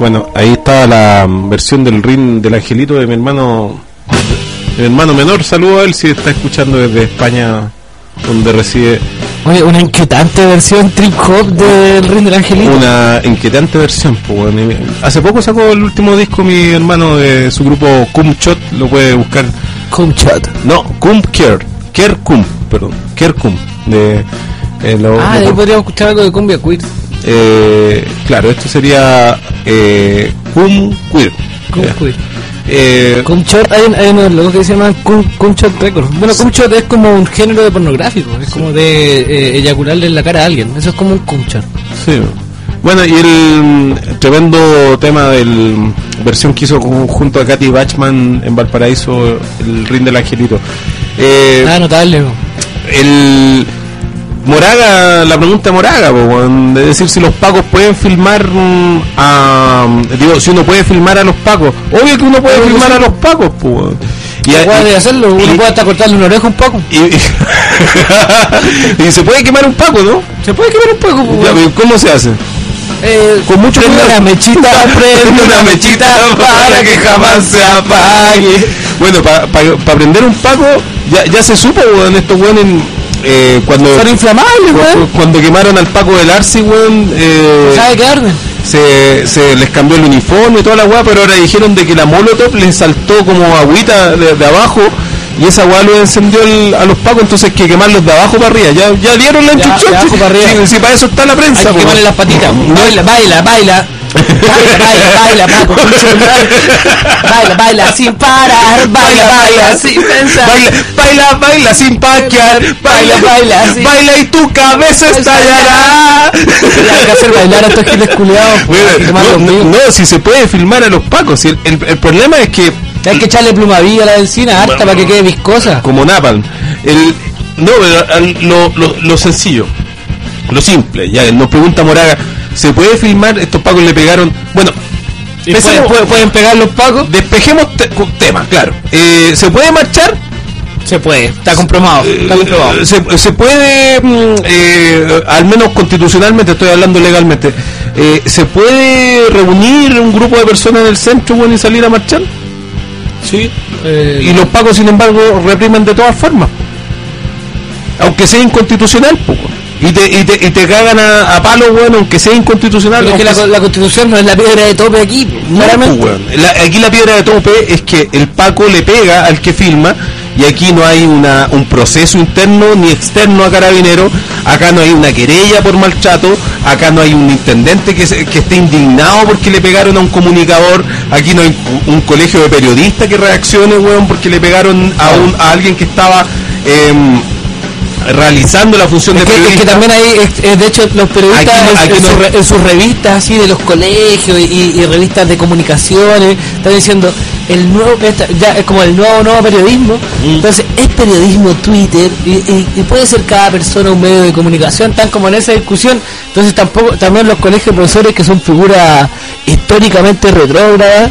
Bueno, ahí está la versión del ring del Angelito de mi hermano, de mi hermano menor. Saludo a él si está escuchando desde España, donde reside. Oye, una inquietante versión trip hop del ring del Angelito. Una inquietante versión. Pues, bueno, hace poco sacó el último disco mi hermano de su grupo Cum Shot, lo puede buscar. Cum Shot. No, Cum Kier, Kier Cum, perdón, Kier Cum. De, eh, lo, ah, lo, ahí podríamos escuchar algo de cumbia queer. Eh, claro, esto sería eh, Cum Queer. Cum yeah. Queer. Eh, Cum Shot, hay, hay unos logos que se llaman Cum, Cum Shot Records. Bueno, Cum Shot es como un género de pornográfico, es como de eh, eyacularle en la cara a alguien. Eso es como un Cum Shot. Sí. Bueno, y el tremendo tema del versión que hizo junto a Katy Bachman en Valparaíso, el ring del Angelito. Eh, ah, notable. El Moraga, la pregunta de Moraga, po, de decir si los pacos pueden filmar a, digo, si uno puede filmar a los pacos. Obvio que uno puede Pero filmar sí. a los pacos, po. Y puede hacerlo, uno y, puede hasta cortarle una oreja a un paco. Y, y, y se puede quemar un paco, ¿no? Se puede quemar un paco, po. Ya, ¿cómo se hace? Eh, con mucho prende cuidado. una mechita, prende una mechita para que jamás se apague. Bueno, para pa, pa prender un paco, ya, ya se supo, weón, estos weones, eh, cuando son inflamables, weón. Cuando quemaron al Paco del Arce, weón, eh, ¿sabe qué arde? Se, se les cambió el uniforme y toda la weá, pero ahora dijeron de que la Molotov les saltó como agüita de, de abajo. Y esa weá lo encendió el, a los pacos, entonces hay que quemarlos de abajo para arriba. Ya, ya dieron la instrucción. De abajo si, para arriba. Si, si para eso está la prensa. Hay que quemarle las patitas. Baila, baila, baila. Baila, baila, baila, Paco. Baila, baila sin parar. Baila, baila sin pensar. Baila, baila, baila sin paquear. Baila, baila, baila, baila y tu cabeza estallará. Hay que hacer bailar a estos giles culiados. Bueno, no, no, no, si se puede filmar a los pacos. Si el, el, el problema es que hay que echarle plumavilla a la benzina harta, bueno, para que quede viscosa. Como napalm. El, no, lo, lo, lo sencillo, lo simple. Ya nos pregunta Moraga, ¿se puede filmar? Estos pacos le pegaron. Bueno, pueden, pueden, pueden pegar los pacos. Despejemos te, temas, claro. Eh, ¿Se puede marchar? Se puede, está comprobado. Está comprobado. Eh, se, se puede, eh, al menos constitucionalmente, estoy hablando legalmente, eh, ¿se puede reunir un grupo de personas en el centro, bueno, y salir a marchar? Sí, eh, y los pacos, sin embargo, reprimen de todas formas, aunque sea inconstitucional, poco. Y te, y te, y te cagan a, a palos, bueno, aunque sea inconstitucional. Pero es que la, sea... la constitución no es la piedra de tope aquí, no, claramente. Pues, bueno. la, aquí la piedra de tope es que el paco le pega al que filma, y aquí no hay una, un proceso interno ni externo a Carabineros. Acá no hay una querella por maltrato, acá no hay un intendente que, se, que esté indignado porque le pegaron a un comunicador, aquí no hay un, un colegio de periodistas que reaccione, weón, porque le pegaron a, un, a alguien que estaba eh, realizando la función es de que, periodista. Es que también hay, es, de hecho, los periodistas aquí no, aquí en, no. Sus, en sus revistas así de los colegios y, y revistas de comunicaciones están diciendo el nuevo, ya es como el nuevo nuevo periodismo. Mm. Entonces es periodismo Twitter y, y, y puede ser cada persona un medio de comunicación, tan como en esa discusión. Entonces tampoco también los colegios de profesores, que son figuras históricamente retrógradas,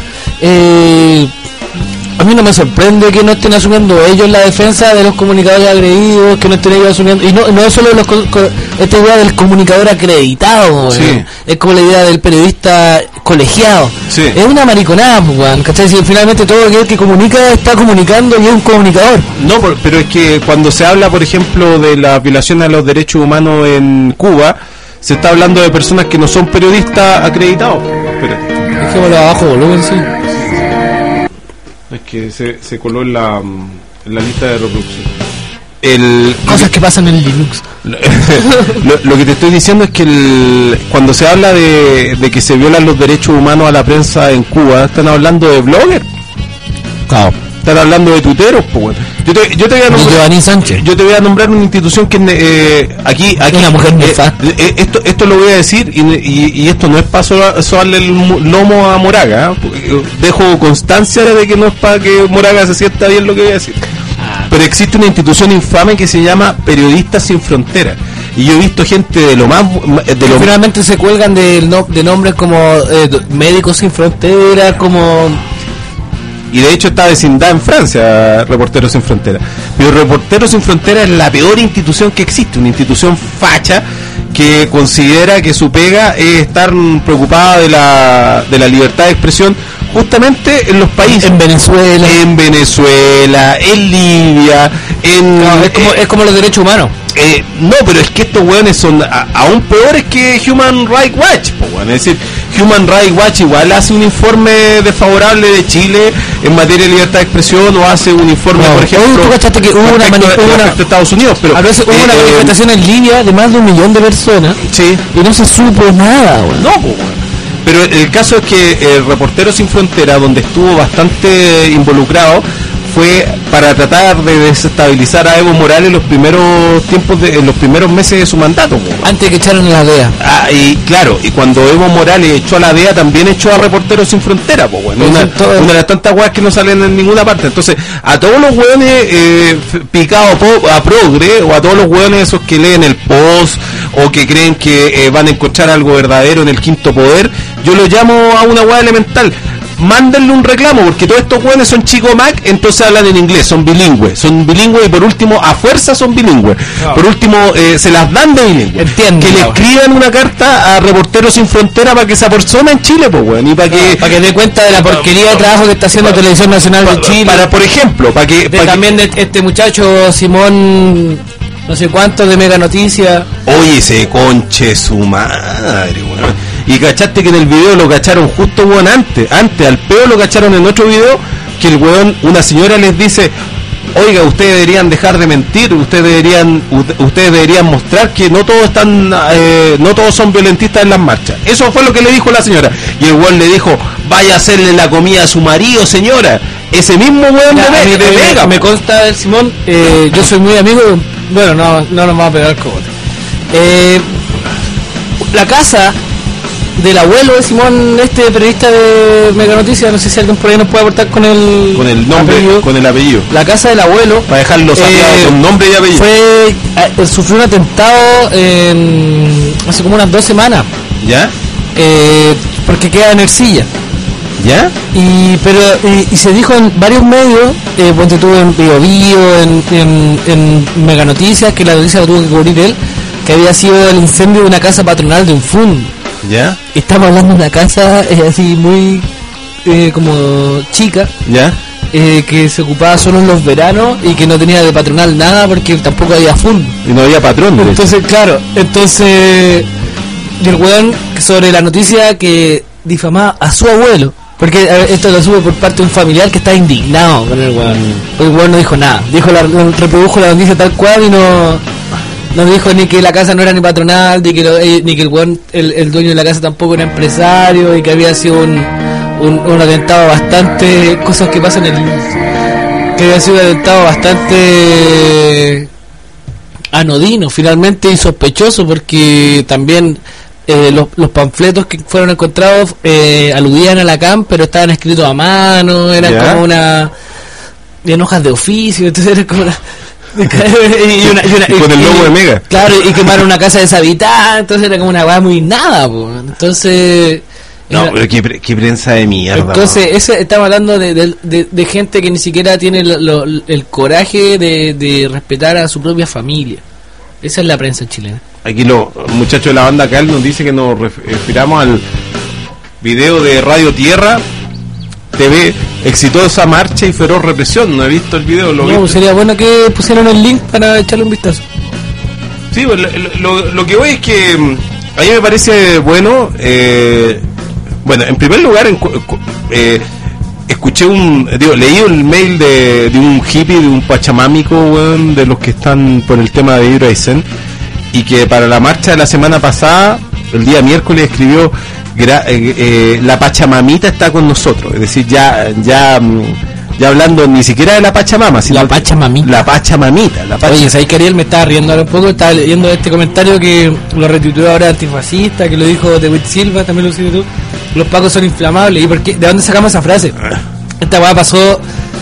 eh, a mí no me sorprende que no estén asumiendo ellos la defensa de los comunicadores agredidos, que no estén ellos asumiendo, y no, no solo los, esta idea del comunicador acreditado, sí. ¿eh? Es como la idea del periodista colegiado, sí. Es una mariconada, man, ¿cachai? Si finalmente todo aquel que comunica está comunicando y es un comunicador. No, pero es que cuando se habla, por ejemplo, de la violación a los derechos humanos en Cuba, se está hablando de personas que no son periodistas acreditados. Dejémoslo abajo, volumen, sí. Es que se, se coló en la, en la lista de reproducción. El, Cosas que pasan en Linux. lo, lo que te estoy diciendo es que el, cuando se habla de, de que se violan los derechos humanos a la prensa en Cuba, están hablando de bloggers. Claro. Están hablando de tuiteros, pues. Yo te, yo te voy a nombrar, Sánchez. Yo te voy a nombrar una institución que eh, aquí, aquí una mujer eh, eh, esto, esto lo voy a decir y, y, y esto no es para sobarle el lomo a Moraga, ¿eh? Dejo constancia de que no es para que Moraga se sienta bien lo que voy a decir. Pero existe una institución infame que se llama Periodistas Sin Fronteras. Y yo he visto gente de lo más... de lo finalmente se cuelgan de, no, de nombres como eh, Médicos Sin Fronteras, como... Y de hecho está vecindad en Francia, Reporteros Sin Fronteras. Pero Reporteros Sin Fronteras es la peor institución que existe, una institución facha que considera que su pega es estar preocupada de la, de la libertad de expresión justamente en los países. En Venezuela. En Venezuela, en Libia, en... No, es, como, eh, es como los derechos humanos. Eh, no, pero es que estos weones son a, aún peores que Human Rights Watch, po, weón. Es decir, Human Rights Watch igual hace un informe desfavorable de Chile en materia de libertad de expresión, o hace un informe, No, por ejemplo, tú cachaste que hubo una, respecto mani- de- hubo una- respecto a Estados Unidos, pero a veces hubo eh, una eh, manifestación en Libia de más de un millón de personas sí, y no se supo nada, weón. no, po, weón. Pero el caso es que eh, Reporteros Sin Frontera, donde estuvo bastante involucrado, fue para tratar de desestabilizar a Evo Morales en los primeros tiempos de, en los primeros meses de su mandato, po. Antes de que echaron la D E A. Ah, y claro, y cuando Evo Morales echó a la D E A, también echó a Reporteros Sin Frontera, pues bueno, una, Todo- una de las tantas weas que no salen en ninguna parte. Entonces, a todos los weones eh, f- picados po- a progre, o a todos los weones esos que leen el Post, o que creen que eh, van a encontrar algo verdadero en el Quinto Poder, yo lo llamo a una wea elemental. Mándenle un reclamo, porque todos estos weones son chico Mac, entonces hablan en inglés, son bilingües, son bilingües y por último, a fuerza son bilingües. No. Por último, eh, se las dan de bilingües. Entiendo, Que le no. escriban una carta a Reporteros Sin Frontera para que se apersona en Chile, pues weón, y para que... Para que dé cuenta de la porquería de trabajo que está haciendo Televisión Nacional de pa- Chile. Para, por ejemplo, para que... De pa' que- también de este muchacho Simón, no sé cuánto, de Mega Noticias. Oye, ese conche su madre, weón. Y cachaste que en el video lo cacharon justo, weón, antes. Antes, al peo lo cacharon en otro video, que el weón, una señora les dice, oiga, ustedes deberían dejar de mentir, ustedes deberían u- ustedes deberían mostrar que no todos están, eh, no todos son violentistas en las marchas. Eso fue lo que le dijo la señora. Y el weón le dijo, vaya a hacerle la comida a su marido, señora. Ese mismo weón Ya, de, a mí- de a mí me- Vega, me po. consta del Simón, eh, yo soy muy amigo, bueno, no, no nos vamos a pegar el cogote. Eh, la casa del abuelo de Simón, este periodista de Mega Noticias, no sé si alguien por ahí nos puede aportar con el, con el nombre, apellido. con el apellido. La casa del abuelo Para dejarlo sapeado Eh, con nombre y apellido. fue eh, sufrió un atentado en, hace como unas dos semanas, ¿Ya? eh, porque queda en Ercilla. ¿Ya? Y pero y, y se dijo en varios medios, eh, ponte tú en Bio Bio, en, en, en Mega Noticias, que la noticia la tuvo que cubrir él, que había sido el incendio de una casa patronal de un F U N. ¿Ya? Estamos hablando de una casa eh, así muy eh, como chica, ¿Ya? eh, que se ocupaba solo en los veranos y que no tenía de patronal nada porque tampoco había F U N. Y no había patrón, de hecho. Entonces, claro, entonces y el weón sobre la noticia que difamaba a su abuelo, porque a ver, esto lo sube por parte de un familiar que está indignado con el weón. El weón no dijo nada, dijo la, reprodujo la noticia tal cual y no no dijo ni que la casa no era ni patronal, ni que lo- eh, ni que el weón, el, el dueño de la casa tampoco era empresario, y que había sido un, un, un atentado bastante, cosas que pasan en el, que había sido un atentado bastante anodino finalmente y sospechoso, porque también eh, los, los panfletos que fueron encontrados eh, aludían a la C A M, pero estaban escritos a mano, eran Ya. como una en hojas de oficio, entonces era como una y una- y una- Y con el logo de Mega. claro, y quemaron una casa deshabitada, entonces era como una weá muy nada, po. Entonces No, era- pero qué, pre- qué prensa de mierda. entonces, ese, estamos hablando de, de, de- de gente que ni siquiera tiene lo- lo- el coraje de, de respetar a su propia familia. Esa es la prensa chilena. ¿no? Aquí los muchachos de la banda Cal nos dice que nos ref- refiramos al video de Radio Tierra T V, exitosa marcha y feroz represión. No he visto el video, lo No, vi. sería bueno que pusieran el link para echarle un vistazo. Sí, pues, lo, lo- lo que voy es que mm, a mí me parece bueno. eh, bueno, en primer lugar, en cu- cu- eh, escuché un. Digo, leí el mail de, de un hippie, de un pachamámico, weón, de los que están por el tema de Hydroisen, y que para la marcha de la semana pasada, el día miércoles, escribió: gra- eh, eh, la Pachamamita está con nosotros. Es decir, ya, ya, mm, ya hablando ni siquiera de la Pachamama, sino La Pachamamita. La Pachamamita. La Pacha- Oye, ¿sabes que Ariel me estaba riendo ahora un poco? Estaba leyendo este comentario que lo retuiteó ahora antifascista, que lo dijo De Witt Silva, también lo hiciste tú. Los pacos son inflamables. ¿Y por qué? ¿De dónde sacamos esa frase? Esta weá pasó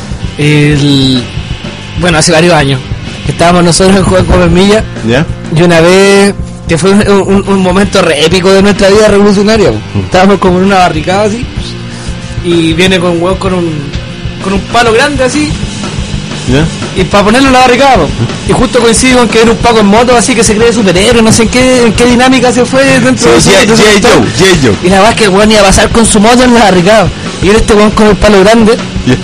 el, bueno, hace varios años. Estábamos nosotros en Juego con Milla ¿Ya? y una vez, que fue un, un- un momento re épico de nuestra vida revolucionaria. Estábamos como en una barricada así y viene con un weón con un con un palo grande así ¿Ya? Y para ponerlo en la barricada, po. Y justo coincide con que era un Paco en moto, así que se cree superhéroe, no sé en qué, en qué dinámica se fue dentro de Sí, G I. Joe, G I. Joe. Y la verdad es que el weón iba a pasar con su moto en la barricada. Y era este weón con el palo grande. Ya.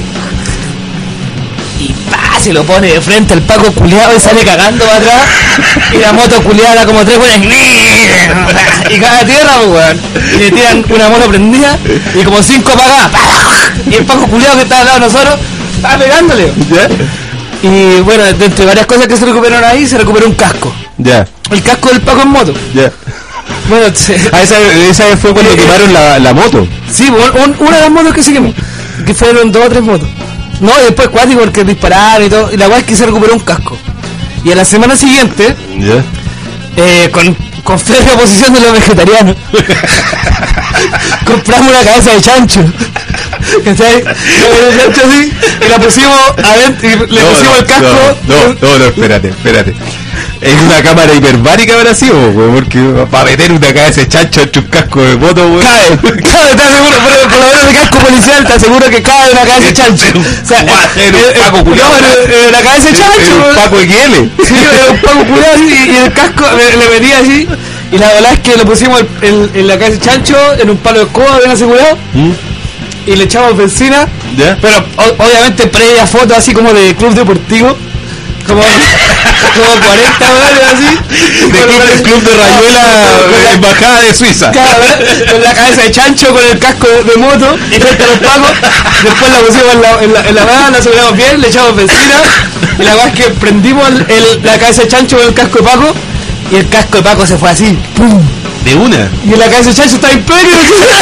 Y pa, se lo pone de frente al Paco culiado y sale cagando para atrás. Y la moto culiada era como tres weones. Y cae a tierra, pues, weón. Y le tiran una moto prendida y como cinco apagadas. Y el Paco culiado que estaba al lado de nosotros estaba pegándole. ¿Ya? Y bueno, dentro de varias cosas que se recuperaron ahí, se recuperó un casco. Ya. El casco del Paco en moto. Ya. Bueno, se, Ah, esa, esa fue cuando Eh, quemaron la, la moto. sí, un- un- una de las motos que se quemó. Que fueron dos o tres motos. No, y después cuático porque dispararon y todo. Y la weá es que se recuperó un casco. Y a la semana siguiente, Ya. eh, con, con férrea oposición de los vegetarianos, compramos una cabeza de chancho. ¿Cachai? La cabeza de chancho así, y la pusimos adentro y le No, pusimos no, el casco. No, no, no, no, espérate, espérate. Es una cámara hiperbárica habrá sido, weón, porque para meter una cabeza de chancho entre un casco de moto, weón. Cae, cae, te aseguro, por, por lo menos el casco policial te aseguro que cae una cabeza de chancho. O sea, Era un eh, eh, Paco culiao. no, era- era la cabeza de chancho. Era un weón. Paco X L. Sí, era un Paco culiao así, y, y el casco le, le venía así. Y la verdad es que le pusimos el, el, en la cabeza de chancho, en un palo de escoba bien asegurado, ¿Mm? y le echamos benzina. ¿Ya? Pero o- obviamente previa foto así como de club deportivo. Como, como cuarenta dólares así. De club, del club de Rayuela, embajada de Suiza. Claro, ¿eh? Con la cabeza de chancho, con el casco de, de moto, y frente a los pacos. Después la pusimos en la, en la, en la mano, la aseguramos bien, le echamos benzina. Y la verdad es que prendimos el, el- la cabeza de chancho con el casco de Paco. Y el casco de Paco se fue así, ¡pum! De una. Y en la cabeza de chancho está imperio.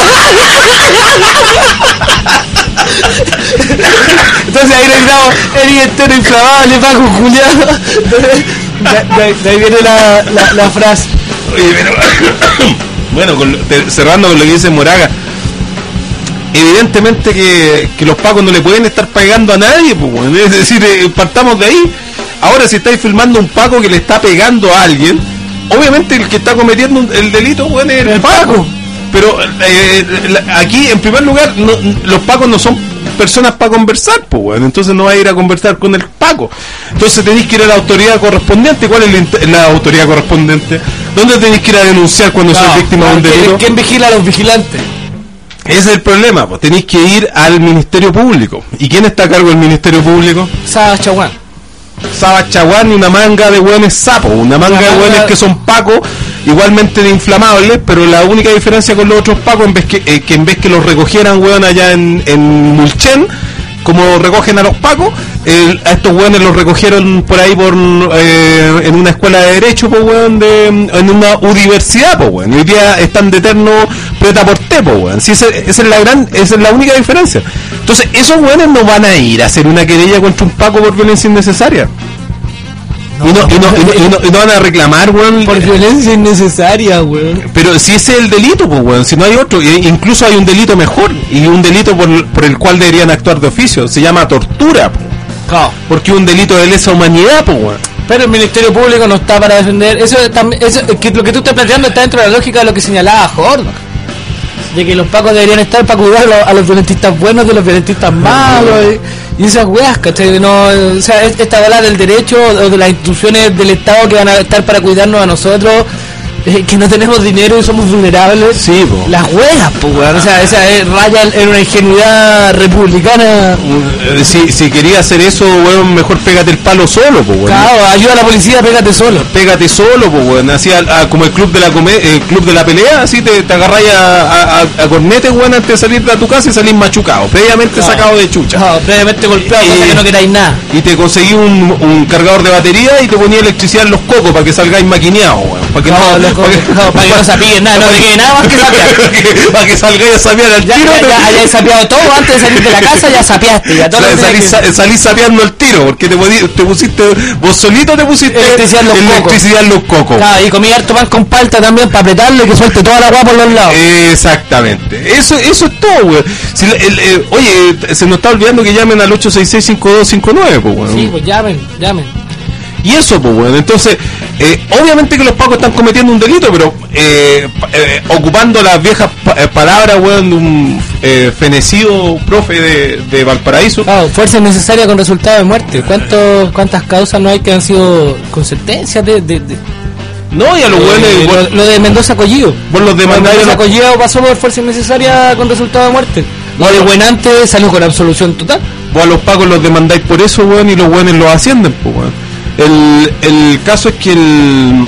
Entonces ahí le gritamos, Eri entero inflamable, Paco Julián. De, de- de ahí viene la, la, la frase. Oye, pero bueno, con lo- te- cerrando con lo que dice Moraga, evidentemente que, que los pacos no le pueden estar pegando a nadie, pues, bueno, es decir, eh, partamos de ahí. Ahora, si estáis filmando un paco que le está pegando a alguien, obviamente el que está cometiendo un- el delito, bueno, es el paco. Pero eh, la- aquí, en primer lugar, no- los pacos no son personas para conversar, pues, bueno, entonces no va a ir a conversar con el paco. Entonces tenéis que ir a la autoridad correspondiente. ¿Cuál es la, int- la autoridad correspondiente? ¿Dónde tenéis que ir a denunciar cuando sois víctima de un ¿quién, delito? ¿Quién vigila a los vigilantes? Ese es el problema, pues tenéis que ir al Ministerio Público. ¿Y quién está a cargo del Ministerio Público? Saba Chaguán. Saba Chaguán y una manga de hueones sapos, una manga Una de manga- hueones que son pacos, igualmente de inflamables, pero la única diferencia con los otros pacos, en vez que, eh, que en vez que los recogieran hueón allá en, en Mulchen, como recogen a los pacos, el- a estos hueones los recogieron por ahí por eh, en una escuela de derecho, pues hueón, de, en una universidad, pues hueón, y hoy día están de eterno preta por té, pues hueón. Sí, esa, esa es la gran, esa es la única diferencia. Entonces, esos hueones no van a ir a hacer una querella contra un paco por violencia innecesaria. Y, no, y, no, y, no, y, no, y no van a reclamar, weón. Por violencia innecesaria, weón. Pero si ese es el delito, pues, weón, si no hay otro, e incluso hay un delito mejor, y un delito por, por el cual deberían actuar de oficio, se llama tortura, po, Claro. porque es un delito de lesa humanidad, pues, weón. Pero el Ministerio Público no está para defender. Eso, también, eso que lo que tú estás planteando está dentro de la lógica de lo que señalaba Jordan. De que los pacos deberían estar para cuidar a los, a los violentistas buenos de los violentistas malos y, y esas weas, ¿cachai? No, o sea, es- esta bola del derecho o de las instituciones del Estado que van a estar para cuidarnos a nosotros, eh, que no tenemos dinero y somos vulnerables. Sí, po. Las weas, pues weón. O sea, esa es, raya en una ingenuidad republicana. Eh, Si, si quería hacer eso, weón, mejor pégate el palo solo, pues, weón. Claro, ayuda a la policía, pégate solo. Pégate solo, pues, weón, así a- a- como el club de la come- el club de la pelea, así te, te agarráis a, a, a, a cornetes, weón, antes de salir de tu casa y salís machucado, previamente Claro. sacado de chucha. No, previamente golpeado, Y- cosa que no queráis nada. Y te conseguí un, un cargador de batería y te ponía electricidad en los cocos para que salgáis maquineados, weón. Para que No, no, los cocos, no, para que no sapien nada, no te quede nada más que sapear. para que salgáis a sapear al Ya, tiro. ya, ya hayáis sapeado todo antes de salir de la casa, ya sapeaste. Ya todo Sa- lo que salís, tenés que- sa- salís sapeando el tiro porque te, podi- te pusiste, vos solito te pusiste Electricidad en los cocos. electricidad en los cocos. Claro, y comí harto pan con palta también para apretarle que suelte toda la agua por los lados. Exactamente, eso eso es todo, weón. Si el- el- eh, oye, se nos está olvidando que llamen al ocho seis seis, cinco dos cinco nueve, pues, weón. Sí, pues llamen, llamen. Y eso, pues, weón. Entonces, eh, obviamente que los pacos están cometiendo un delito, pero eh, pa- eh, ocupando las viejas pa- eh, palabras, weón, de un eh, fenecido profe de, de Valparaíso. Claro, fuerza innecesaria con resultado de muerte. ¿Cuántos, ¿Cuántas causas no hay que han sido con sentencias de... de, de No, y a los eh, weones, lo, vos, lo de Mendoza Collillo. vos los demandáis. Mendoza Collillo pasó por fuerza innecesaria con resultado de muerte. Lo de Buenante salió con absolución total. Vos a los pacos los demandáis por eso, weón, y los weones los ascienden, pues, weón. El, el caso es que el...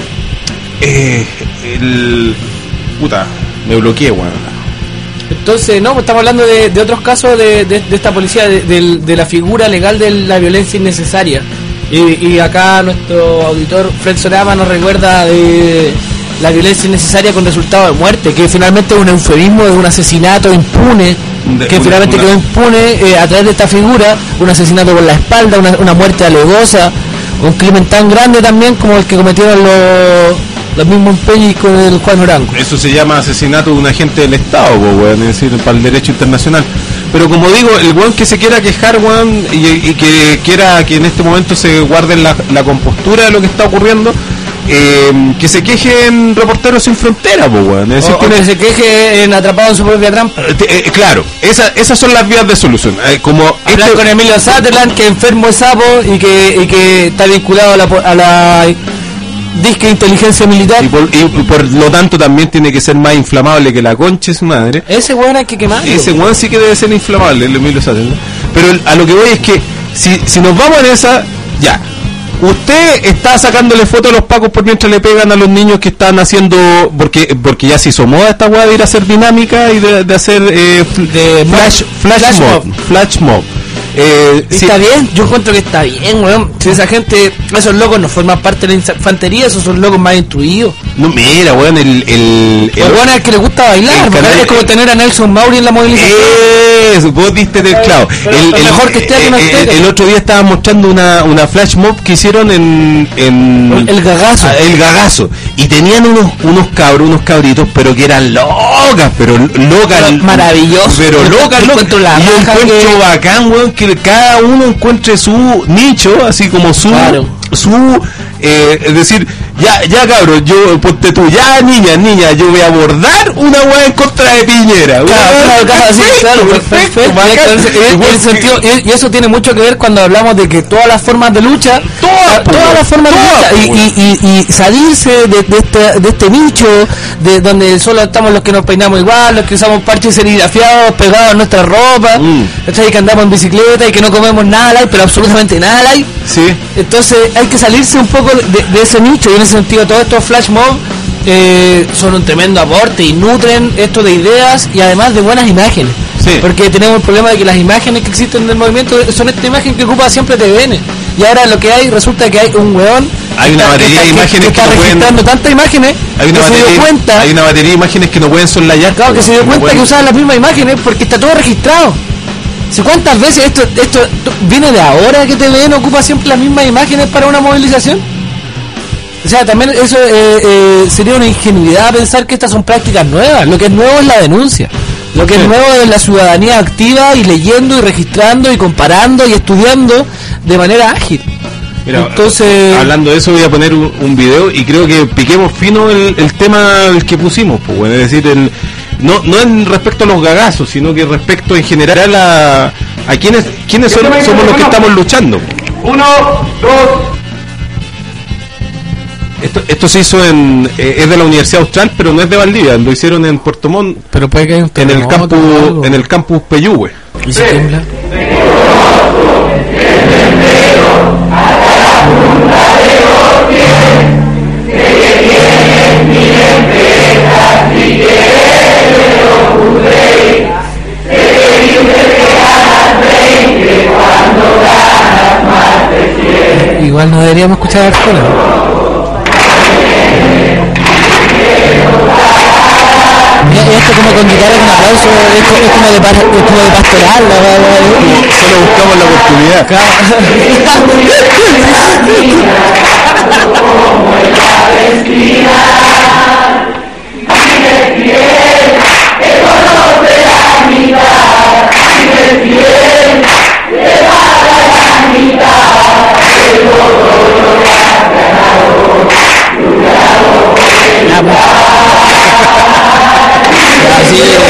Eh, el... Puta, me bloqueé, weón. Entonces, no, pues estamos hablando de, de otros casos de, de, de esta policía, de, de, de la figura legal de la violencia innecesaria. Y, y acá nuestro auditor Fred Sorama nos recuerda de la violencia innecesaria con resultado de muerte, que finalmente es un eufemismo de un asesinato impune, De- que una- finalmente una- quedó impune eh, a través de esta figura, un asesinato por la espalda, una, una muerte alegosa, un crimen tan grande también como el que cometieron los, los mismos Peñi con el Juan Orango. Eso se llama asesinato de un agente del Estado, pues, weón, es decir, para el derecho internacional. Pero como digo, el weón que se quiera quejar, weón, y, y que quiera que en este momento se guarde la, la compostura de lo que está ocurriendo, eh, que se queje en Reporteros Sin Frontera, pues, weón. Es decir, O, o tiene- que se queje en atrapado en su propia trampa. Eh, te- eh, claro, esa, esas son las vías de solución. Eh, como Hablar este- con Emilio Sutherland, que enfermo es sapo y que, y que está vinculado a la, po- a la disque inteligencia militar. y, por, y por lo tanto también tiene que ser más inflamable que la concha de su madre. Ese weón hay que quemarlo. Ese weón sí que debe ser inflamable, el Emilio Sutherland. Pero el- a lo que voy es que si, si nos vamos en esa, ya. Usted está sacándole fotos a los pacos por mientras le pegan a los niños que están haciendo, porque porque ya se hizo moda esta weá de ir a hacer dinámica y de, de hacer eh, fl- De flash, flash, flash mob, mob. flash mob. Eh, ¿Y si- está bien? Yo encuentro que está bien, weón. Si esa gente, esos locos no forman parte de la infantería, esos son locos más instruidos. no, mira, weón, el, el, el- El weón es el que le gusta bailar, el porque canal- es como tener a Nelson Mauri en la movilización. Eso, vos diste del clavo. Pero El, lo el- mejor que esté aquí no el- esté. el- el otro día estaban mostrando una, una flash mob que hicieron en, en El gagazo. Ah, el gagazo, y tenían unos unos cabros, unos cabritos, pero que eran locas, pero locas, Pero maravilloso. pero Yo locas, locas. encuentro la Y yo raja encuentro que- bacán, weón, que cada uno encuentre su nicho, así como su Claro. su eh, es decir, ya, ya cabrón, yo ponte tú, ya niña, niña, yo voy a abordar una weá en contra de Piñera. Claro, claro, claro, sí, claro, perfecto, bacán. Entonces, en- en Igual el que- sentido- y y eso tiene mucho que ver cuando hablamos de que todas las formas de lucha, Todas, a- po, todas las formas todas, de lucha, po, y, y, y, y salirse de, de este, de este nicho, de donde solo estamos los que nos peinamos igual, los que usamos parches serigrafiados pegados a nuestra ropa, Mm. ¿cachai? Que andamos en bicicleta y que no comemos nada light, pero absolutamente nada light. Sí. Entonces hay que salirse un poco de, de ese nicho, y en ese sentido todos estos flash mob eh, son un tremendo aporte y nutren esto de ideas y además de buenas imágenes. Sí. Porque tenemos el problema de que las imágenes que existen del movimiento son esta imagen que ocupa siempre T V N. Y ahora lo que hay, resulta que hay un weón Hay que una está- batería que de está- imágenes que que está no pueden- registrando tantas imágenes Hay una, que se dio batería, cuenta, hay una batería de imágenes que no pueden soslayar. claro, que se dio No cuenta pueden- que usaban las mismas imágenes porque está todo registrado. Si ¿Cuántas veces esto, esto viene de ahora que T V N ocupa siempre las mismas imágenes para una movilización? O sea, también eso eh, eh, sería una ingenuidad pensar que estas son prácticas nuevas. Lo que es nuevo es la denuncia. Lo que es Sí. nuevo es la ciudadanía activa y leyendo y registrando y comparando y estudiando de manera ágil. Mira, Entonces, hablando de eso, voy a poner un, un video y creo que piquemos fino el, el tema el que pusimos, pues, bueno, es decir, el, no, no en respecto a los gagazos, sino que respecto en general a, a quienes, quienes son, somos los que estamos luchando. Uno, dos. Esto, esto se hizo en, eh, es de la Universidad Austral, pero no es de Valdivia, lo hicieron en Puerto Montt, pero puede que haya un en el terremoto o campus, algo. en el campus Peyúgue. ¿Y si tiembla? Igual no deberíamos escuchar a Arjona. Mira, esto como con guitarra con aplauso, es, co- es como de par- es como de pastoral, la verdad. Como solo buscamos la oportunidad.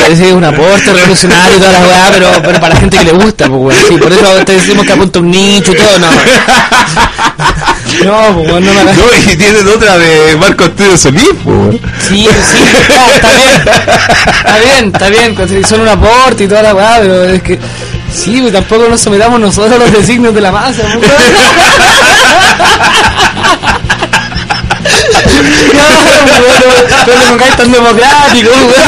sí, es un aporte revolucionario y toda la weá, pero, pero para la gente que le gusta, pues weón. Sí, por eso te decimos que apunta un nicho y todo, no. No, pues weón, no me hagas. No, y tienen otra de Marco Antonio Solís, pues. Sí, sí, está, está bien. Está bien, está bien, pues, son un aporte y toda la weá, pero es que. Sí, pues tampoco nos sometamos nosotros a los designios de la masa, pues, weón. No, no te pongáis tan democrático,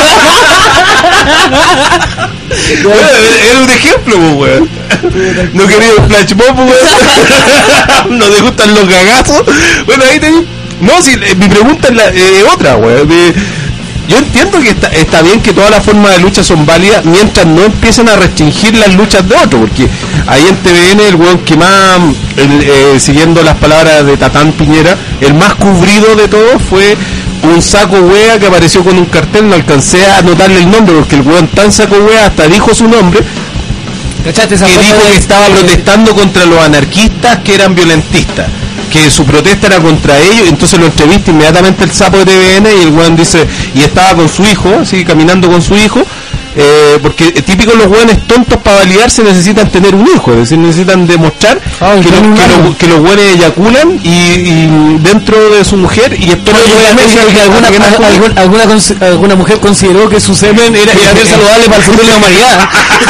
Bueno, era un ejemplo, pues, weón. No quería un flash mob, weón. No te gustan los cagazos. Bueno, ahí te. No, si eh, mi pregunta es la, eh, otra, weón. Yo entiendo que está, está bien que todas las formas de lucha son válidas mientras no empiecen a restringir las luchas de otros, porque ahí en T V N el weón que más, el, eh, siguiendo las palabras de Tatán Piñera, el más cubrido de todos fue un saco wea que apareció con un cartel, no alcancé a anotarle el nombre porque el weón tan saco wea hasta dijo su nombre, ¿cachaste esa que dijo de, que estaba de, protestando contra los anarquistas que eran violentistas, que su protesta era contra ellos. Entonces lo entrevista inmediatamente el sapo de T V N y el weón dice, y estaba con su hijo, así caminando con su hijo, eh, porque típico los weones tontos para validarse necesitan tener un hijo, es decir, necesitan demostrar oh, que, lo, que, lo, que los weones eyaculan y, y dentro de su mujer, y espero que alguna, alguna, alguna, alguna mujer consideró que su semen era, era bien saludable para el futuro de la humanidad.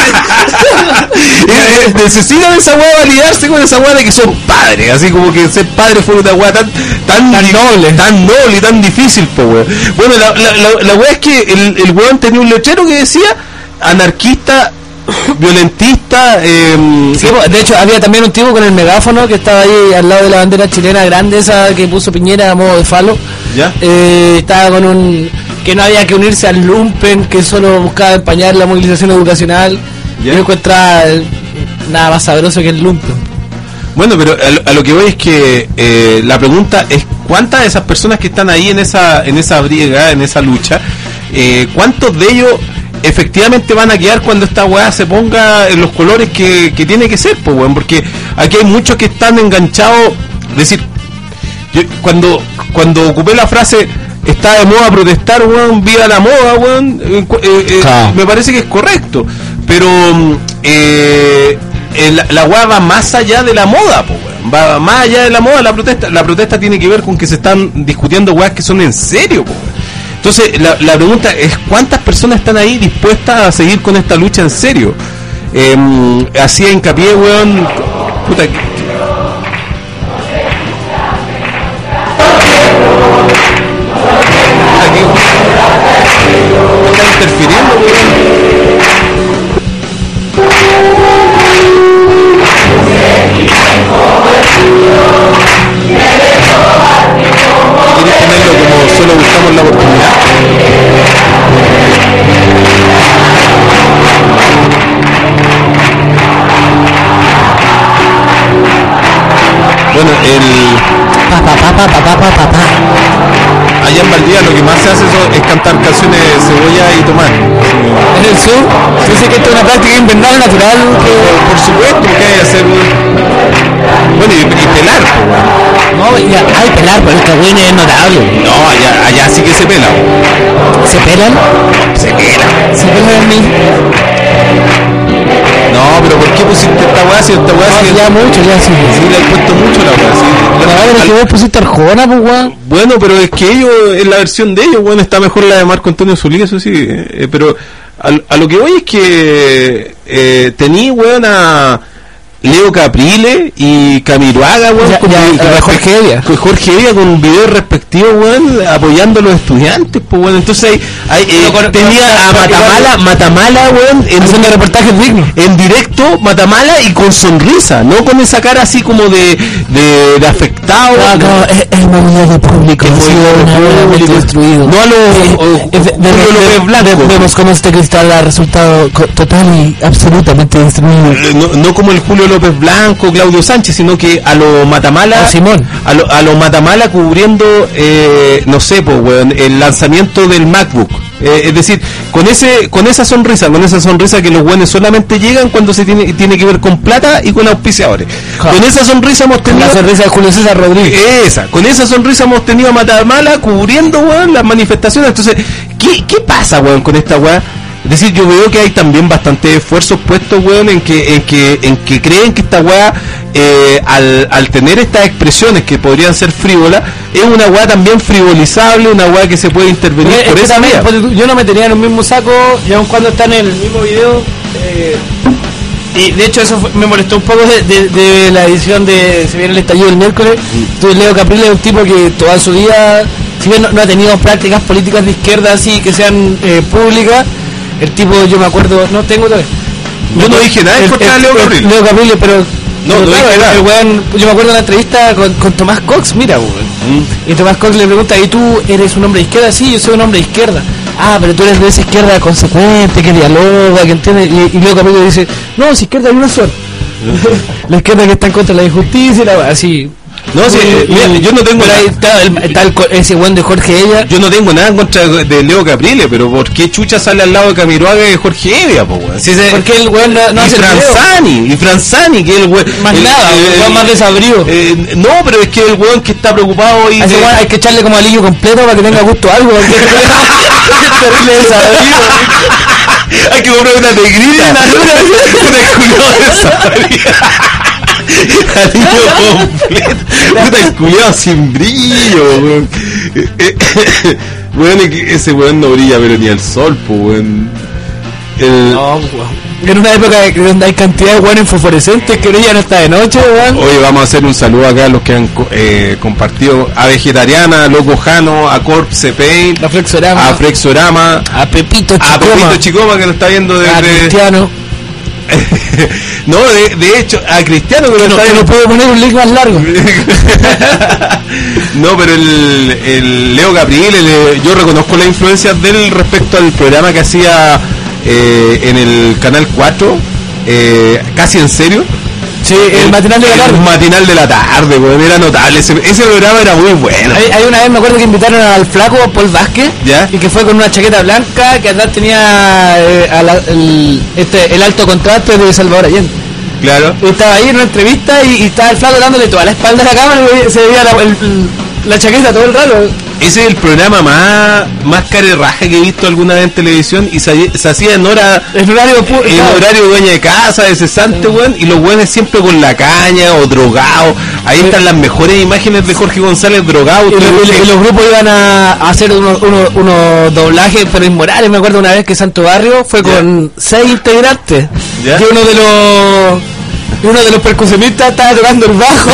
Necesitan esa weá validarse con esa weá de que son padres, así como que ser padre fue una weá tan, tan, tan noble, tan noble y tan difícil, po weón. Bueno, la, la, la, la weá es que el, el weón tenía un letrero que decía anarquista, violentista, eh, sí, de hecho había también un tipo con el megáfono que estaba ahí al lado de la bandera chilena grande, esa que puso Piñera a modo de falo. ¿Ya? Eh, estaba con un que no había que unirse al lumpen, que solo buscaba empañar la movilización educacional. ¿Ya? Yo encontraba nada más sabroso que el lumpen. Bueno, pero a lo, a lo que voy es que eh, la pregunta es cuántas de esas personas que están ahí en esa en esa briega, en esa lucha, eh, cuántos de ellos efectivamente van a quedar cuando esta weá se ponga en los colores que, que tiene que ser, pues weón, porque aquí hay muchos que están enganchados, es decir, yo, cuando cuando ocupé la frase está de moda protestar, weón, viva la moda, weón, eh, eh, claro. Me parece que es correcto, pero eh, eh, la, la weá va más allá de la moda, pues weón, va más allá de la moda la protesta, la protesta tiene que ver con que se están discutiendo weas que son en serio, pues weón. Entonces, la, la pregunta es, ¿cuántas personas están ahí dispuestas a seguir con esta lucha en serio? Eh, hacía hincapié, weón, puta, que... está interfiriendo, weón. ¿Quieres ponerlo como solo buscamos la oportunidad? Bueno, el... Pa, pa, pa, pa, pa, pa, pa, pa. Allá en Valdivia lo que más se hace eso es cantar canciones de cebolla y tomate. ¿En el sur? Se dice que esto es una práctica invernal natural. Que... Por, por supuesto, que hay que hacer... Bueno, y, y pelar, pues, bueno. No, ya, hay pelar, pero esta buena es notable. No, allá, allá sí que se pela. ¿Se pelan? Se pelan. ¿Se pelan en mí? No, pero ¿por qué pusiste esta weá? Si esta weá... No, si ya el... mucho, ya sí. Sí, le he puesto mucho la weá, sí. La verdad es que vos pusiste Arjona, pues, weón. Bueno, pero es que ellos, en la versión de ellos, bueno, está mejor la de Marco Antonio Solís, eso sí, eh, pero a, a lo que voy es que eh, tení, weón, a Leo Caprile y Camiroaga, weón, ya, con, ya, con, con Jorge Evia. Con Jorge Evia con un video respectivo, weón, apoyando a los estudiantes, pues, weón. Entonces hay, hay eh, con, tenía con, a Matamala, Matamala, weón, en haciendo reportajes dignos. En directo, Matamala, y con sonrisa, no con esa cara así como de, de, de afectado. No, no, no, es el movimiento público, el público destruido. No a los vemos cómo este cristal ha resultado total y absolutamente destruido. No, no como el Julio López Blanco, Claudio Sánchez, sino que a lo Matamala, Simón. a lo, a lo Matamala cubriendo, eh, no sé, pues, weón, el lanzamiento del MacBook. Eh, es decir, con ese, con esa sonrisa, con esa sonrisa que los buenos solamente llegan cuando se tiene, tiene que ver con plata y con auspiciadores. Ja. Con esa sonrisa hemos tenido... La sonrisa de Julio César Rodríguez. Esa, con esa sonrisa hemos tenido a Matamala cubriendo, weón, las manifestaciones. Entonces, ¿qué, qué pasa, weón, con esta weá? Es decir, yo veo que hay también bastantes esfuerzos puestos, weón, en que, en que, en que creen que esta weá, eh, al, al tener estas expresiones que podrían ser frívolas, es una weá también frivolizable, una weá que se puede intervenir Porque por es que esa también, vía. pues, yo no metería en un mismo saco, y aun cuando están en el mismo video, eh, y de hecho eso fue- me molestó un poco de, de- de la edición de Se viene el estallido el miércoles. Entonces Leo Caprile es un tipo que toda su vida, si bien no, no ha tenido prácticas políticas de izquierda así que sean eh, públicas, el tipo, yo me acuerdo, no tengo todavía. Yo no dije nada en El- contra de el- Leo el- Caprile. Leo Caprile, pero No, pero no claro, dije el- nada. el weón- yo me acuerdo de una entrevista con, con Tomás Cox, mira, weón. Mm. Y Tomás Cox le pregunta, ¿y tú eres un hombre de izquierda? Sí, yo soy un hombre de izquierda. Ah, pero tú eres de esa izquierda consecuente, que dialoga, que entiende. Y, y Leo Caprile dice, no, si izquierda hay una sola. La izquierda que está en contra de la injusticia, y la, así. No, sí, Y- mira, y- yo no tengo pero nada. ahí está, el- está el co- ese weón de Jorge Ella. Yo no tengo nada en contra de Leo Caprile, pero ¿por qué chucha sale al lado de Camiroaga y de Jorge Evia, po, weón? Si ese- Porque el weón no, no y hace el video. Franzani, y Franzani, que es el weón. Más el- nada, el- un weón más desabrido. eh, no, pero es que el weón que está preocupado y. A ese de- weón hay que echarle como alillo completo para que tenga gusto a algo. Porque es terrible desabrido. Hay que comprar una negrita. Una culiada desabrida. Anillo completo. Puta, el culiado sin brillo, weón. Eh, eh, Weón, es que ese weón no brilla, pero ni al sol, pues, weón. El- No, weón. En una época de- donde hay cantidad de weones fosforescentes que brillan hasta de noche, weón. Hoy vamos a hacer un saludo acá a los que han co- eh, compartido a Vegetariana, a Loco Jano, a Corpse Paint, A Flexorama. a Flexorama, A Pepito a Chicoma. Pepito Chicoma que lo está viendo A desde... Cristiano. no, de, de hecho, a Cristiano que lo Que no, está que no viendo... puedo poner un link más largo. No, pero el, el Leo Caprile, le- yo reconozco las influencias de él respecto al programa que hacía eh, en el Canal cuatro, eh, casi en serio. Sí, el matinal de la tarde. El matinal de la tarde, weón, era notable. Ese, ese programa era muy bueno. Hay, hay una vez me acuerdo que invitaron al flaco Paul Vázquez. ¿Ya? Y que fue con una chaqueta blanca que atrás tenía eh, a la- el, este, el alto contraste de Salvador Allende. Claro. Y estaba ahí en una entrevista y, y estaba el flaco dándole toda la espalda a la cámara y se veía la, el- la chaqueta todo el rato. Ese es el programa más, más carerraja que he visto alguna vez en televisión y se, se hacía en hora En horario pu- en claro. horario dueña de casa, de cesante, weón, y los weones siempre con la caña o drogados. Ahí están las mejores imágenes de Jorge González drogado. Y, lo- y lo- y los grupos iban a, a hacer unos, unos, unos doblajes pero inmorales. Me acuerdo una vez que Santo Barrio fue Ya. con seis integrantes. Ya. Y uno de los y uno de los percusionistas estaba tocando el bajo.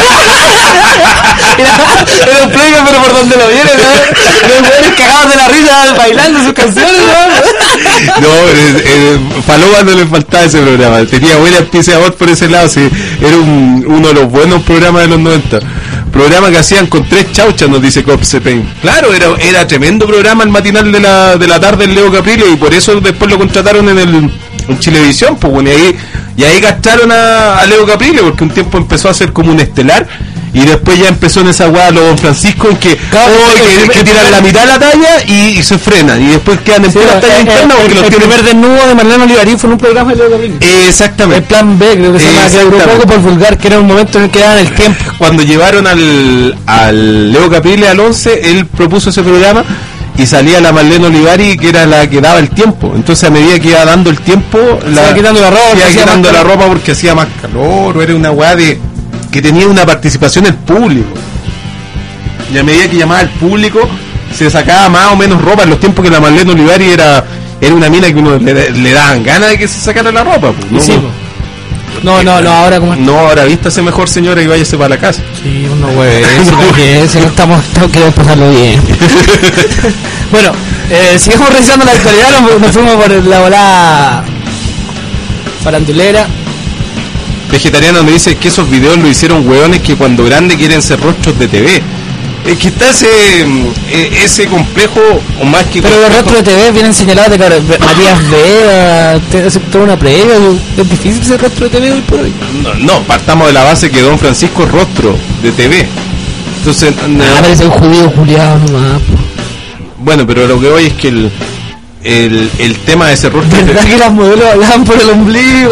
era, era un pleno, pero por donde lo vieron, ¿no? Los güeyes cagados de la risa bailando sus canciones, ¿no? No, eh, eh, Paloma no le faltaba ese programa. Tenía buena auspiciador por ese lado. Sí, era un, uno de los buenos programas de los noventa. Programa que hacían con tres chauchas, nos dice Copse Pain. Claro, era, era tremendo programa el matinal de la, de la tarde en Leo Caprile y por eso después lo contrataron en el en Chilevisión, pues bueno, y ahí, y ahí gastaron a, a Leo Caprile porque un tiempo empezó a ser como un estelar y después ya empezó en esa guada los Don Francisco en que, Claro, oh, el que, primer- que tiran la mitad de la talla y, y se frenan y después quedan en Sí, pura talla el, interna el- porque el los tienen... primer desnudo de Marlene Olivarín fue en un programa de Leo Caprile. El Exactamente. plan B, creo que se llama, que duró Exactamente. poco por vulgar, que era un momento en el que daban el tiempo. Cuando llevaron al, al Leo Caprile al once, él propuso ese programa y salía la Marlene Olivari, que era la que daba el tiempo. Entonces, a medida que iba dando el tiempo, la, iba quitando la ropa, se iba porque hacía quitando más la calor. ropa porque hacía más calor, o era una weá de que tenía una participación el público. Y a medida que llamaba al público, se sacaba más o menos ropa. En los tiempos que la Marlene Olivari era, era una mina que uno le, le daban ganas de que se sacara la ropa. Pues, ¿no? Sí, po. No, no, no, ahora como... No, ahora vístase mejor, señora, y váyase para la casa. Sí, uno güey, si no estamos, estamos queremos pasarlo bien. Bueno, eh, sigamos revisando la actualidad, nos, nos fuimos por la volada farandulera. Vegetariano me dice que esos videos lo hicieron hueones que cuando grande quieren ser rostros de T V. Es que está ese eh, ese complejo, o más que Pero los complejo, rostros de T V vienen señalados de cara, Matías Vega, te hace toda una previa, es difícil ser rostro de T V hoy por hoy. no, no, partamos de la base que Don Francisco es rostro de T V. Entonces, no, Ah, parece un judío juliado nomás. po. bueno, pero lo que voy es que el el, el tema de ese rol que ¿Verdad que las modelos hablaban por el ombligo?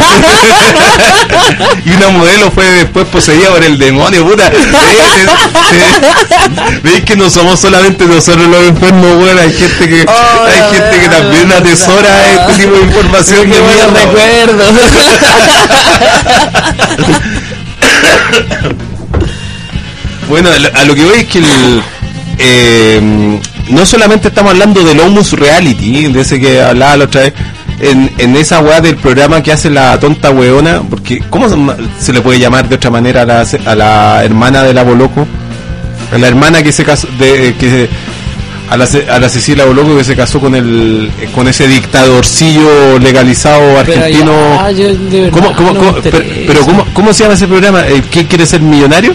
y una modelo fue después poseída por el demonio, puta. Veis que no somos solamente nosotros los enfermos, weón. Hay gente que oh, hay gente que también atesora este tipo de información. Qué buenos recuerdos. Bueno, a lo que voy es que el, eh, no solamente estamos hablando del Homus Reality, de ese que hablaba la otra vez, en, en esa weá del programa que hace la tonta weona, porque ¿cómo se le puede llamar de otra manera a la, a la hermana de la Boloco? A la hermana que se casó, de, que a la, a la Cecilia Boloco, que se casó con el con ese dictadorcillo legalizado argentino. Pero, ya, yo de verdad, ¿Cómo, cómo, no cómo, pero, pero ¿cómo, ¿cómo se llama ese programa? ¿Qué quiere ser millonario?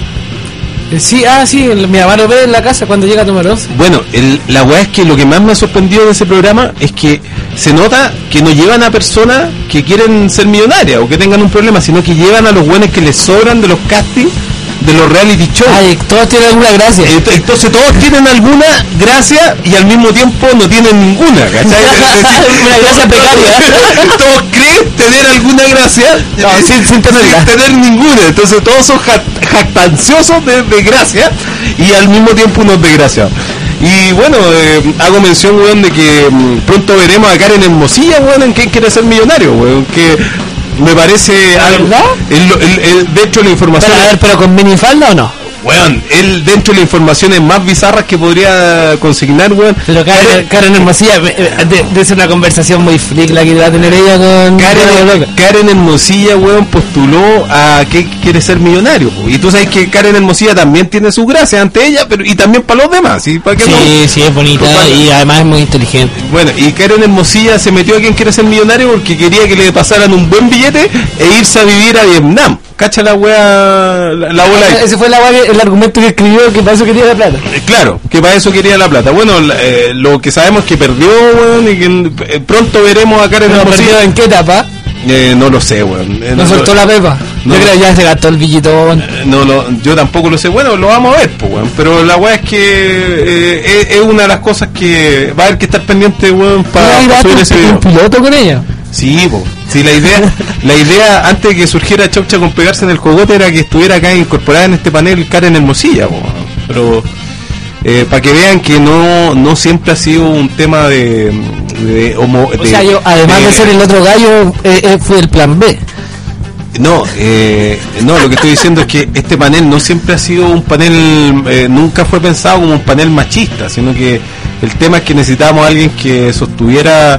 Sí, ah, sí, el, mi mamá lo ve en la casa cuando llega a tomar once. Bueno, el, la weá es que lo que más me ha sorprendido de ese programa es que se nota que no llevan a personas que quieren ser millonarias o que tengan un problema, sino que llevan a los buenos que les sobran de los castings de los reality shows. Ay, todos tienen alguna gracia. Entonces todos tienen alguna gracia y al mismo tiempo no tienen ninguna, ¿cachai? Una gracia precaria. Todos creen tener alguna gracia, no, eh, sin, sin, tenerla. sin tener ninguna. Entonces todos son jactanciosos de, de gracia y al mismo tiempo unos desgraciados. Y bueno, eh, hago mención, weón, de que um, pronto veremos a Karen Hermosilla, weón, en Quién quiere ser millonario, weón, que me parece algo. El, el, el, dentro de la información. Pero, a ver, ¿pero con minifalda o no? Weón, él dentro de las informaciones más bizarras que podría consignar, weón. Pero Karen, Karen Hermosilla, debe ser una conversación muy freak la que va a tener ella con Karen, Karen Hermosilla, weón, postuló a que quiere ser millonario. Y tú sabes que Karen Hermosilla también tiene su gracia ante ella, pero y también para los demás. ¿Sí? ¿Para qué sí, no? sí, es bonita para... y además es muy inteligente. Bueno, y Karen Hermosilla se metió a Quien quiere ser millonario porque quería que le pasaran un buen billete e irse a vivir a Vietnam. Cacha la wea, la, la bola. Ah, ese fue la wea, el argumento que escribió, que para eso quería la plata. Eh, claro, que para eso quería la plata. Bueno, eh, lo que sabemos es que perdió, weón, y que eh, pronto veremos a Karen Hermosilla. ¿Perdió en qué etapa? Eh, no lo sé, weón. Eh, ¿No, no soltó la pepa? No, yo creo que ya se gastó el billito, weón. Eh, no, no, yo tampoco lo sé. Bueno, lo vamos a ver, pues, weón. Pero la wea es que eh, es, es una de las cosas que va a haber que estar pendiente, weón, para pa subir ese video. ¿Un piloto con ella? Sí, po. Sí, la idea, la idea antes de que surgiera Chopcha con pegarse en el cogote era que estuviera acá incorporada en este panel Karen Hermosilla, po. Pero eh, para que vean que no no siempre ha sido un tema de, de homo. O de, sea, yo además de, de ser el otro gallo, eh, eh, fue el plan B. No, eh, no, lo que estoy diciendo es que este panel no siempre ha sido un panel, eh, nunca fue pensado como un panel machista, sino que el tema es que necesitábamos a alguien que sostuviera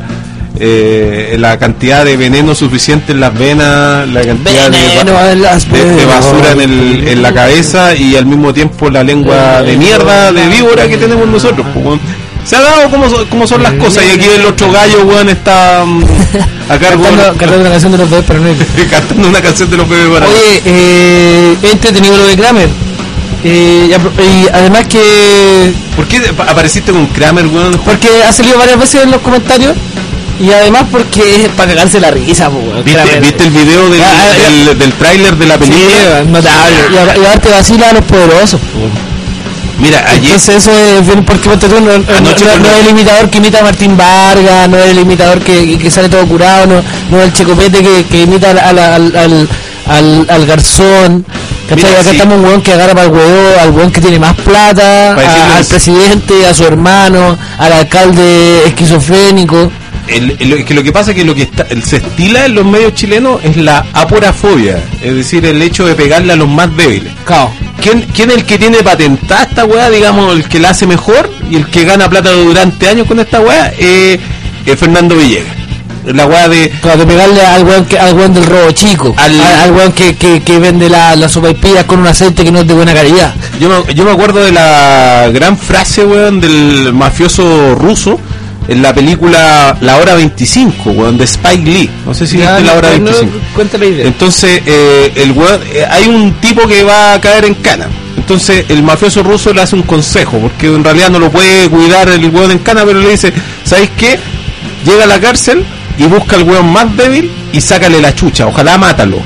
eh, la cantidad de veneno suficiente en las venas, la cantidad veneno de, en las de, de basura en, el, en la cabeza y al mismo tiempo la lengua de mierda, de víbora que tenemos nosotros, pues. Se ha dado como, como son las cosas y aquí el otro gallo, weón, está um, a cargo cantando, cantando una canción de los bebés paranoicos. Cantando una canción de los bebés paranoicos. Oye, eh, entretenido lo de Kramer. Eh, y, y además que... ¿Por qué apareciste con Kramer, weón? Porque ha salido varias veces en los comentarios. Y además porque es para cagarse la risa, weón. ¿Viste, ¿Viste el video del, ah, del, del tráiler de la película? Sí, notable. Y, y aparte vacila a los poderosos, weón. Mira, ayer... Entonces eso es bien porque tú, no, no, no, no es el imitador que imita a Martín Vargas, no es el imitador que, que sale todo curado, no, no es el Checopete que, que imita al, al, al, al, al garzón. Mira, acá sí. Estamos un weón que agarra para el huevo, al weón que tiene más plata, a, al presidente, a su hermano, al alcalde esquizofrénico. El, el, que lo que pasa es que lo que está, el, se estila en los medios chilenos es la aporafobia, es decir, el hecho de pegarle a los más débiles. Claro. ¿Quién, ¿Quién es el que tiene patentada esta weá, digamos, el que la hace mejor y el que gana plata durante años con esta weá? Eh, es Fernando Villegas. La weá de... Claro, de pegarle al weón, que, al weón del robo chico, al, al, al weón que, que, que vende la, la sopaipillas con un aceite que no es de buena calidad. Yo me, yo me acuerdo de la gran frase, weón, del mafioso ruso en la película La Hora veinticinco, weón, de Spike Lee. No sé si viste La Hora veinticinco. No, cuéntale la idea. Entonces, eh, el weón, eh, hay un tipo que va a caer en cana. Entonces, el mafioso ruso le hace un consejo, porque en realidad no lo puede cuidar el weón en cana, pero le dice, ¿sabes qué? Llega a la cárcel y busca al weón más débil y sácale la chucha, ojalá mátalo.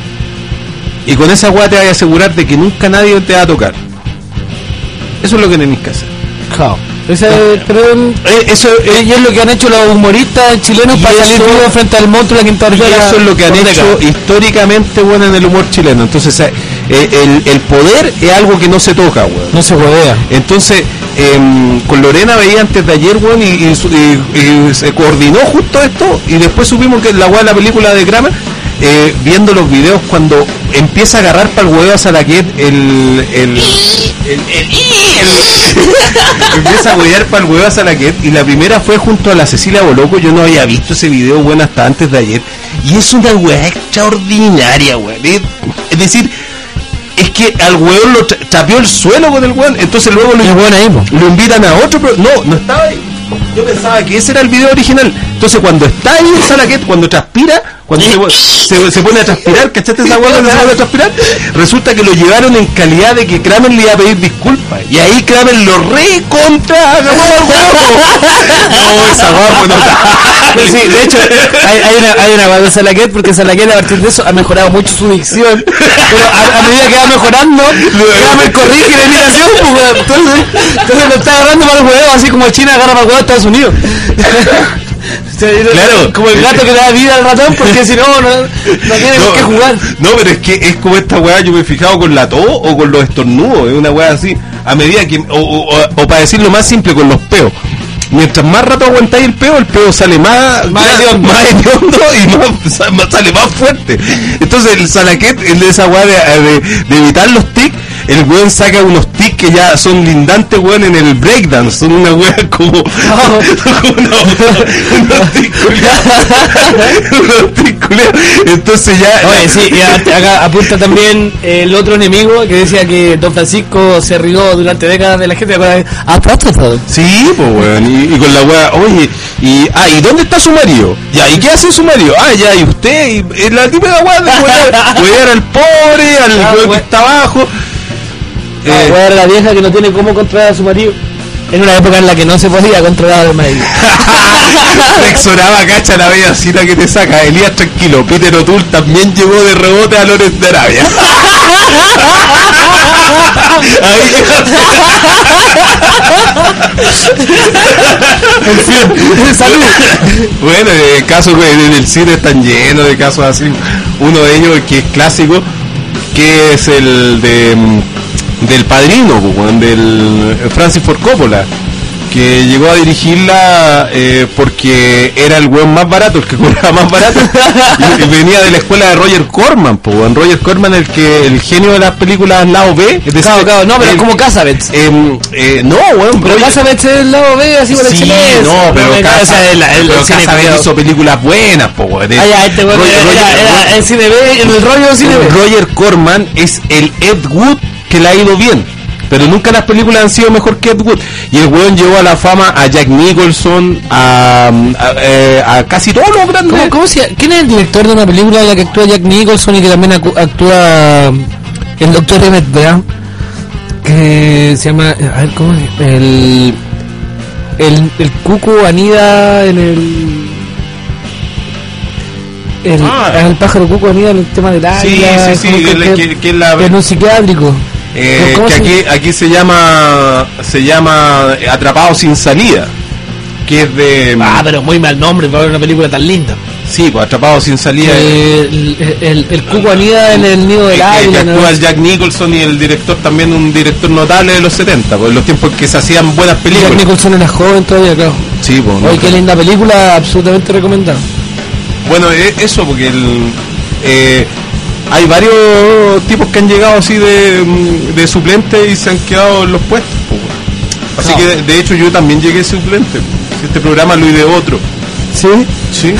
Y con esa weá te vas a asegurar de que nunca nadie te va a tocar. Eso es lo que tenés que hacer. Claro. Ese, pero, eh, eso eh, y es lo que han hecho los humoristas chilenos para eso, salir vivos frente al monstruo de la Quinta y Vergara. eso es lo que han hecho históricamente, bueno, en el humor chileno. Entonces eh, el, el poder es algo que no se toca, bueno. No se huevea. Entonces eh, con Lorena veía antes de ayer, bueno, y, y, y, y se coordinó justo esto, y después supimos que la weá de la película de Kramer, eh, viendo los videos cuando empieza a agarrar para el huevo a Salaquet el el, el, el, el, el empieza a huevear para el huevo a Salaquet, y la primera fue junto a la Cecilia Boloco. Yo no había visto ese video, bueno, hasta antes de ayer, y es una weá extraordinaria, weá. Es decir, es que al hueón lo chapeó el suelo con el hueón, entonces luego lo, bueno ahí, lo invitan a otro, pero no, no estaba ahí. Yo pensaba que ese era el video original. Entonces cuando está ahí en Salaquet, cuando transpira, cuando se, se, se pone a transpirar, ¿cachaste esa hueá cuando se pone a transpirar? Resulta que lo llevaron en calidad de que Kramer le iba a pedir disculpas, y ahí Kramer lo recontra agarró al huevo. No, esa hueá no. Sí, de hecho, hay, hay una hay una hueá de Salaquet, porque Salaquet a partir de eso ha mejorado mucho su dicción, pero a, a medida que va mejorando, Kramer corrige la imitación, pues, entonces, entonces lo está agarrando para el huevo, así como China agarra para el huevo de Estados Unidos. Claro, como el gato que le da vida al ratón, porque si no, no, no tiene no, que jugar. No, pero es que es como esta weá, yo me he fijado con la tos o con los estornudos, es una weá así, a medida que, o, o, o, o para decirlo más simple, con los peos. Mientras más rato aguantáis el peo, el peo sale más más hediondo, más hediondo y más, más, sale más fuerte. Entonces el Salaquet, el de esa weá de, de, de evitar los tics, el weón saca unos tics que ya son lindantes, weón, en el breakdance. Son una weá como... No. como no, unos tics culiados. Unos tics culiados. Entonces ya... Oye, sí, y acá apunta también el otro enemigo que decía que Don Francisco se rió durante décadas de la gente. Apóstata. Sí, pues weón, y, y con la weá, oye, y... Ah, ¿y dónde está su marido? Ya, ¿y qué hace su marido? Ah, ya, ¿y usted? Y, y la típica weá de wear al pobre, al ah, weón que está abajo. Eh, voy a dar a la vieja que no tiene cómo controlar a su marido. En una época en la que no se podía controlar al marido. Flexoraba, cacha, la bellacita que te saca. Elías, tranquilo. Peter O'Toole también llegó de rebote a Lawrence de Arabia. Ahí en fin, salud. Bueno, eh, casos en el cine están llenos de casos así. Uno de ellos que es clásico, que es el de... del Padrino, del Francis Ford Coppola, que llegó a dirigirla eh, porque era el weón más barato, el que cobraba más barato, y, y venía de la escuela de Roger Corman, pues, Roger Corman, el que el genio de las películas lado B, es decir, claro, claro, no, pero el, como Casabets. Eh, eh, no, weón, pero Casabets es el lado B, así por sí, excelente. no, pero no, Casabets Casa hizo películas buenas, pues, weón. Ah, ya, este weón era, era, era, era el cine B, en el rollo cine B. Roger Corman es el Ed Wood que le ha ido bien, pero nunca las películas han sido mejor que Ed Wood, y el weón llevó a la fama a Jack Nicholson, a, a, a, a casi todos los grandes. ¿Cómo, cómo se, ¿Quién es el director de una película en la que actúa Jack Nicholson y que también actúa el doctor Emmett Brown, que se llama, a ver, ¿cómo es? El, el, el Cuco anida en el... El, ah, el pájaro cuco anida en el tema del área. Sí, sí, sí, que, que, que, que es la... en un psiquiátrico. Eh, que aquí, aquí se llama se llama Atrapado sin salida, que es de... Ah, pero muy mal nombre para ver una película tan linda. Sí, pues Atrapado sin salida. Eh, el, el, el cuco anida en el nido del águila. Que actúa Jack Nicholson, y el director también, un director notable de los setenta, pues, en los tiempos que se hacían buenas películas. Jack Nicholson era joven todavía, claro. Sí, pues. Oye, no, qué linda película, absolutamente recomendada. Bueno, eso, porque el, eh, hay varios tipos que han llegado así de, de suplentes y se han quedado en los puestos, pues. Así no. que de, de hecho yo también llegué suplente. Este programa lo hice otro. ¿Sí? Sí.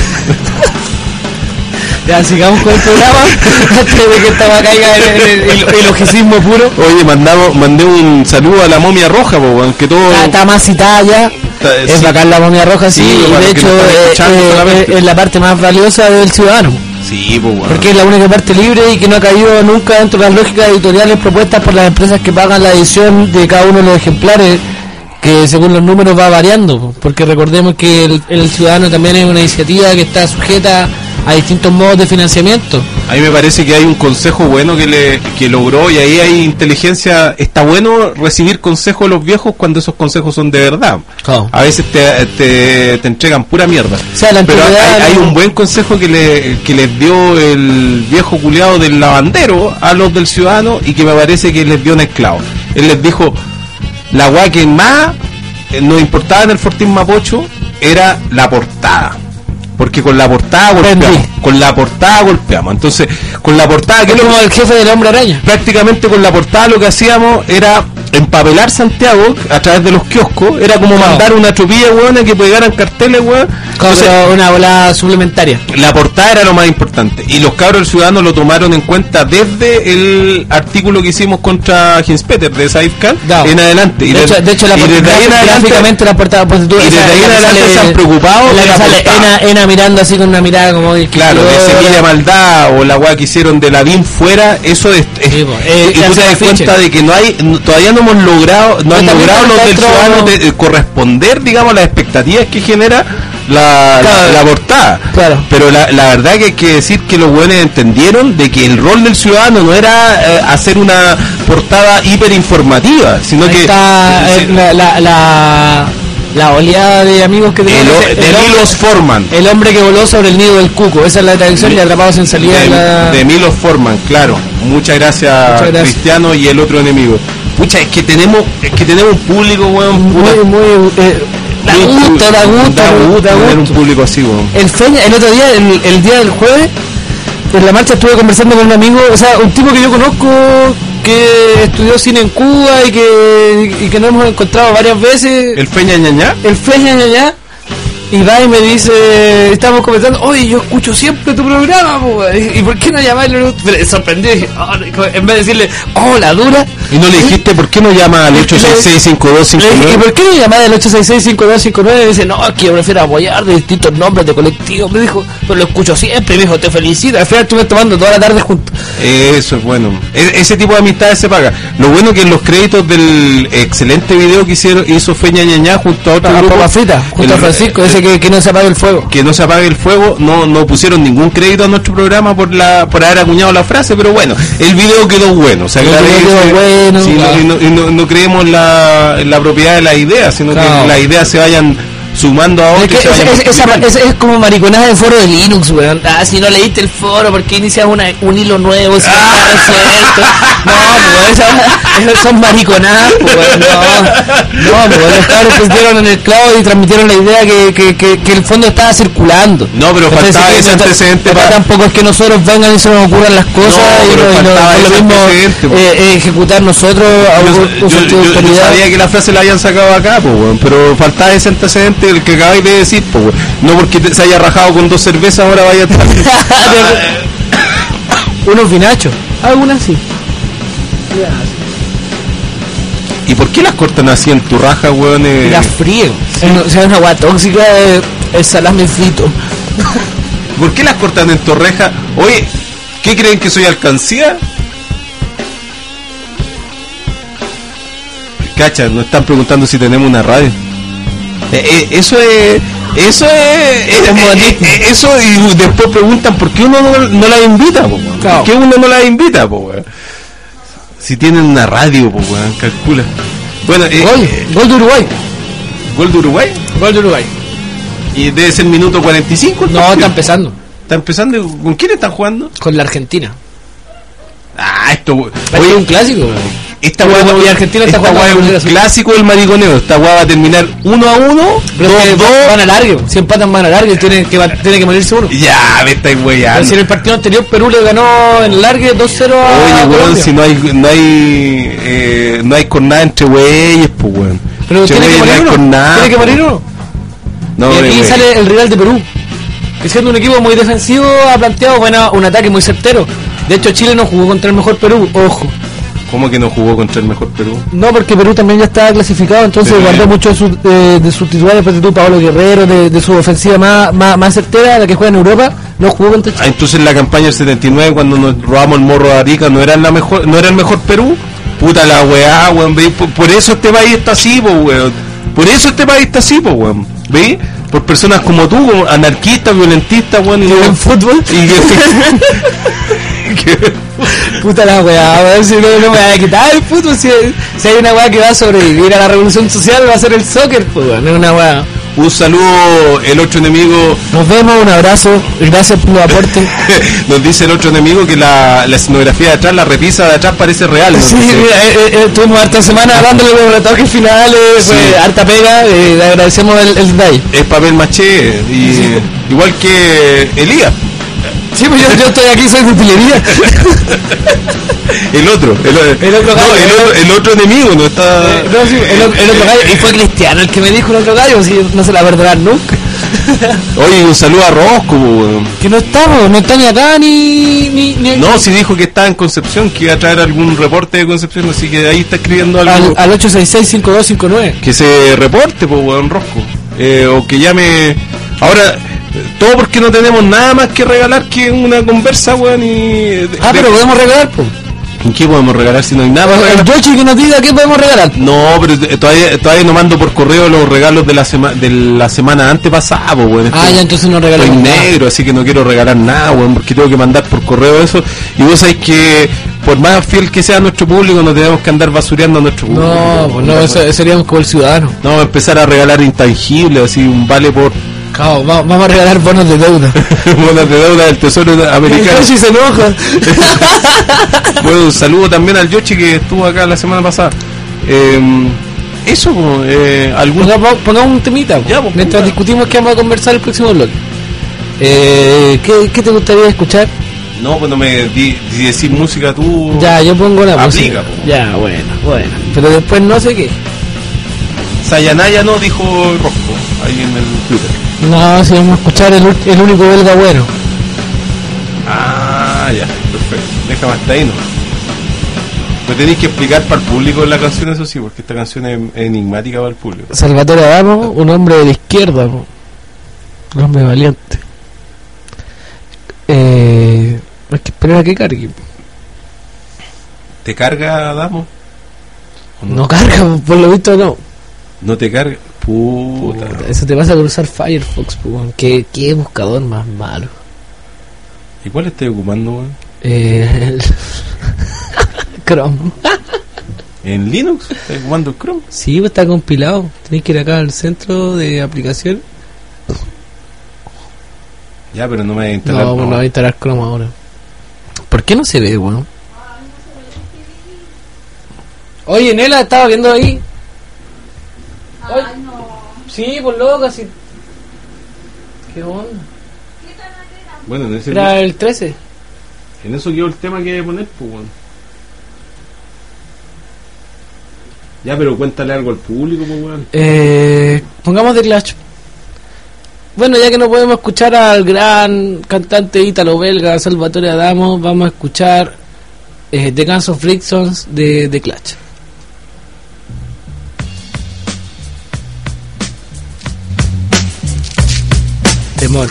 Ya, sigamos con el programa antes de que esta va caiga en el, el, el, el logicismo puro. Oye, mandamos, mandé un saludo a la momia roja, pues, que todo... Está, está más citada ya. Es sí. Bacán la momia roja, sí, sí, y de hecho eh, eh, es la parte más valiosa del ciudadano. Sí, pues bueno. Porque es la única parte libre y que no ha caído nunca dentro de las lógicas editoriales propuestas por las empresas que pagan la edición de cada uno de los ejemplares, que según los números va variando, porque recordemos que el, el ciudadano también es una iniciativa que está sujeta a distintos modos de financiamiento. A mí me parece que hay un consejo bueno que le que logró, y ahí hay inteligencia. Está bueno recibir consejos de los viejos cuando esos consejos son de verdad. Oh. A veces te, te, te entregan pura mierda. O sea, la pero hay, hay no... un buen consejo que le que les dio el viejo culiado del lavandero a los del Ciudadano, y que me parece que les dio un esclavo. Él les dijo: la weá que más nos importaba en el Fortín Mapocho era la portada. Porque con la portada golpeamos, con la portada golpeamos. Entonces, con la portada, que es como el jefe del Hombre Araña. Prácticamente con la portada lo que hacíamos era empapelar Santiago a través de los kioscos. Era como no. mandar una tropilla, weón, que pegaran carteles, weón. Entonces, una bola suplementaria. La portada era lo más importante. Y los cabros del Ciudadano lo tomaron en cuenta desde el artículo que hicimos contra Hinspeter de Saif Khan no. en adelante. Y de, de, hecho, de hecho, la portada, gráficamente la portada, pues tú, y desde ahí en adelante sale, se han preocupado de la, la portada. Ena, Ena mirando así con una mirada como de claro, de Semilla Maldad o la weá que hicieron de la B I M fuera, eso es, es sí, eh, y tú te das cuenta de que no hay, no, todavía no hemos logrado, no han logrado los del Ciudadano de, de corresponder, digamos, las expectativas que genera la, claro, la, la portada. Claro. Pero la, la verdad que hay que decir que los buenos entendieron de que el rol del Ciudadano no era eh, hacer una portada hiperinformativa, sino ahí que está, eh, la, la, la la oleada de amigos que tenemos. El, de el Milos Forman. El hombre que voló sobre el nido del cuco. Esa es la traducción, y Atrapados en Salida. De, la... de Milos Forman, claro. Muchas gracias, Muchas gracias, Cristiano y el otro enemigo. Pucha, es que tenemos, es que tenemos un público, weón. Muy, muy. Eh, da gusto, da gusto, da gusto, da gusto tener un público así, weón. El Feña, el otro día, el, el día del jueves, en la marcha estuve conversando con un amigo, o sea, un tipo que yo conozco, que estudió cine en Cuba y que y que nos hemos encontrado varias veces. ¿El Feña Ñañá? El Feña Ñañá. Y va y me dice, estamos comentando, oye, yo escucho siempre tu programa, po, ¿y por qué no llamarlo? Me sorprendí, dije, oh, en vez de decirle, oh, la dura. ¿Y no le dijiste por qué no llama al ocho seis seis, cinco dos cinco nueve? ¿Y por qué no llamas al ocho seis seis, cinco dos cinco nueve? Y dice, no, es que yo prefiero apoyar de distintos nombres de colectivos. Me dijo, pero lo escucho siempre. Me dijo, te felicito. Al final estuve tomando toda la tarde juntos. Eso es bueno. E- ese tipo de amistades se paga. Lo bueno que en los créditos del excelente video que hicieron, hizo Feña Ñañá junto a otro a grupo. Papa Frita, junto el, a Francisco, ese que, que no se apague el fuego. Que no se apague el fuego. No, no pusieron ningún crédito a nuestro programa por la por haber acuñado la frase, pero bueno, el video quedó bueno. O sea, el video quedó bueno. Sí, claro. no, y no, no creemos la, la propiedad de la idea, sino claro. que las ideas se vayan sumando a otros. Es, es, es, es, es como mariconada de foro de Linux, weón. Ah, si no leíste el foro, ¿por qué inicias una, un hilo nuevo? Si ah. no está resuelto. No, pues esas son mariconadas, pues, no. No, pues los cabros pusieron en el clavo y transmitieron la idea que, que, que, que el fondo estaba circulando. No, pero entonces, faltaba ese no, antecedente. Para... Tampoco es que nosotros vengan y se nos ocurran las cosas no, y, pero no, y no, lo mismo eh, eh, ejecutar nosotros a un, yo, un yo, yo, yo sabía que la frase la habían sacado acá, pues, bueno, pero faltaba ese antecedente el que acabáis de decir, pues, bueno. No porque te, se haya rajado con dos cervezas ahora vaya a estar unos vinachos, algunas sí. ¿Y por qué las cortan así en tu raja, weón? Eh? Las frío. Sí. O sea, una agua tóxica de el salame frito. ¿Por qué las cortan en tu reja? Oye, ¿qué creen que soy alcancía? Cacha, nos están preguntando si tenemos una radio. Eh, eh, eso es... Eso es... Eh, eh, eh, eso y después preguntan por qué uno no, no la invita, po, claro. ¿Por qué uno no la invita, po, weón? Si tienen una radio, po, weón, calcula. Bueno, eh, gol, eh, gol de Uruguay. ¿Gol de Uruguay? Gol de Uruguay. ¿Y debe ser minuto cuarenta y cinco? No, partido? Está empezando. ¿Está empezando? ¿Con quién están jugando? Con la Argentina. Ah, esto... Oye, es un clásico, weón. Esta guay y Argentina está jugando un clásico del mariconeo. Esta guay va a terminar uno a uno. Pero dos, dos. Van a largo. Si empatan van a largo, tiene que, tiene que morirse uno. Ya, me estáis weyando. Si en el partido anterior Perú le ganó en largue dos cero a. Oye, weón, si no hay no hay eh, no hay cornada entre güeyes, pues weón. Pero tiene que, morir uno. Cornada, tiene que morir uno. No, y aquí wey. Sale el rival de Perú, que siendo un equipo muy defensivo ha planteado bueno, un ataque muy certero. De hecho, Chile no jugó contra el mejor Perú, ojo. ¿Cómo que no jugó contra el mejor Perú? No, porque Perú también ya estaba clasificado, entonces pero guardó mucho de sus eh, de su titulares, después de tu Pablo Guerrero, de, de su ofensiva más, más, más certera, la que juega en Europa, no jugó contra Chile. Ah, entonces la campaña del setenta y nueve, cuando nos robamos el morro de Arica, ¿no era la mejor, no era el mejor Perú? Puta la weá, weón, ¿veis? Por, por eso este país está así, po, weón. Por eso este país está así, po, weón. ¿Veis? por personas como tú, como anarquistas, violentistas, weón, y ¿Y en fútbol? y que, que- Puta la weá, a ver si no, no me va a quitar el fútbol. Si, si hay una weá que va a sobrevivir a la revolución social, va a ser el soccer, pues weón, es una weá. un saludo, el otro enemigo. Nos vemos, un abrazo, gracias por los aportes. Nos dice el otro enemigo que la, la escenografía de atrás, la repisa de atrás parece real. Sí, Entonces, mira, eh, eh, estuvimos harta semana dándole los retoques finales, Sí. fue harta pega, eh, le agradecemos el, el detalle. es papel maché, y Sí. igual que Elías. Sí, pues yo, yo estoy aquí, soy de utilería. El otro, el, El otro no, gallo, el, el otro, el otro enemigo no está. Eh, no, sí, el, o- el otro gallo, y fue Cristiano el que me dijo el otro gallo, si no se la perderán nunca. Oye, un saludo a Rosco, weón. Que no estamos, no está ni acá ni... ni, ni No, si dijo que estaba en Concepción, que iba a traer algún reporte de Concepción, así que ahí está escribiendo algo. al, al ocho seis seis, cinco dos cinco nueve. Que se reporte, pues, weón, Rosco. Eh, o que llame. Ahora, todo porque no tenemos nada más que regalar que una conversa, weón, y. Ah, de- pero podemos regalar, pues. ¿Qué podemos regalar si no hay nada para El regalar? Yoshi que nos diga qué podemos regalar. No, pero eh, todavía, todavía no mando por correo los regalos de la, sema, de la semana antepasada, pues, weón. Ah, Estoy- ya, entonces no Estoy regalamos nada. negro, así que no quiero regalar nada, weón, porque tengo que mandar por correo eso. Y vos sabés que, por más fiel que sea nuestro público, no tenemos que andar basureando a nuestro público. No, pues no, eso, seríamos como el ciudadano. No, vamos a empezar a regalar intangibles, así un vale por Claro, va- vamos a regalar bonos de deuda. bonos de deuda del Tesoro El Americano. Yoshi se enoja. Bueno, un saludo también al Yoshi que estuvo acá la semana pasada. Eh, eso, como, eh, algún... Pongamos, pongamos un temita, po, Ya, pues, mientras ponga. discutimos qué vamos a conversar el próximo bloque. Eh, ¿qué, ¿Qué te gustaría escuchar? No, pues no me di, di decir música tú. Ya, yo pongo la Aplica, música. po. Ya, bueno, bueno. Pero después no sé qué. Sayanaya no, dijo Rosco, ahí en el Twitter. No, si vamos a escuchar el, ul- el único belga bueno. Ah, ya, perfecto. Déjame hasta ahí, ¿no? Me tenéis que explicar para el público la canción, eso sí, porque esta canción es enigmática para el público. Salvatore Adamo, un hombre de la izquierda, po. Un hombre valiente. Eh, hay que esperar a que cargue. ¿Te carga, Damo? ¿O No carga, por lo visto no. ¿No te carga? Puta. Puta, eso te pasa por usar Firefox, po, weón. ¿Qué, qué buscador más malo. ¿Y cuál estás ocupando, weón? Eh, el Chrome. ¿En Linux? ¿Estás ocupando el Chrome? Sí, pues está compilado. Tenéis que ir acá al centro de aplicación. Ya, pero no me voy a instalar. No, pues no voy a instalar Chrome ahora. ¿Por qué no se ve, weón? Oye, Nela, estaba viendo ahí. Oye, sí, por loca, sí. ¿Qué onda? Bueno, en, ese Era el trece. en eso quedó el tema que hay que poner, pues, weón. Ya, pero cuéntale algo al público, pues, weón. Eh, pongamos The Clash. Bueno, ya que no podemos escuchar al gran cantante ítalo-belga Salvatore Adamo, vamos a escuchar eh, The Guns of Frictions de The Clash. Temor.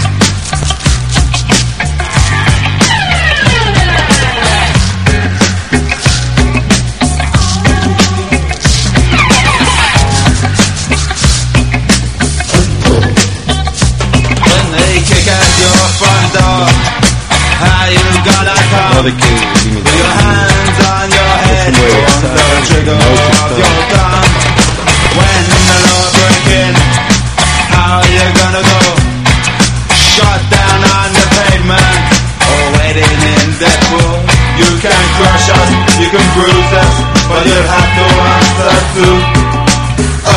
When they kick at your front door, how you gonna come? No, de que With your hands on your head, on the trigger of your gun. When the law break in, how you gonna go? Shot down on the pavement, or waiting in Deadpool. You can crush us, you can bruise us, but you have to answer to. Oh,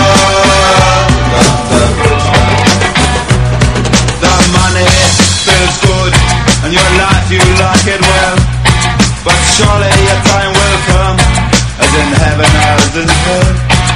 the bridge down. The money feels good, and your life you like it well. But surely your time will come, as in heaven as in hell.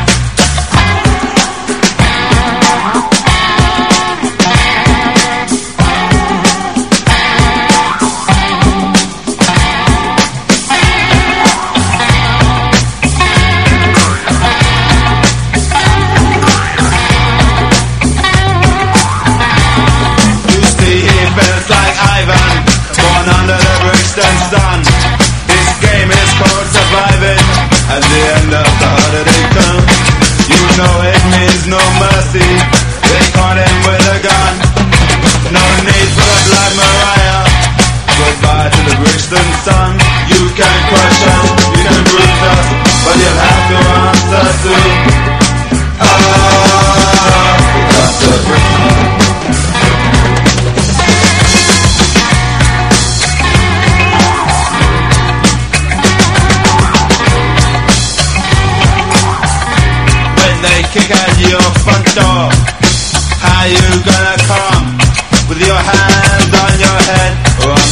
Used to hear bells like Ivan, born under the Brixton sun. This game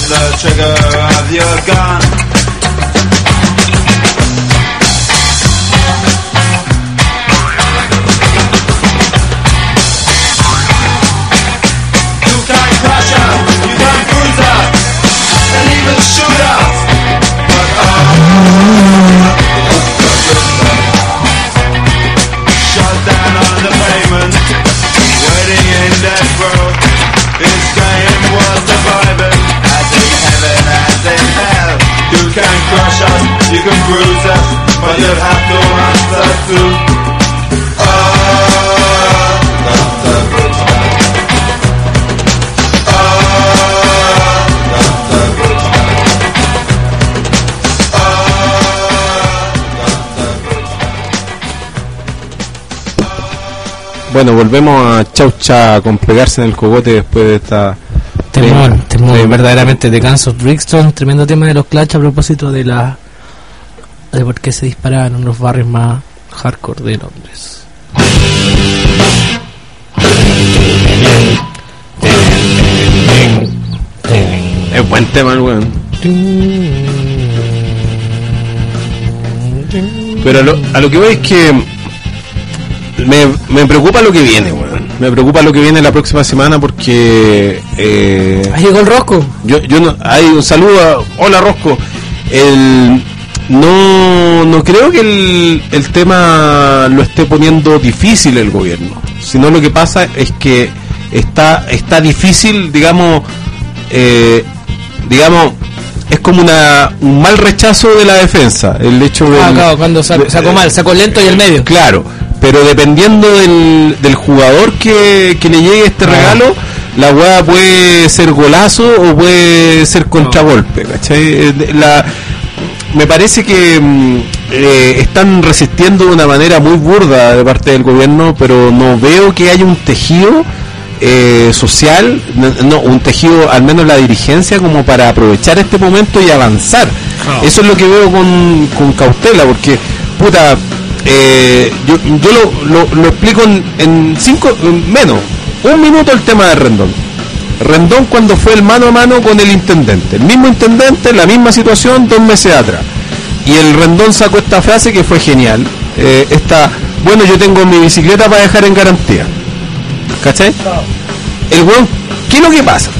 the trigger of your gun. You can crush us, you can bruise us, and even shoot us. But oh, shut down on the pavement, waiting in death row. This game was surviving, as in heaven, as in hell. You can crush us, you can bruise us, but you'll have to answer to oh, Doctor Bridgeman. Oh, Doctor Bridgeman. Oh, Doctor Bridgeman. Bueno, volvemos a Chaucha con pegarse en el cogote después de esta... Temor, Sí. temor, Sí. verdaderamente, de Guns of Brixton, tremendo tema de los Clash a propósito de la de por qué se disparaban en los barrios más hardcore de Londres. Es buen tema el weón. Pero a lo, a lo que voy es que me, me preocupa lo que viene, weón. Me preocupa lo que viene la próxima semana porque eh, Ahí llegó el Rosco. yo, yo no, hay un saludo a, hola Rosco. El, no, no creo que el, el tema lo esté poniendo difícil el gobierno, sino lo que pasa es que está, está difícil, digamos, eh, digamos, es como una un mal rechazo de la defensa, el hecho de Ah, claro, cuando sacó, sacó mal, sacó lento y el medio. Claro, pero dependiendo del, del jugador que, que le llegue este Ah. regalo, la weá puede ser golazo o puede ser contragolpe, ¿cachai? Eh, La, me parece que mm, eh, están resistiendo de una manera muy burda de parte del gobierno, pero no veo que haya un tejido eh, social, no, no, un tejido, al menos la dirigencia, como para aprovechar este momento y avanzar. Ah. Eso es lo que veo con, con cautela, porque, puta, eh, yo, yo lo, lo, lo explico en, en cinco, en menos, un minuto el tema de Rendón. Rendón cuando fue el mano a mano con el intendente, el mismo intendente, la misma situación dos meses atrás. Y el Rendón sacó esta frase que fue genial. Eh, esta, bueno, yo tengo mi bicicleta para dejar en garantía. ¿Cachai? El weón, ¿qué es lo que pasa?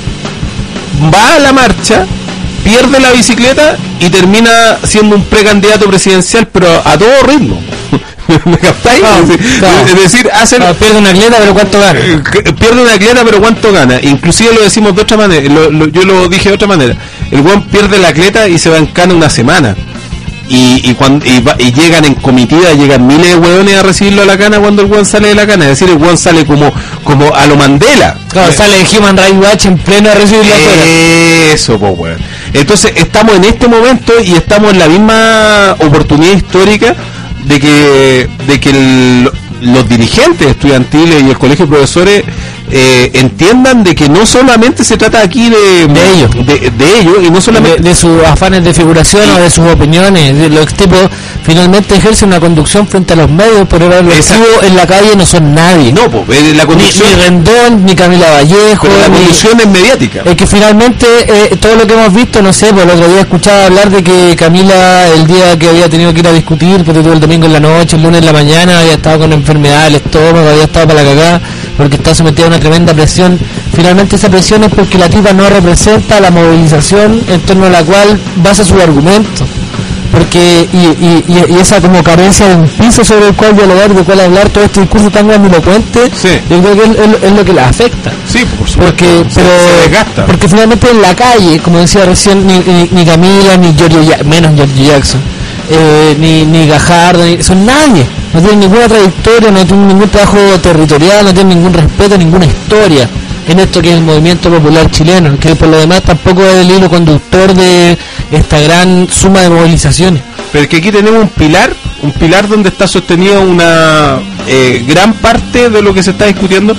Va a la marcha, pierde la bicicleta y termina siendo un precandidato presidencial, pero a todo ritmo. ¿Me captáis? Ah, es decir, claro. es decir, hacen... Ah, pierde una atleta, pero ¿cuánto gana? Eh, que- pierde una atleta, pero ¿cuánto gana? Inclusive lo decimos de otra manera, lo- lo- yo lo dije de otra manera. El weón pierde la atleta y se va en cana una semana. Y, y, cuando, y, va- y llegan en comitiva, llegan miles de weones a recibirlo a la cana cuando el weón sale de la cana. Es decir, el weón sale como, como a lo Mandela. Claro, Eh, sale Human Rights Watch en pleno a recibirlo afuera. Eso, pues, weón. Entonces, estamos en este momento y estamos en la misma oportunidad histórica de que de que el- los dirigentes estudiantiles y el colegio de profesores eh, entiendan de que no solamente se trata aquí de, De ellos. de, de ellos y no De, solamente de sus afanes de figuración o de sus opiniones. De los tipos finalmente ejercen una conducción frente a los medios, pero los Exacto. activos en la calle no son nadie. no, pues, eh, la Ni, conducción, ni Rendón, ni Camila Vallejo, pero la ni- conducción es mediática. es que finalmente eh, todo lo que hemos visto, no sé, pues el otro día escuchaba hablar de que Camila el día que había tenido que ir a discutir, porque todo el domingo en la noche, el lunes en la mañana, había estado con enfermedad del estómago, había estado para la cagada, porque está sometida a una tremenda presión. Finalmente esa presión es porque la tipa no representa la movilización en torno a la cual basa su argumento. Porque y, y, y- y esa como carencia de un piso sobre el cual dialogar y de cual hablar, todo este discurso tan grandilocuente, Sí. yo creo que es, es- es lo que la afecta. Sí, por supuesto. Porque, se, pero, se desgasta. porque finalmente en la calle, como decía recién, ni, ni, ni Camila, ni Giorgio Ja- menos Giorgio Jackson, eh, ni, ni Gajardo, ni, son nadie. No tienen ninguna trayectoria, no tienen ningún trabajo territorial, no tienen ningún respeto, ninguna historia en esto que es el movimiento popular chileno, que por lo demás tampoco es el hilo conductor de esta gran suma de movilizaciones. Pero que aquí tenemos un pilar, un pilar donde está sostenido una eh, gran parte de lo que se está discutiendo,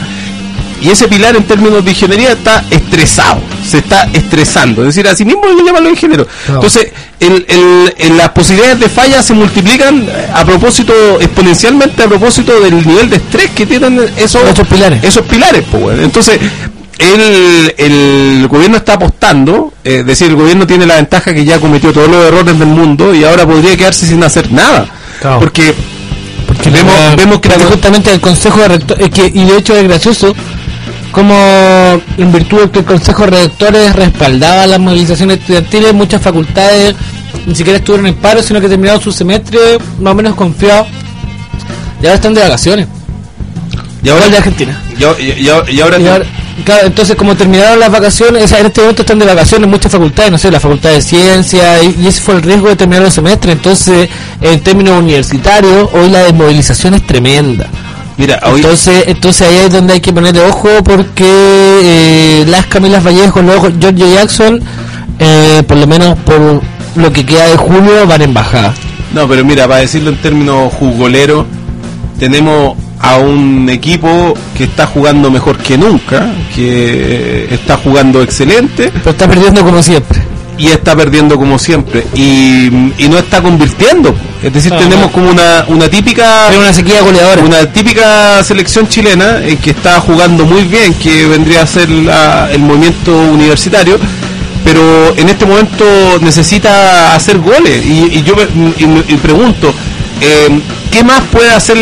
y ese pilar en términos de ingeniería está estresado, se está estresando, es decir, así mismo lo llaman los ingenieros. Claro. Entonces, el, el, el- las posibilidades de falla se multiplican a propósito, exponencialmente a propósito del nivel de estrés que tienen esos, Esos pilares. esos pilares, pues, bueno. Entonces, el, el gobierno está apostando, eh, es decir, el gobierno tiene la ventaja que ya cometió todos los errores del mundo y ahora podría quedarse sin hacer nada. Claro. Porque, porque vemos, la, vemos que porque la, justamente el Consejo de Rectores, que, y de hecho es gracioso, como en virtud de que el Consejo de Rectores respaldaba las movilizaciones estudiantiles, muchas facultades ni siquiera estuvieron en paro, sino que terminaron su semestre más o menos confiados y ahora están de vacaciones. Y ahora de Argentina. Y, y, y, ahora, y ahora, y ahora claro, entonces como terminaron las vacaciones, o sea, en este momento están de vacaciones muchas facultades, no sé, la facultad de ciencia, y, y ese fue el riesgo de terminar el semestre. Entonces, en términos universitarios, hoy la desmovilización es tremenda. Mira, hoy... entonces, entonces ahí es donde hay que ponerle ojo, porque eh, las Camilas Vallejo, luego Giorgio Jackson, eh, por lo menos por lo que queda de julio, van en bajada. No, pero mira, para decirlo en términos jugoleros, tenemos a un equipo que está jugando mejor que nunca, que está jugando excelente, pero está perdiendo como siempre. Y está perdiendo como siempre y, y no está convirtiendo. Es decir, no, tenemos no. como una una típica Pero una sequía goleadora, una típica selección chilena en que está jugando muy bien, que vendría a ser la, el movimiento universitario, pero en este momento necesita hacer goles y, y yo me, y, y pregunto eh, ¿qué más puede hacer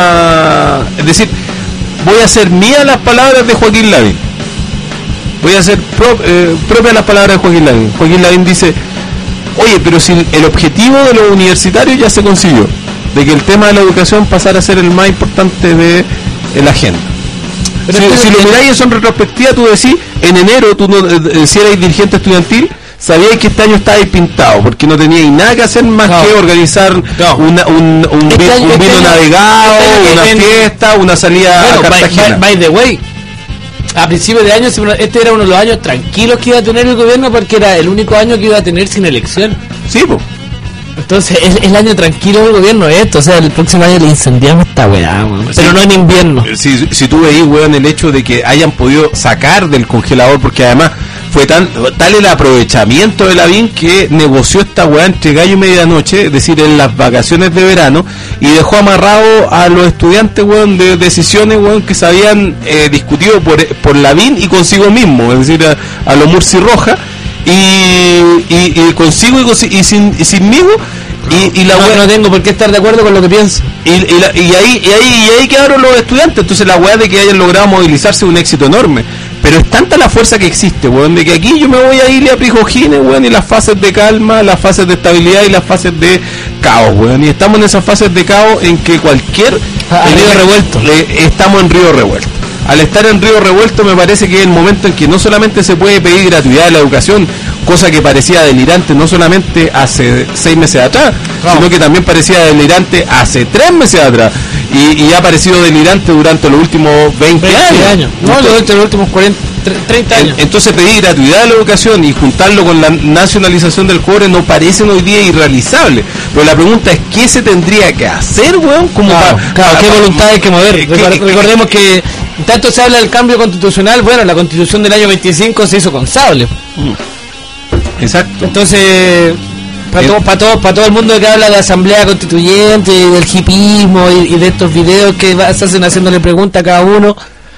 la...? Es decir, voy a hacer mías las palabras de Joaquín Lavín. Voy a hacer pro, eh, propias las palabras de Joaquín Lavín. Joaquín Lavín dice, oye, pero si el objetivo de los universitarios ya se consiguió, de que el tema de la educación pasara a ser el más importante de, de la agenda. Pero si, si lo miráis eso en retrospectiva, tú decís, en enero, tú no, eh, si erais dirigente estudiantil, sabíais que este año estabais pintado, porque no teníais nada que hacer más no. que organizar no. una, un, un, este año, un vino este navegado, este una en, fiesta, una salida bueno, a Cartagena. By, by the way, a principios de año, este era uno de los años tranquilos que iba a tener el gobierno, porque era el único año que iba a tener sin elección. Sí, pues. Entonces, es el año tranquilo del gobierno esto, o sea, el próximo año le incendiamos esta weá, weón. Sí, pero no en invierno. Si, si tú veís, weón, el hecho de que hayan podido sacar del congelador, porque además fue tan tal el aprovechamiento de Lavín que negoció esta weá entre gallo y medianoche, es decir, en las vacaciones de verano, y dejó amarrado a los estudiantes, weón, de decisiones, weón, que se habían eh, discutido por, por Lavín y consigo mismo, es decir, a, a los Murci Roja, y, y, y consigo y, consigo, y sin y sinmigo y, y la no, weá, no tengo por qué estar de acuerdo con lo que pienso. Y, y, la, y ahí y ahí y ahí quedaron los estudiantes. Entonces la weá de que hayan logrado movilizarse es un éxito enorme. Pero es tanta la fuerza que existe, weón, de que aquí yo me voy a ir a Prijojines, weón, y las fases de calma, las fases de estabilidad y las fases de caos, weón. Y estamos en esas fases de caos en que cualquier ah, en río revuelto. Eh, estamos en río revuelto. Al estar en río revuelto me parece que es el momento en que no solamente se puede pedir gratuidad de la educación, cosa que parecía delirante no solamente hace seis meses atrás, no. sino que también parecía delirante hace tres meses atrás, y, y ha parecido delirante durante los últimos veinte años. No, entonces, durante los últimos cuarenta, treinta años. Entonces pedir gratuidad de la educación y juntarlo con la nacionalización del cobre no parece hoy día irrealizable. Pero la pregunta es, ¿qué se tendría que hacer, weón? Como claro, para, claro, para, ¿qué voluntad hay que mover? ¿qué, Recordemos que tanto se habla del cambio constitucional, bueno, la constitución del año veinticinco se hizo con sable. Exacto. Entonces, para todo, para todo, para todo el mundo que habla de asamblea constituyente y del hipismo y, y de estos videos que va, se hacen haciéndole preguntas a cada uno,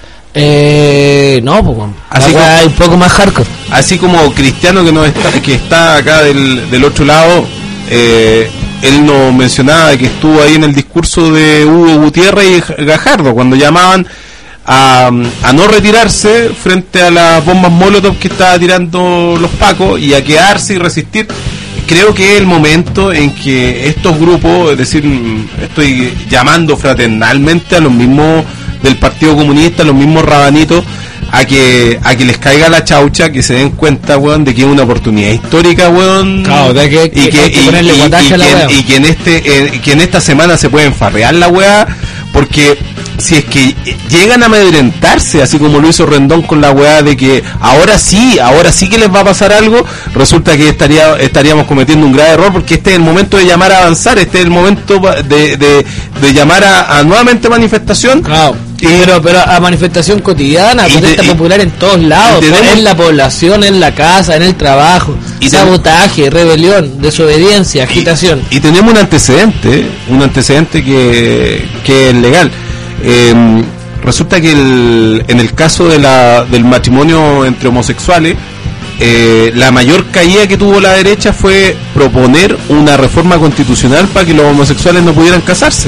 eh, no, pues así como, hay un poco más hardcore. Así como Cristiano que no está, que está acá del, del otro lado, eh, él nos mencionaba que estuvo ahí en el discurso de Hugo Gutiérrez y Gajardo cuando llamaban A, a no retirarse frente a las bombas Molotov que estaba tirando los pacos y a quedarse y resistir. Creo que es el momento en que estos grupos, es decir, estoy llamando fraternalmente a los mismos del Partido Comunista, a los mismos rabanitos, a que a que les caiga la chaucha, que se den cuenta, weón, de que es una oportunidad histórica, weón, claro, de que, y que, que, y, y, y, que, y que en este eh, que en esta semana se pueden farrear la weá, porque si es que llegan a amedrentarse, así como lo hizo Rendón con la weá de que ahora sí, ahora sí que les va a pasar algo, resulta que estaría estaríamos cometiendo un grave error, porque este es el momento de llamar a avanzar, este es el momento de, de, de llamar a, a nuevamente manifestación. Claro. Y, pero, pero a manifestación cotidiana, protesta popular en todos lados, tenemos, en la población, en la casa, en el trabajo, y sabotaje, ten, rebelión, desobediencia, agitación. Y, y tenemos un antecedente, un antecedente que, que es legal. Eh, resulta que el, en el caso de la, del matrimonio entre homosexuales, eh, la mayor caída que tuvo la derecha fue proponer una reforma constitucional para que los homosexuales no pudieran casarse.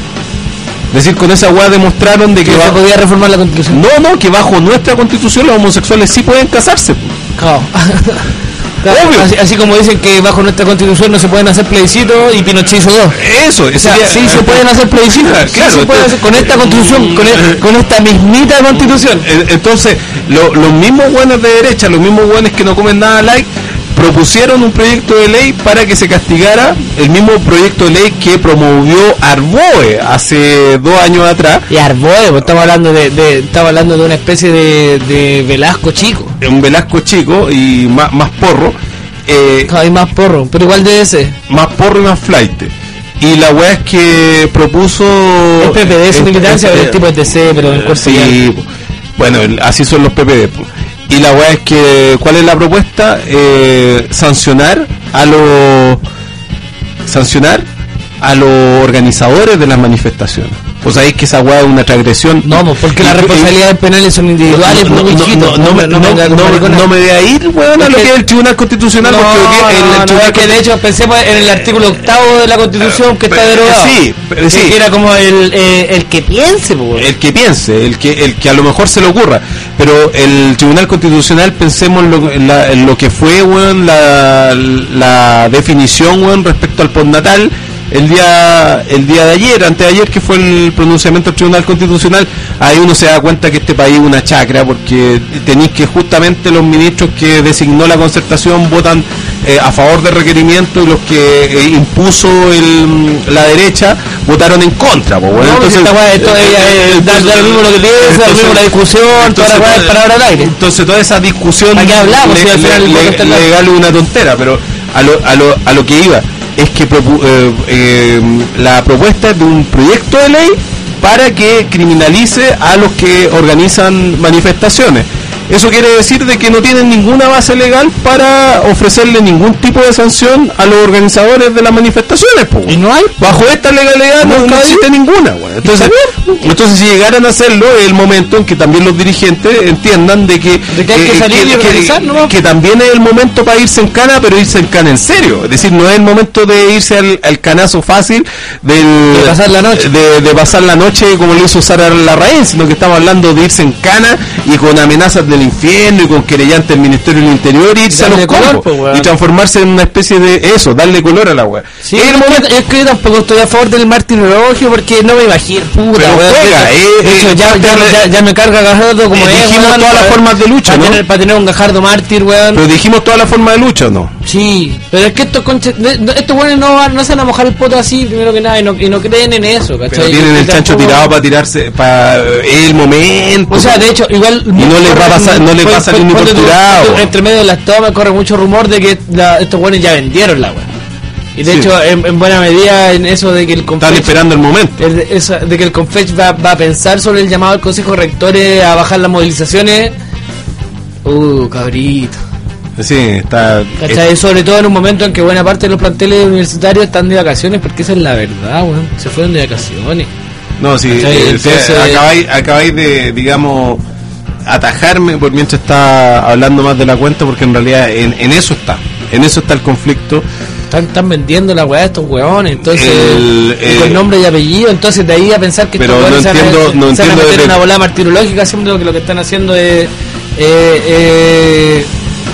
Es decir, con esa hueá demostraron de que... ¿Que va... se podía reformar la constitución? No, no, que bajo nuestra constitución los homosexuales sí pueden casarse. Claro. Claro, Obvio. así, así como dicen que bajo nuestra constitución no se pueden hacer plebiscitos y Pinochet hizo dos. Eso, O sea, sí se pueden hacer plebiscitos, sí claro, se puede hacer con esta constitución, con, e- con esta mismita constitución. Entonces, lo, los mismos buenos de derecha, los mismos buenos que no comen nada like, propusieron un proyecto de ley para que se castigara el mismo proyecto de ley que promovió Arboe hace dos años atrás. Y Arboe, pues estamos hablando de, de estamos hablando de una especie de, de Velasco chico. Un Velasco chico y más, más porro. Eh, Hay más porro, pero igual de ese. más porro y más flight. Y la weá es que propuso... El P P D es eh, militancia, eh, pero el tipo es D C, pero en cuerpo sí, ya. po. Bueno, el- así son los P P D. po. Y la weá es que, ¿cuál es la propuesta? Eh, sancionar a los sancionar a los organizadores de las manifestaciones. O sea, es que esa weá es una transgresión. No, pues porque Y- las y- responsabilidades penales son individuales, no, no, muy no, chiquitos. no, no, me- no, venga con no, mariconas. no me voy a ir, weón, a lo Es que- que es el Tribunal Constitucional, No, porque hoy día el, no, no, Tribunal es que de hecho pensemos en el artículo octavo de la Constitución que está Pero- derogado. sí, pero sí. Que era como el, eh, el que piense, pues. el que piense, el que el que a lo mejor se le ocurra, pero el Tribunal Constitucional, pensemos en lo, en la- en lo que fue, weón, la, la definición, weón, respecto al postnatal el día el día de ayer, antes de ayer, que fue el pronunciamiento del Tribunal Constitucional. Ahí uno se da cuenta que este país es una chacra, porque tenéis que justamente los ministros que designó la concertación votan eh, a favor del requerimiento, y los que eh, impuso el, la derecha votaron en contra, po, bueno. No, pues esta weá, esto es, eh, da- da lo mismo lo que piensa, da lo mismo la discusión, toda la weá es palabra al aire. Entonces toda esa discusión ¿Para qué hablamos si al final le- el voto está en la- legal es una tontera, pero a lo, a lo, a lo que iba es que propu- eh, eh, la propuesta es de un proyecto de ley para que criminalice a los que organizan manifestaciones. Eso quiere decir de que no tienen ninguna base legal para ofrecerle ningún tipo de sanción a los organizadores de las manifestaciones, po, ¿Y no hay? bajo esta legalidad no, no existe ninguna, güey. Entonces, entonces si llegaran a hacerlo, es el momento en que también los dirigentes entiendan de que, De que hay que salir y organizar, ¿no? que también es el momento para irse en cana, pero irse en cana en serio. Es decir, no es el momento de irse al, al canazo fácil del, De pasar la noche. de, de pasar la noche como le hizo Sara Larraín, sino que estamos hablando de irse en cana y con amenazas del infierno y con querellantes del Ministerio del Interior, y irse a los darle color, combos pues, weón. y transformarse en una especie de eso, darle color a la wea. Sí, Es el es, momento- que, es que yo tampoco estoy a favor del martirologio porque no me imagino. Puta, Pero weón, juega, de hecho- eh, de hecho, eh, ya, parte ya, de- ya, ya me carga Gajardo como Eh, es. dijimos weón, todas las para- formas de lucha, para ¿no? Tener, para tener un Gajardo mártir, weón. Pero dijimos toda la forma de lucha, ¿o no? Sí, pero es que estos conches, de- no- estos weones no, van- no se van a mojar el poto así, primero que nada, y no, y no creen en eso, ¿cachai? Pero tienen Y el chancho tampoco- tirado para tirarse, para el momento. O sea, de hecho, igual... Y no les va a pasar- no les va a salir ni por tirado. Entre medio de las tomas corre mucho rumor de que la- estos weones ya vendieron la weá. Y de Sí. hecho, en, en buena medida, en eso de que el Están Confech, esperando el momento. el- esa- de que el Confech va, va a pensar sobre el llamado del Consejo Rectores a bajar las movilizaciones. Uh, cabrito. Sí, está. ¿Cachai? Sobre todo en un momento en que buena parte de los planteles universitarios están de vacaciones, porque esa es la verdad, weón. Se fueron de vacaciones. No, sí, ¿Cachai? eh, Entonces- sí, acabáis, acabáis de, digamos, atajarme por mientras está hablando más de la cuenta, porque en realidad en, en eso está. En eso está el conflicto. Están, están vendiendo la weá estos weones, entonces, El, y eh, con nombre y apellido, entonces de ahí a pensar que Pero estos weones no se van a- entiendo- se, no se van a entiendo meter desde- en una volada martirológica, siendo que lo que están haciendo es eh, eh,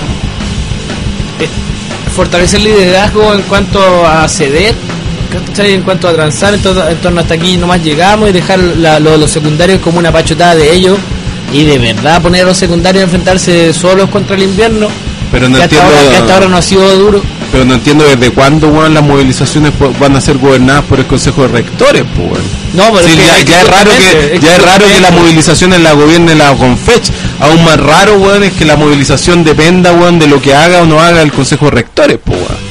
eh, fortalecer el liderazgo en cuanto a ceder, ¿cachai? En cuanto a transar, en, todo- en torno hasta aquí nomás llegamos, y dejar la- lo- los secundarios como una pachotada de ellos, y de verdad poner a los secundarios a enfrentarse solos contra el invierno, Pero no que, hasta entiendo. ahora, que hasta ahora no ha sido duro. Pero no entiendo desde cuándo, weón, las movilizaciones pues, van a ser gobernadas por el Consejo de Rectores, pues, weón. No, pero Sí, es que- ya, es que ya es raro justamente, que es ya es raro que la justamente- movilización la gobierne la Confech. Aún más raro, weón, es que la movilización dependa, weón, de lo que haga o no haga el Consejo de Rectores, pues, weón.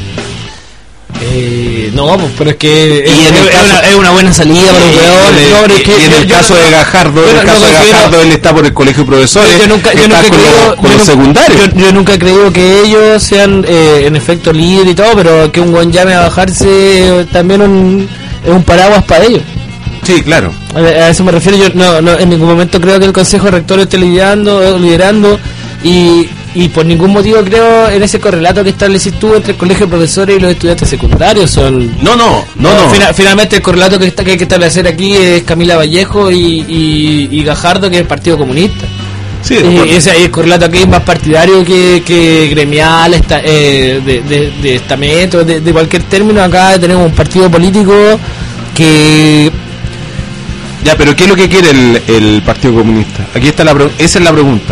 Eh, no, pues, pero es que es, Y en el es caso- una, es una buena salida para los Y weones. en No, pero el, es que y en yo- el yo caso no- de Gajardo, yo en no- el no caso de considero- Gajardo, él está por el colegio de profesores, yo nunca, yo está nunca he con, creído, los, con yo los nunca- secundarios. Yo, yo nunca he creído que ellos sean eh, en efecto líderes y todo, pero que un buen llame a bajarse eh, también un, es un paraguas para ellos. Sí, claro. A, a eso me refiero. Yo no, no en ningún momento creo que el Consejo Rector esté liderando, liderando y, y por ningún motivo creo en ese correlato que establecís tú entre el colegio de profesores y los estudiantes secundarios. Son No, no, no, no. Fina, finalmente el correlato que, está, que hay que establecer aquí es Camila Vallejo y, y, y Gajardo, que es el Partido Comunista. Sí, Eh, ese ahí el correlato aquí es más partidario que, que gremial, esta, eh, de, de, de estamento, de, de cualquier término. Acá tenemos un partido político que... Ya, pero ¿qué es lo que quiere el, el Partido Comunista? Aquí está la pro- esa es la pregunta.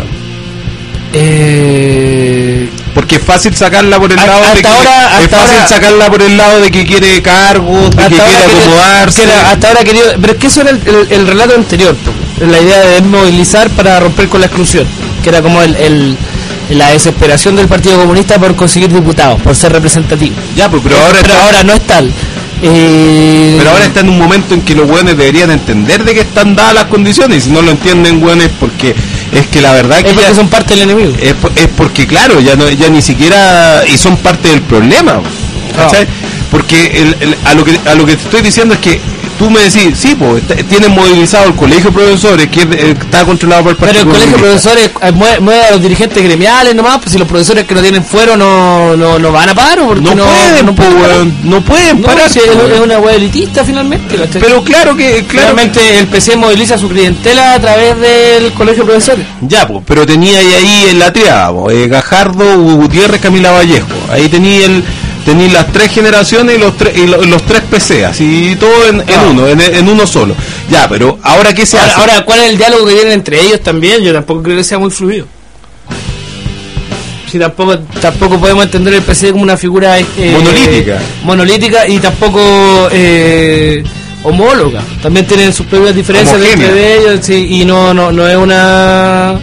Eh, Porque es fácil sacarla por el Hasta lado de que ahora- es hasta fácil ahora- sacarla por el lado de que quiere cargos, de que hasta quiere ahora quería- acomodarse. que era- hasta ahora querido, pero es que eso era el, el, el relato anterior, po. La idea de desmovilizar para romper con la exclusión, que era como el, el la desesperación del Partido Comunista por conseguir diputados, por ser representativo. Ya, pues, pero ahora pero está- ahora no es tal. Eh, Pero ahora está en un momento en que los hueones deberían entender de que están dadas las condiciones, y si no lo entienden, hueones, porque es que la verdad que es porque ya- son parte del enemigo. es, po- es porque claro, ya no, ya ni siquiera, y son parte del problema, ¿cachai? Porque el, el- a lo que a lo que te estoy diciendo es que tú me decís, sí, pues tienen movilizado el colegio de profesores, que eh, está controlado por el Pero Partido el colegio de Comunista. profesores eh, mueve, mueve a los dirigentes gremiales nomás, pues si los profesores que no tienen fuero no, no, no van a paro, porque No, no, pueden, no po, pueden parar. weón, no pueden No, parar, si po, es, weón. es una web elitista finalmente. ¿cachai? Pero claro que claro Finalmente el P C moviliza su clientela a través del colegio de profesores. ya, pues, pero tenía ahí, ahí en la triada, po, eh, Gajardo, Hugo Gutiérrez, Camila Vallejo. Ahí tenía el tenía las tres generaciones y los tres y lo- los tres P C, así todo en, en Ah. uno, en, en uno solo. Ya, pero ahora qué se Ahora, hace? ahora, ¿cuál es el diálogo que tienen entre ellos también? Yo tampoco creo que sea muy fluido. Si tampoco tampoco podemos entender el P C como una figura eh, Monolítica. monolítica y tampoco eh, homóloga. También tienen sus propias diferencias Homogénea. entre ellos, sí, y no no no es una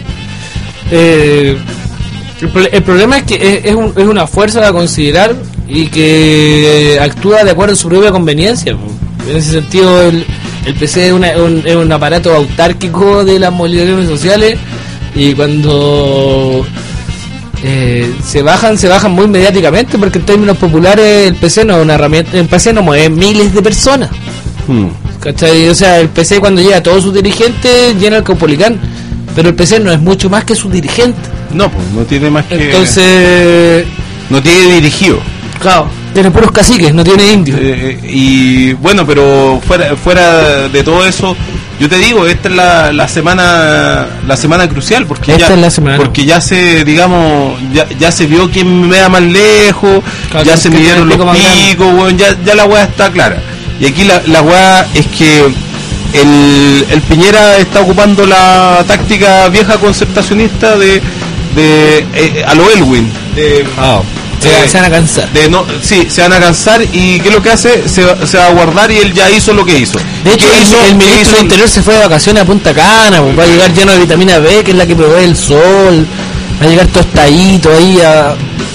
eh, el, pro- el problema es que es, es, un- es una fuerza a considerar y que actúa de acuerdo a su propia conveniencia. En ese sentido, el, el P C es, una- es un, es un aparato autárquico de las movilizaciones sociales, y cuando eh, se bajan, se bajan muy mediáticamente, porque en términos populares el P C no es una herramienta, el P C no mueve miles de personas. Hmm. ¿Cachai? O sea, el P C cuando llega a todos sus dirigentes llena el Caupolicán, pero el P C no es mucho más que sus dirigentes. No, pues no tiene más que Entonces, no tiene dirigido. claro, tiene puros caciques, no tiene indios. Eh, y bueno, pero fuera fuera de todo eso, yo te digo, esta es la, la semana la semana crucial, porque Esta ya es la semana. porque ya se, digamos, ya, ya se vio quién me da más lejos, Claro, ya que- se que midieron tiene el los pico más grande. picos, weón, ya, ya la weá está clara. Y aquí la, la weá es que el, el Piñera está ocupando la táctica vieja concertacionista de, de eh, a lo Elwin, de, Se, eh, se van a cansar. de no, sí, se van a cansar, y ¿qué es lo que hace? Se, va- se va a guardar, y él ya hizo lo que hizo. De hecho, ¿Qué el, hizo? el ¿Qué ministro hizo? del Interior se fue de vacaciones a Punta Cana, pues, va a llegar lleno de vitamina B, que es la que provee el sol, va a llegar tostadito ahí a...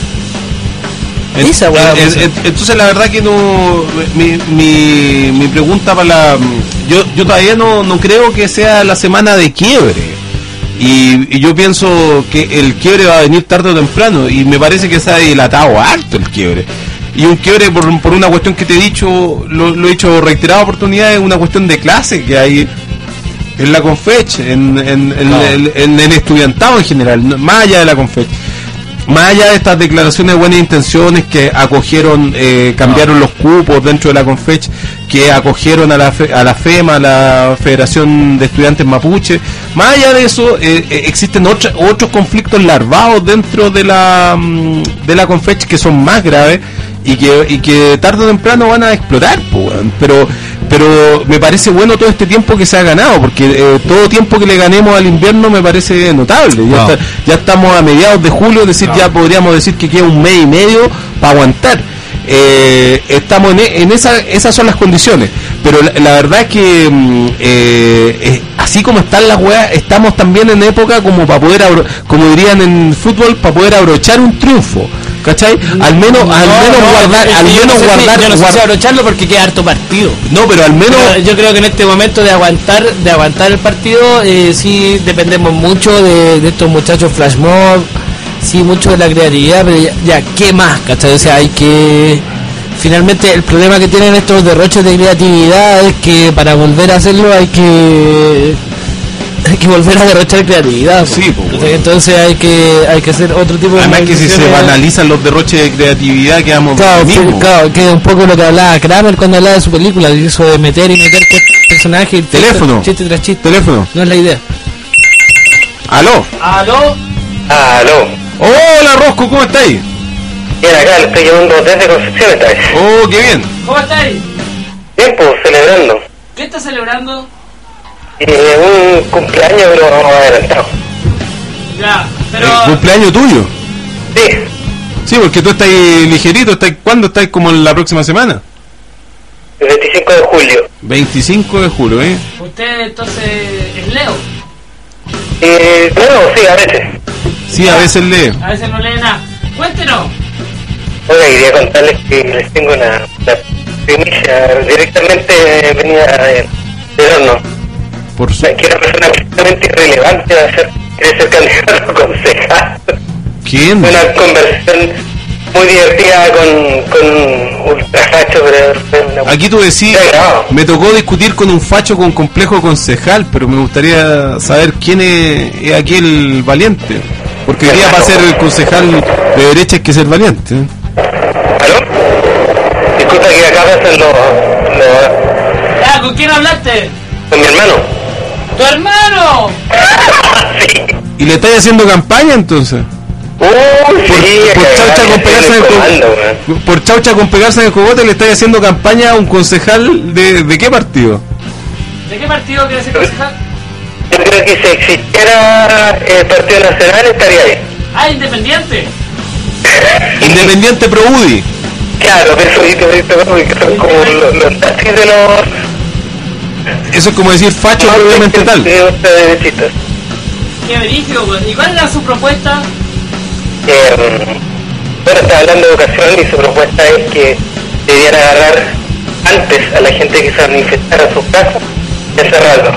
En- Esa weá, en- pues, en- entonces la verdad que no, mi, mi, mi pregunta para la, yo, yo todavía no, no creo que sea la semana de quiebre, y, y yo pienso que el quiebre va a venir tarde o temprano, y me parece que se ha dilatado harto el quiebre, y un quiebre por, por una cuestión que te he dicho, lo, lo he dicho reiteradas oportunidades, una cuestión de clase que hay en la Confech, en, en, en, No. el, en el estudiantado en general, no- más allá de la Confech. Más allá de estas declaraciones de buenas intenciones que acogieron, eh, cambiaron los cupos dentro de la Confech, que acogieron a la, fe- a la FEMA, a la Federación de Estudiantes Mapuche, más allá de eso, eh, eh, existen otra- otros conflictos larvados dentro de la mm, de la Confech que son más graves, y que, y que tarde o temprano van a explotar, po, weón. pero pero me parece bueno todo este tiempo que se ha ganado, porque eh, todo tiempo que le ganemos al invierno me parece notable. Ya, No. está- ya estamos a mediados de julio, es decir, No. ya podríamos decir que queda un mes y medio para aguantar. Eh, estamos en, e- en esa, esas son las condiciones, pero la, la verdad es que mm, eh, eh, así como están las weas, estamos también en época como para poder, abro- como dirían en fútbol, para poder abrochar un triunfo, ¿cachai? Al menos, al No, menos no, guardar, es que al yo menos no sé si- guardar, yo no sé guard- si abrocharlo porque queda harto partido. no, pero al menos, Pero yo creo que en este momento de aguantar de aguantar el partido, eh, sí dependemos mucho de, de estos muchachos flash mob, sí mucho de la creatividad, pero ya, ya, ¿qué más? ¿Cachai? O sea, hay que finalmente el problema que tienen estos derroches de creatividad es que para volver a hacerlo hay que hay que volver a derrochar creatividad. Sí, po, bueno. Entonces hay que hay que hacer otro tipo de Además que si se banalizan los derroches de creatividad quedamos claro, mismos. claro, que es un poco lo que hablaba Kramer cuando hablaba de su película, eso de meter y meter personajes, teléfono, chiste tras chiste. Teléfono. No es la idea. Aló. Aló. Aló. Hola Rosco, ¿cómo estáis? Bien, acá le estoy llamando desde Concepción esta vez. Oh, qué bien. ¿Cómo estáis? Bien, pues, celebrando. ¿Qué estás celebrando? Eh, un cumpleaños, pero vamos adelantado. Ya, pero... ¿El cumpleaños tuyo? Sí. Sí, porque tú estás ligerito, estás, ¿cuándo estás? Como en la próxima semana. El veinticinco de julio. veinticinco de julio, ¿eh? ¿Usted entonces es Leo? Eh, no, sí, a veces. Sí, a veces lee. A veces no lee nada. Cuéntenos. Oiga, quería contarles que les tengo una, una primicia directamente venida de, del horno. Por su... Que una persona absolutamente irrelevante va a ser, quiere ser candidato a concejal. ¿Quién? Una conversación muy divertida con, con ultrafacho, pero fue una... Aquí tú decís, me tocó discutir con un facho con complejo concejal, pero me gustaría saber quién es, es aquel valiente. Porque hoy día para ser el concejal de derecha hay que ser valiente. ¿eh? ¿Aló? Disculpa que acá pasan los... los... Ya, ¿con quién hablaste? Con mi hermano. ¡Tu hermano! Sí. ¿Y le estáis haciendo campaña entonces? Uh, Por, sí, por chaucha con pegarse en el co- por chaucha con pegarse en el cogote le estáis haciendo campaña a un concejal de, ¿de qué partido? ¿De qué partido quiere ser concejal? Yo creo que si existiera el Partido Nacional estaría ahí. Ah, independiente. Independiente Pro U D I. Claro, pero eso que son como los, los taxis de los... Eso es como decir facho propiamente tal. De los derechistas. Qué berífico, pues. ¿Y cuál era su propuesta? Eh, bueno, está hablando de educación y su propuesta es que debían agarrar antes a la gente que se manifestara en sus casas y encerrarlo.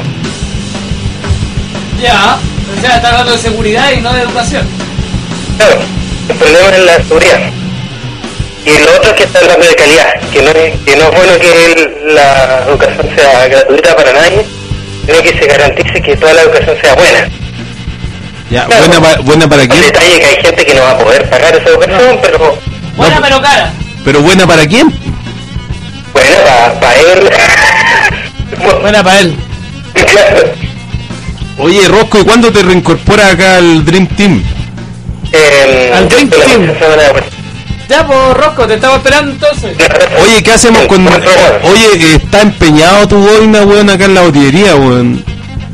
Ya, o sea, está hablando de seguridad y no de educación. Claro, el problema es la seguridad. Y lo otro es que está hablando de calidad, que no es, que no es bueno que el, la educación sea gratuita para nadie, sino que se garantice que toda la educación sea buena. Ya, Claro, buena, pa- buena para el quién. detalle que hay gente que no va a poder pagar esa educación, pero Buena No, pero cara. Pero buena para quién. bueno, para pa él. Buena para él. Claro. Oye, Rosco, ¿y cuándo te reincorporas acá al Dream Team? Eh, Al yo Dream estoy la Team. próxima semana de vuelta. Ya, pues, Rosco, te estamos esperando entonces. Oye, ¿qué hacemos con...? Oye, eh, está empeñado tu boina, weón, acá en la botillería, weón.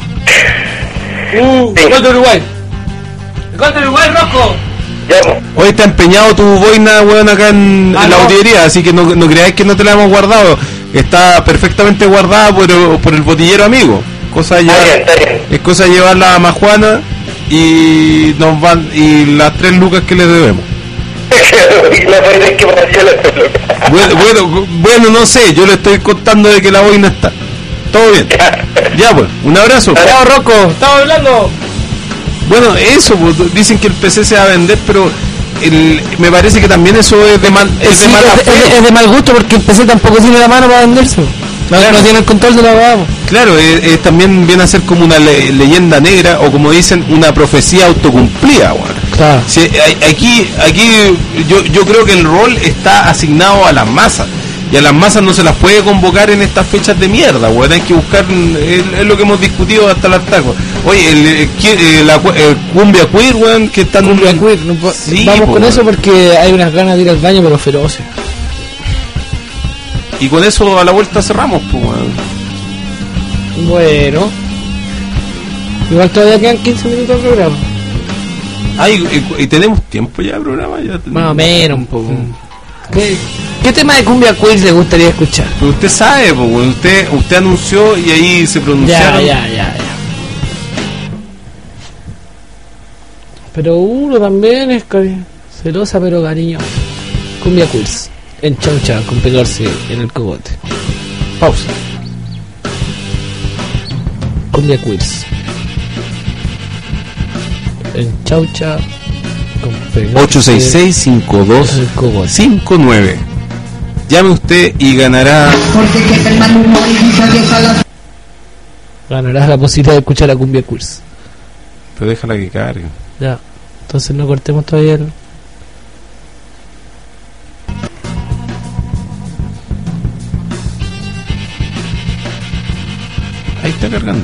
Uh, Sí. gol de Uruguay. Gol de Uruguay, Rosco. Ya, pues. Hoy está empeñado tu boina, weón, acá en, Ah, en la no. botillería, así que no, no creáis que no te la hemos guardado. Está perfectamente guardada por, por el botillero amigo. Cosa de Está bien, llevar, está bien. es cosa de llevarla a Majuana y nos van y las tres lucas que les debemos. Y la verdad es que me hacía la pelota. Bueno, bueno, bueno, no sé, yo le estoy contando de que la boina está. Todo bien. Ya, pues, un abrazo. Chao, Rosco. Estamos hablando. Bueno, eso, pues, dicen que el P C se va a vender, pero el, me parece que también eso es de mal, es Sí, de mala es, fe. es- es de mal gusto porque el P C tampoco tiene la mano para venderse. No, Claro. no tiene el control de la hueá. po. Claro, es, es también viene a ser como una le- leyenda negra o como dicen, una profecía autocumplida, weón. Claro. Sí, a- aquí, aquí yo, yo creo que el rol está asignado a las masas. Y a las masas no se las puede convocar en estas fechas de mierda, weón. Hay que buscar, es, es lo que hemos discutido hasta el hartazgo. Oye, el, el, el- la cu- el cumbia queer, weón, que están... Cumbia queer, no po- Sí, Vamos po, con weón. eso porque hay unas ganas de ir al baño, pero feroces. Y con eso a la vuelta cerramos, pues, weón. Bueno. Igual todavía quedan quince minutos de programa. Ay, y, y tenemos tiempo ya de programa, ya tenemos- Más o menos un poco. ¿Qué, qué tema de cumbia queer le gustaría escuchar? Pero usted sabe, pues, weón, usted, usted anunció y ahí se Ya, pronunciaron. ya, ya, ya. Pero uno también es cari- celosa pero cariño. Cumbia queers. En chaucha, con pegarse en el cogote. Pausa. Cumbia queers. En chaucha, con pegarse ocho seis seis, cinco dos en el cogote. cinco nueve. Llame usted y ganará. Ganarás la posibilidad de escuchar la cumbia Queers. Pero déjala que cargue. Ya, entonces no cortemos todavía el... Ahí está cargando.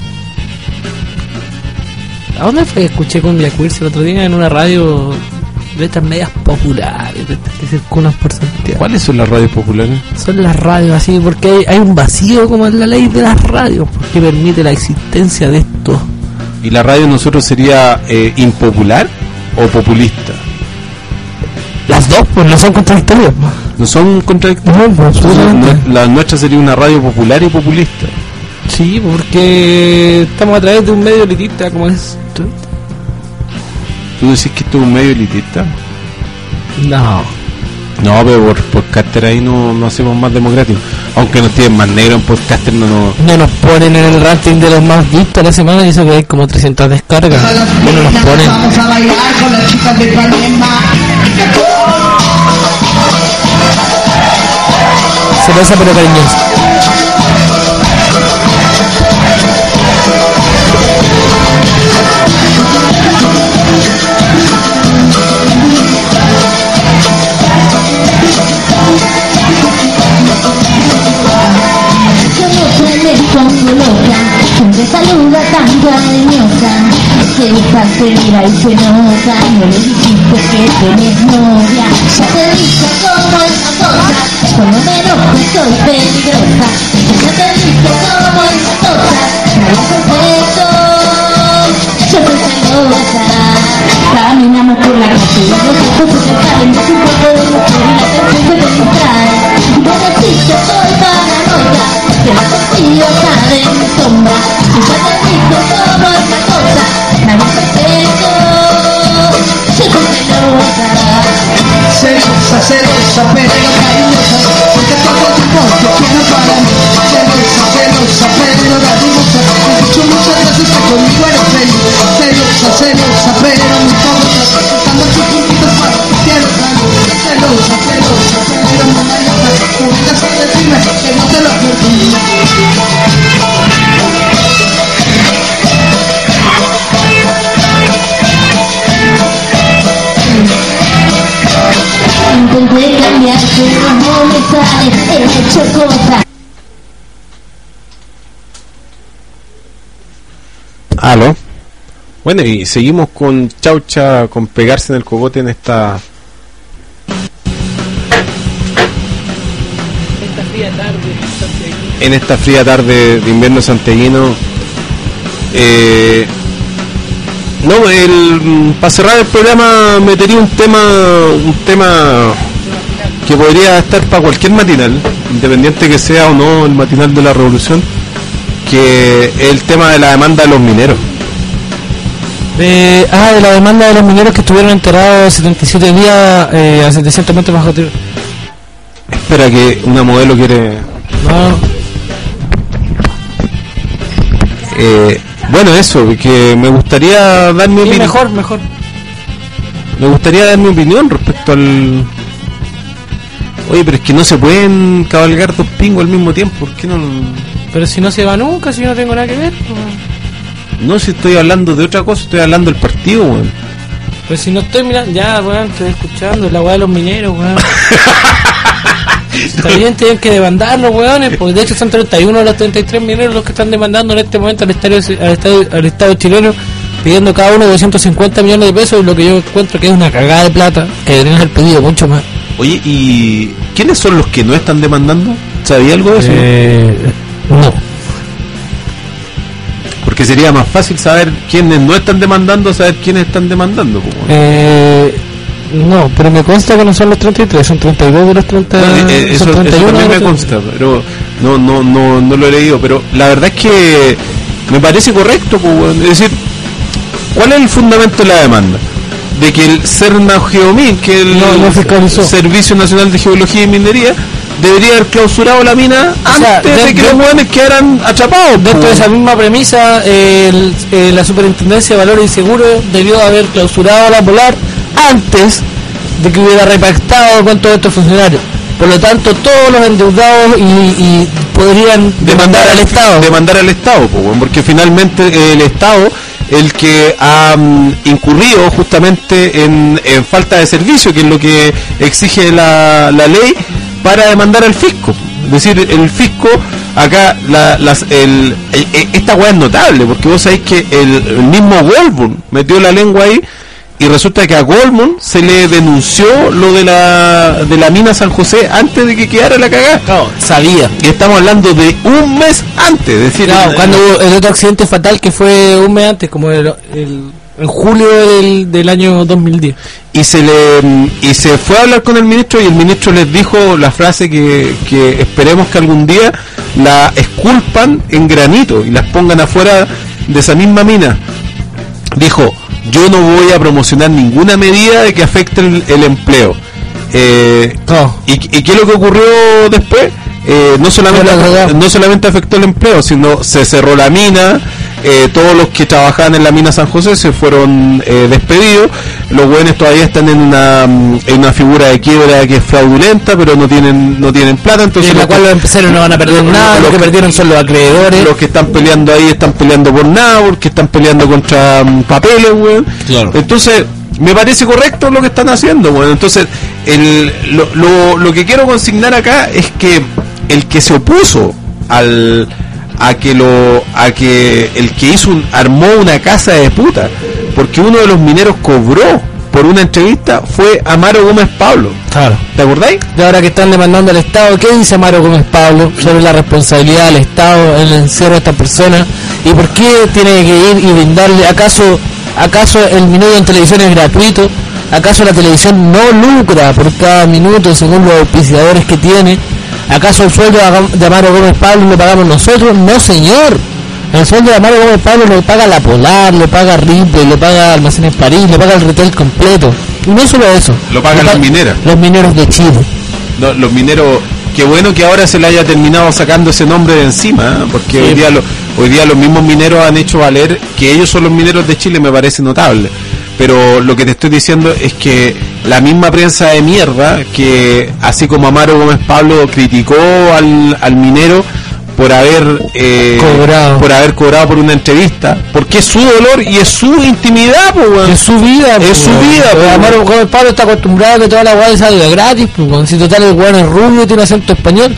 ¿A dónde fue que escuché cumbia Queers el otro día? En una radio de estas medias populares, de estas que circulan por Santiago. ¿Cuáles son las radios populares? Son las radios así, porque hay, hay un vacío como en la ley de las radios, porque permite la existencia de esto. ¿Y la radio nosotros sería eh, impopular o populista? Las dos, pues no son contradictorias. No son contradictorias. No, pues, Entonces, la nuestra sería una radio popular y populista. Sí, porque estamos a través de un medio elitista como es. ¿Tú decís que esto es un medio elitista? No. No, pero por podcaster ahí no, no hacemos más democrático. Aunque nos tienen más negro en podcaster, no nos... No nos ponen en el ranking de los más vistos a la semana, y eso que hay como trescientas descargas. No nos ponen. Vamos a bailar con las chicas de Ipanema. Celosa pero cariñosa. Siempre saluda tan cariñosa, que gusta se mira y se nota. No le dijiste que tenés novia, ya te dije cómo es la cosa, cuando me enojo soy peligrosa. Ya te dije cómo es la cosa, nadie perfecto, yo soy celosa. Caminamos por la calle, los ojos se te caen, tu cuerpo de mujer y la atención se te distrae. Pero sí, yo soy paranoica, que la confío cae en mi sombra. Y ya te digo cómo es la cosa, nadie es perfecto, yo soy celosa. Celosa, celosa, pero cariñosa, porque todo tu cuerpo quiero para mí. Celosa, celosa, pero cariñosa, he dicho muchas veces que conmigo eres feliz. Celosa, celosa, pero muy famosa, buscando tus puntitos para que quiero salir. Celosa, celosa, pero no me enojas, no vengas a decirme que no te lo perdí. Intenté cambiar, pero no me sale, he hecho cosas. Aló. Bueno, y seguimos con Chaucha, con pegarse en el cogote en esta... Esta fría tarde, en esta fría tarde de invierno santiaguino. Eh, no, el, para cerrar el programa metería un tema, un tema que podría estar para cualquier matinal, independiente que sea o no el matinal de la revolución, que es el tema de la demanda de los mineros. De, ah, de la demanda de los mineros que estuvieron enterrados setenta y siete días eh, a setecientos metros bajo tierra. Espera, que una modelo quiere... No. Eh, bueno, eso, que me gustaría dar mi Sí, opinión. mejor, mejor. Me gustaría dar mi opinión respecto al... Oye, pero es que no se pueden cabalgar dos pingos al mismo tiempo. ¿Por qué no...? Pero si no se va nunca, si yo no tengo nada que ver. Pues. No, si estoy hablando de otra cosa, estoy hablando del partido, weón. Pero si no estoy mirando, ya, weón, estoy escuchando la weá de los mineros, weón. Está bien, tienen que demandarlos, weones, porque de hecho son treinta y uno de los treinta y tres mineros los que están demandando en este momento al Estado, al Estado, al Estado chileno, pidiendo cada uno doscientos cincuenta millones de pesos, lo que yo encuentro que es una cagada de plata, que deberían haber pedido mucho más. Oye, ¿y quiénes son los que no están demandando? ¿Sabía algo de eso? Eh, no. Porque sería más fácil saber quiénes no están demandando, saber quiénes están demandando. Como... Eh, no, pero me consta que no son los treinta y tres, son treinta y dos de los treinta. No, eh, eso, son treinta y uno eso también de me los consta, pero no, no, no, no lo he leído. Pero la verdad es que me parece correcto, pues, bueno. Es decir, ¿cuál es el fundamento de la demanda? De que el CERNAGEOMIN, que el no, no Servicio Nacional de Geología y Minería, debería haber clausurado la mina o sea, antes de, de que de, los hueones quedaran atrapados. Dentro de esa misma premisa, el, el, la Superintendencia de Valores y Seguros debió haber clausurado la Polar antes de que hubiera repactado con todos estos funcionarios. Por lo tanto, todos los endeudados y, y podrían demandar, demandar al Estado. Demandar al Estado, pues, porque finalmente el Estado el que ha um, incurrido justamente en, en falta de servicio, que es lo que exige la, la ley, para demandar al fisco. Es decir, el fisco, acá, la, las, el, el, esta weá es notable, porque vos sabéis que el, el mismo Goldman metió la lengua ahí, y resulta que a Goldman se le denunció lo de la de la mina San José antes de que quedara la cagada. Claro, sabía. Y estamos hablando de un mes antes, es decir, claro, el, cuando hubo el otro accidente fatal que fue un mes antes, como el, el en julio del, del año dos mil diez. Y se le y se fue a hablar con el ministro, y el ministro les dijo la frase que, que esperemos que algún día la esculpan en granito y las pongan afuera de esa misma mina. Dijo: yo no voy a promocionar ninguna medida de que afecte el, el empleo. Eh, oh. y, ¿Y qué es lo que ocurrió después? Eh, no solamente no solamente afectó el empleo, sino se cerró la mina. Eh, todos los que trabajaban en la mina San José se fueron eh, despedidos. Los hueones todavía están en una en una figura de quiebra que es fraudulenta, pero no tienen no tienen plata, entonces en la cual los empresarios no van a perder nada. Los que, que perdieron son los acreedores. Los que están peleando ahí están peleando por nada, porque están peleando contra um, papeles, weón. Claro. Entonces me parece correcto lo que están haciendo, weón. Entonces el, lo, lo, lo que quiero consignar acá es que el que se opuso al a que lo a que el que hizo un, armó una casa de puta porque uno de los mineros cobró por una entrevista fue Amaro Gómez Pablo. Claro. ¿Te acordáis? De ahora que están demandando al Estado, ¿qué dice Amaro Gómez Pablo sobre la responsabilidad del Estado en el encierro de esta persona? ¿Y por qué tiene que ir y brindarle? ¿Acaso acaso el minuto en televisión es gratuito? ¿Acaso la televisión no lucra por cada minuto según los auspiciadores que tiene? ¿Acaso el sueldo de Amaro Gómez Pablo lo pagamos nosotros? No, señor. El sueldo de Amaro Gómez Pablo lo paga la Polar, lo paga Ripley, lo paga Almacenes París, lo paga el retail completo. Y no solo eso. Lo pagan las mineras. Los mineros de Chile. No, los mineros. Qué bueno que ahora se le haya terminado sacando ese nombre de encima, ¿eh? Porque sí. hoy día lo, hoy día los mismos mineros han hecho valer que ellos son los mineros de Chile, me parece notable. Pero lo que te estoy diciendo es que la misma prensa de mierda, que así como Amaro Gómez Pablo criticó al, al minero por haber eh, cobrado. por haber cobrado por una entrevista, porque es su dolor y es su intimidad, pues, bueno. es su vida, es pues, su vida. Pues, Amaro Gómez Pablo está acostumbrado a que toda la guay salga gratis, pues, si total el weón es rubio y tiene acento español.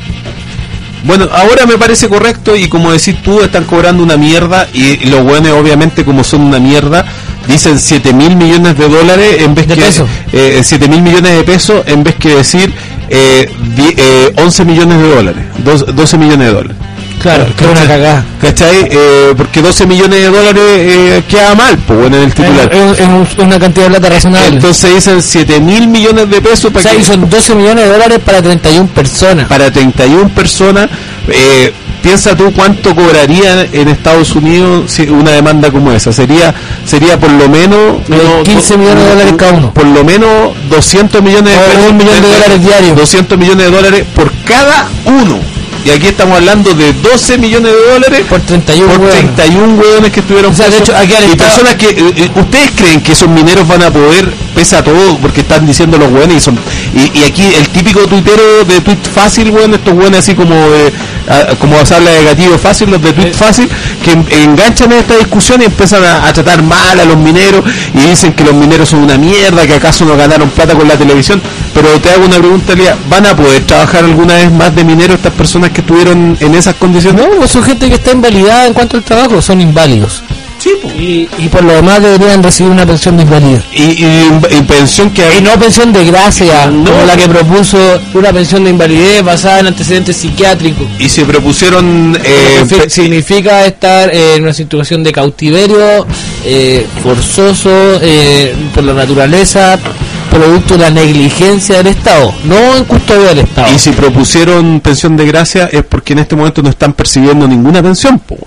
Bueno, ahora me parece correcto, y como decís tú, están cobrando una mierda, y, y los buenos obviamente, como son una mierda, dicen siete mil millones de dólares en vez de que pesos. Eh, siete mil millones de pesos en vez que decir eh, die, eh, once millones de dólares, doce millones de dólares. Claro, que es una cagada. ¿Cachai? Eh, porque doce millones de dólares eh, queda mal, pues bueno, en el titular. Es, es, es una cantidad de plata razonable. Entonces dicen siete mil millones de pesos para o sea, que... y son doce millones de dólares para treinta y una personas. Para treinta y una personas. Eh, piensa tú cuánto cobraría en Estados Unidos si una demanda como esa. Sería sería por lo menos... No, quince millones de dólares cada uno. Por lo menos doscientos millones de, pesos, un millón de, de dólares diarios. doscientos millones de dólares por cada uno. Y aquí estamos hablando de doce millones de dólares por treinta y uno por treinta y uno hueones que estuvieron, o sea, de hecho, aquí y estado... personas que eh, ustedes creen que esos mineros van a poder, pese a todo, porque están diciendo los hueones, y son y, y aquí el típico tuitero de tweet fácil, hueón, estos hueones así como de, a, como se habla de gatillo fácil, los de tweet fácil, que en, enganchan en esta discusión y empiezan a, a tratar mal a los mineros y dicen que los mineros son una mierda, que acaso no ganaron plata con la televisión. Pero te hago una pregunta, Lía, ¿van a poder trabajar alguna vez más de minero estas personas que estuvieron en esas condiciones? No, son gente que está invalidada en cuanto al trabajo, son inválidos. Sí, pues. Y, y por lo demás deberían recibir una pensión de invalidez. Y, y, y pensión que hay... Y no pensión de gracia, no, como la que propuso una pensión de invalidez basada en antecedentes psiquiátricos. Y se propusieron... Eh, pe- significa estar eh, en una situación de cautiverio eh, forzoso eh, por la naturaleza, producto de la negligencia del Estado, no en custodia del Estado. Y si propusieron pensión de gracia es porque en este momento no están percibiendo ninguna pensión, pues.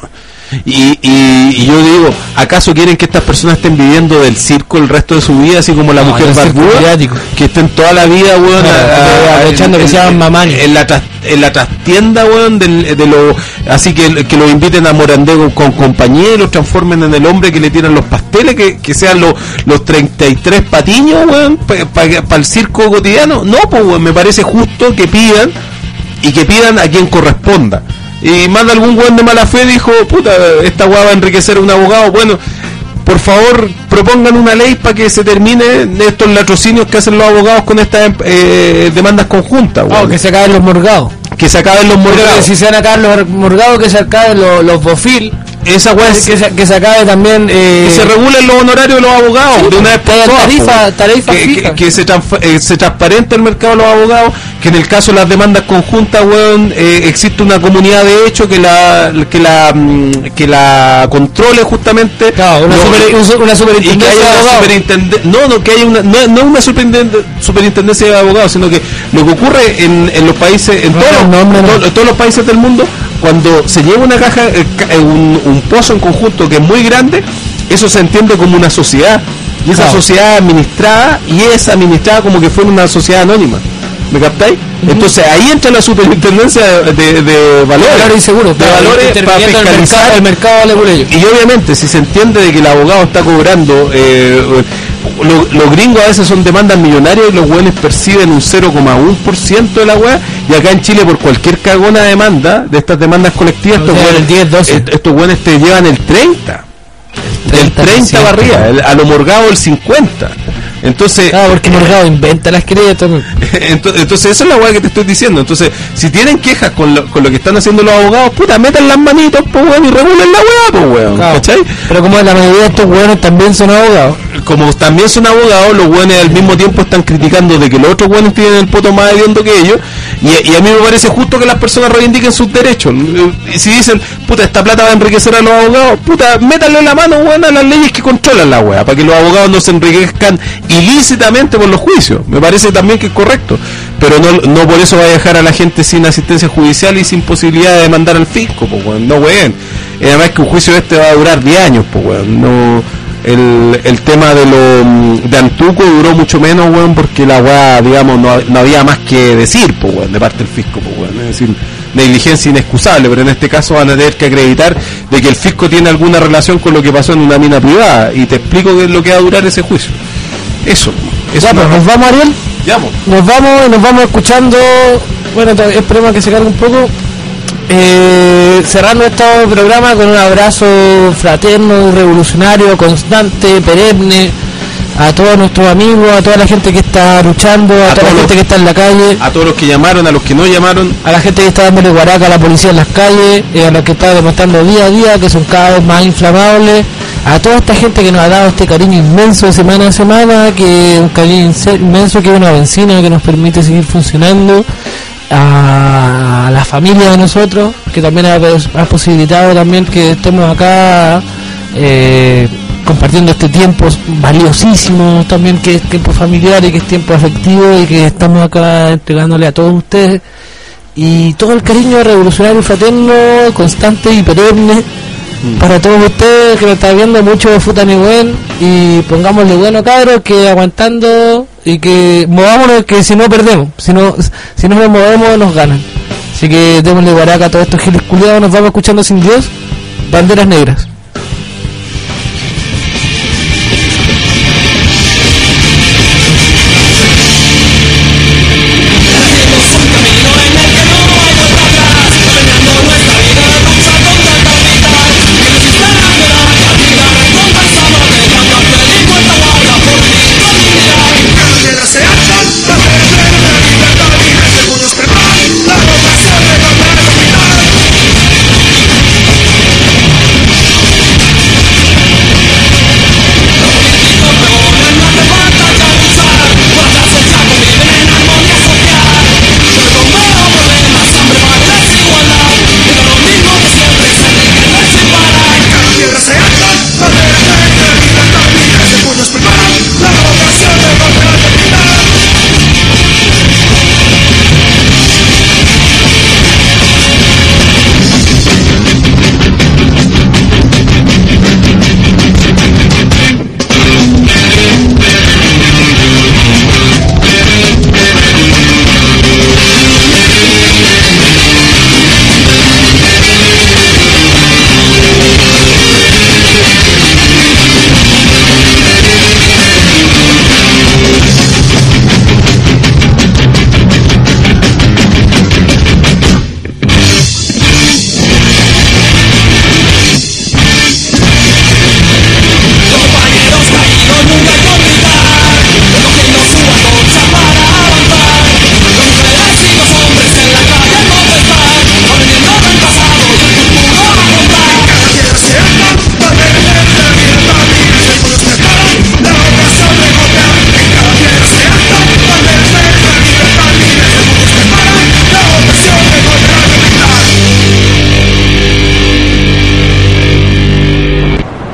Y, y, y yo digo, ¿acaso quieren que estas personas estén viviendo del circo el resto de su vida, así como la No, mujer el circo barbuda? mediático. Que estén toda la vida, weón, No, a- a- aprovechando en- que se en- llaman mamani. En la, tras- en la trastienda, weón, del, de lo, así que, que lo inviten a morandeo con compañía y los transformen en el hombre que le tiran los pasteles, que, que sean los, los treinta y tres patiños, weón, para el circo cotidiano. No, pues, weón, me parece justo que pidan y que pidan a quien corresponda. Y manda algún weón de mala fe, dijo, puta, esta weá va a enriquecer a un abogado. Bueno, por favor, propongan una ley para que se termine estos latrocinios que hacen los abogados con estas eh, demandas conjuntas, Oh, weón. que se acaben los morgados. Que se acaben los Creo que morgados. si se van a acabar los morgados, que se acaben los, los bofil. Esa weá es- Que se, que se acabe también. Eh, que se regulen los honorarios de los abogados Sí, de una vez por que haya todas, tarifa- po. tarifa que, fija. que, que se, transf- eh, se transparente el mercado de los abogados, que en el caso de las demandas conjuntas, weón, eh, existe una comunidad de hecho que la que la mm, que la controle justamente. Claro, una, Lo- super- un- una y que superintendencia haya de una abogados. superintende- no, no, que haya una, no, no una superinten- superintendencia de abogados, sino que lo que ocurre en, en los países, en No, todos, no, los- hombre, no. en todos- en todos los países del mundo, cuando se lleva una caja, eh, ca- eh, un, un pozo en conjunto que es muy grande, eso se entiende como una sociedad, y esa Claro. sociedad es administrada, y es administrada como que fuera una sociedad anónima. ¿Me captáis? Entonces ahí entra la superintendencia de, de, de valores, Valores inseguros, de claro, valores para interviniendo el fiscalizar mercado, el mercado vale por ello. y obviamente si se entiende de que el abogado está cobrando, eh, lo- los gringos a veces son demandas millonarias y los güeyes perciben un cero coma uno por ciento de la weá, y acá en Chile por cualquier cagona demanda de estas demandas colectivas, O estos sea, güeyes- el diez, doce. est- estos güeyes te llevan el treinta, del treinta para arriba, el- a lo morgado el cincuenta. Entonces, Claro, porque Morgado inventa las querellas también. entonces, entonces esa es la weá que te estoy diciendo. Entonces, si tienen quejas con lo, con lo que están haciendo los abogados, puta, metan las manitos, pues weón, y regulen la weá, pues weón, Claro. ¿cachai? Pero como la mayoría de estos hueones también son abogados. Como también son abogados, los weones al mismo tiempo están criticando de que los otros weones tienen el poto más hediondo que ellos, y, y a mí me parece justo que las personas reivindiquen sus derechos. Y si dicen, puta, esta plata va a enriquecer a los abogados, puta, métanle la mano, weón, a las leyes que controlan la weá, para que los abogados no se enriquezcan ilícitamente por los juicios. Me parece también que es correcto, pero no, no por eso va a dejar a la gente sin asistencia judicial y sin posibilidad de demandar al fisco, pues weón, no weón. Y además que un juicio este va a durar diez años, pues weón, no. El, el tema de lo de Antuco duró mucho menos, weón, porque la weá, digamos, no, no había más que decir, pues weón, de parte del fisco, pues weón, es decir, negligencia inexcusable, pero en este caso van a tener que acreditar de que el fisco tiene alguna relación con lo que pasó en una mina privada, y te explico qué es lo que va a durar ese juicio. Eso, eso Ya, pues, nos vamos, Ariel. ya, pues. Nos vamos y nos vamos escuchando. Bueno, to- esperemos que se cargue un poco. Eh, cerrando este programa con un abrazo fraterno, revolucionario, constante, perenne, a todos nuestros amigos, a toda la gente que está luchando, a, A toda todos la gente los- que está en la calle, A todos los que llamaron, a los que no llamaron, a la gente que está dándole guaraca a la policía en las calles, eh, a los que está demostrando día a día que son cada vez más inflamables, a toda esta gente que nos ha dado este cariño inmenso de semana a semana, que un cariño inse- inmenso, que es una benzina que nos permite seguir funcionando, a la familia de nosotros, que también ha, ha posibilitado también que estemos acá eh, compartiendo este tiempo valiosísimo, también que es tiempo familiar y que es tiempo afectivo, y que estamos acá entregándole a todos ustedes, y todo el cariño revolucionario y fraterno, constante y perenne para todos ustedes que nos están viendo. Mucho futa ni buen, y pongámosle bueno, cabros, que aguantando, y que movámonos, que si no perdemos, si no si no nos movemos nos ganan. Así que démosle guaraca a todos estos giles culiados. Nos vamos escuchando Sin Dios, Banderas Negras.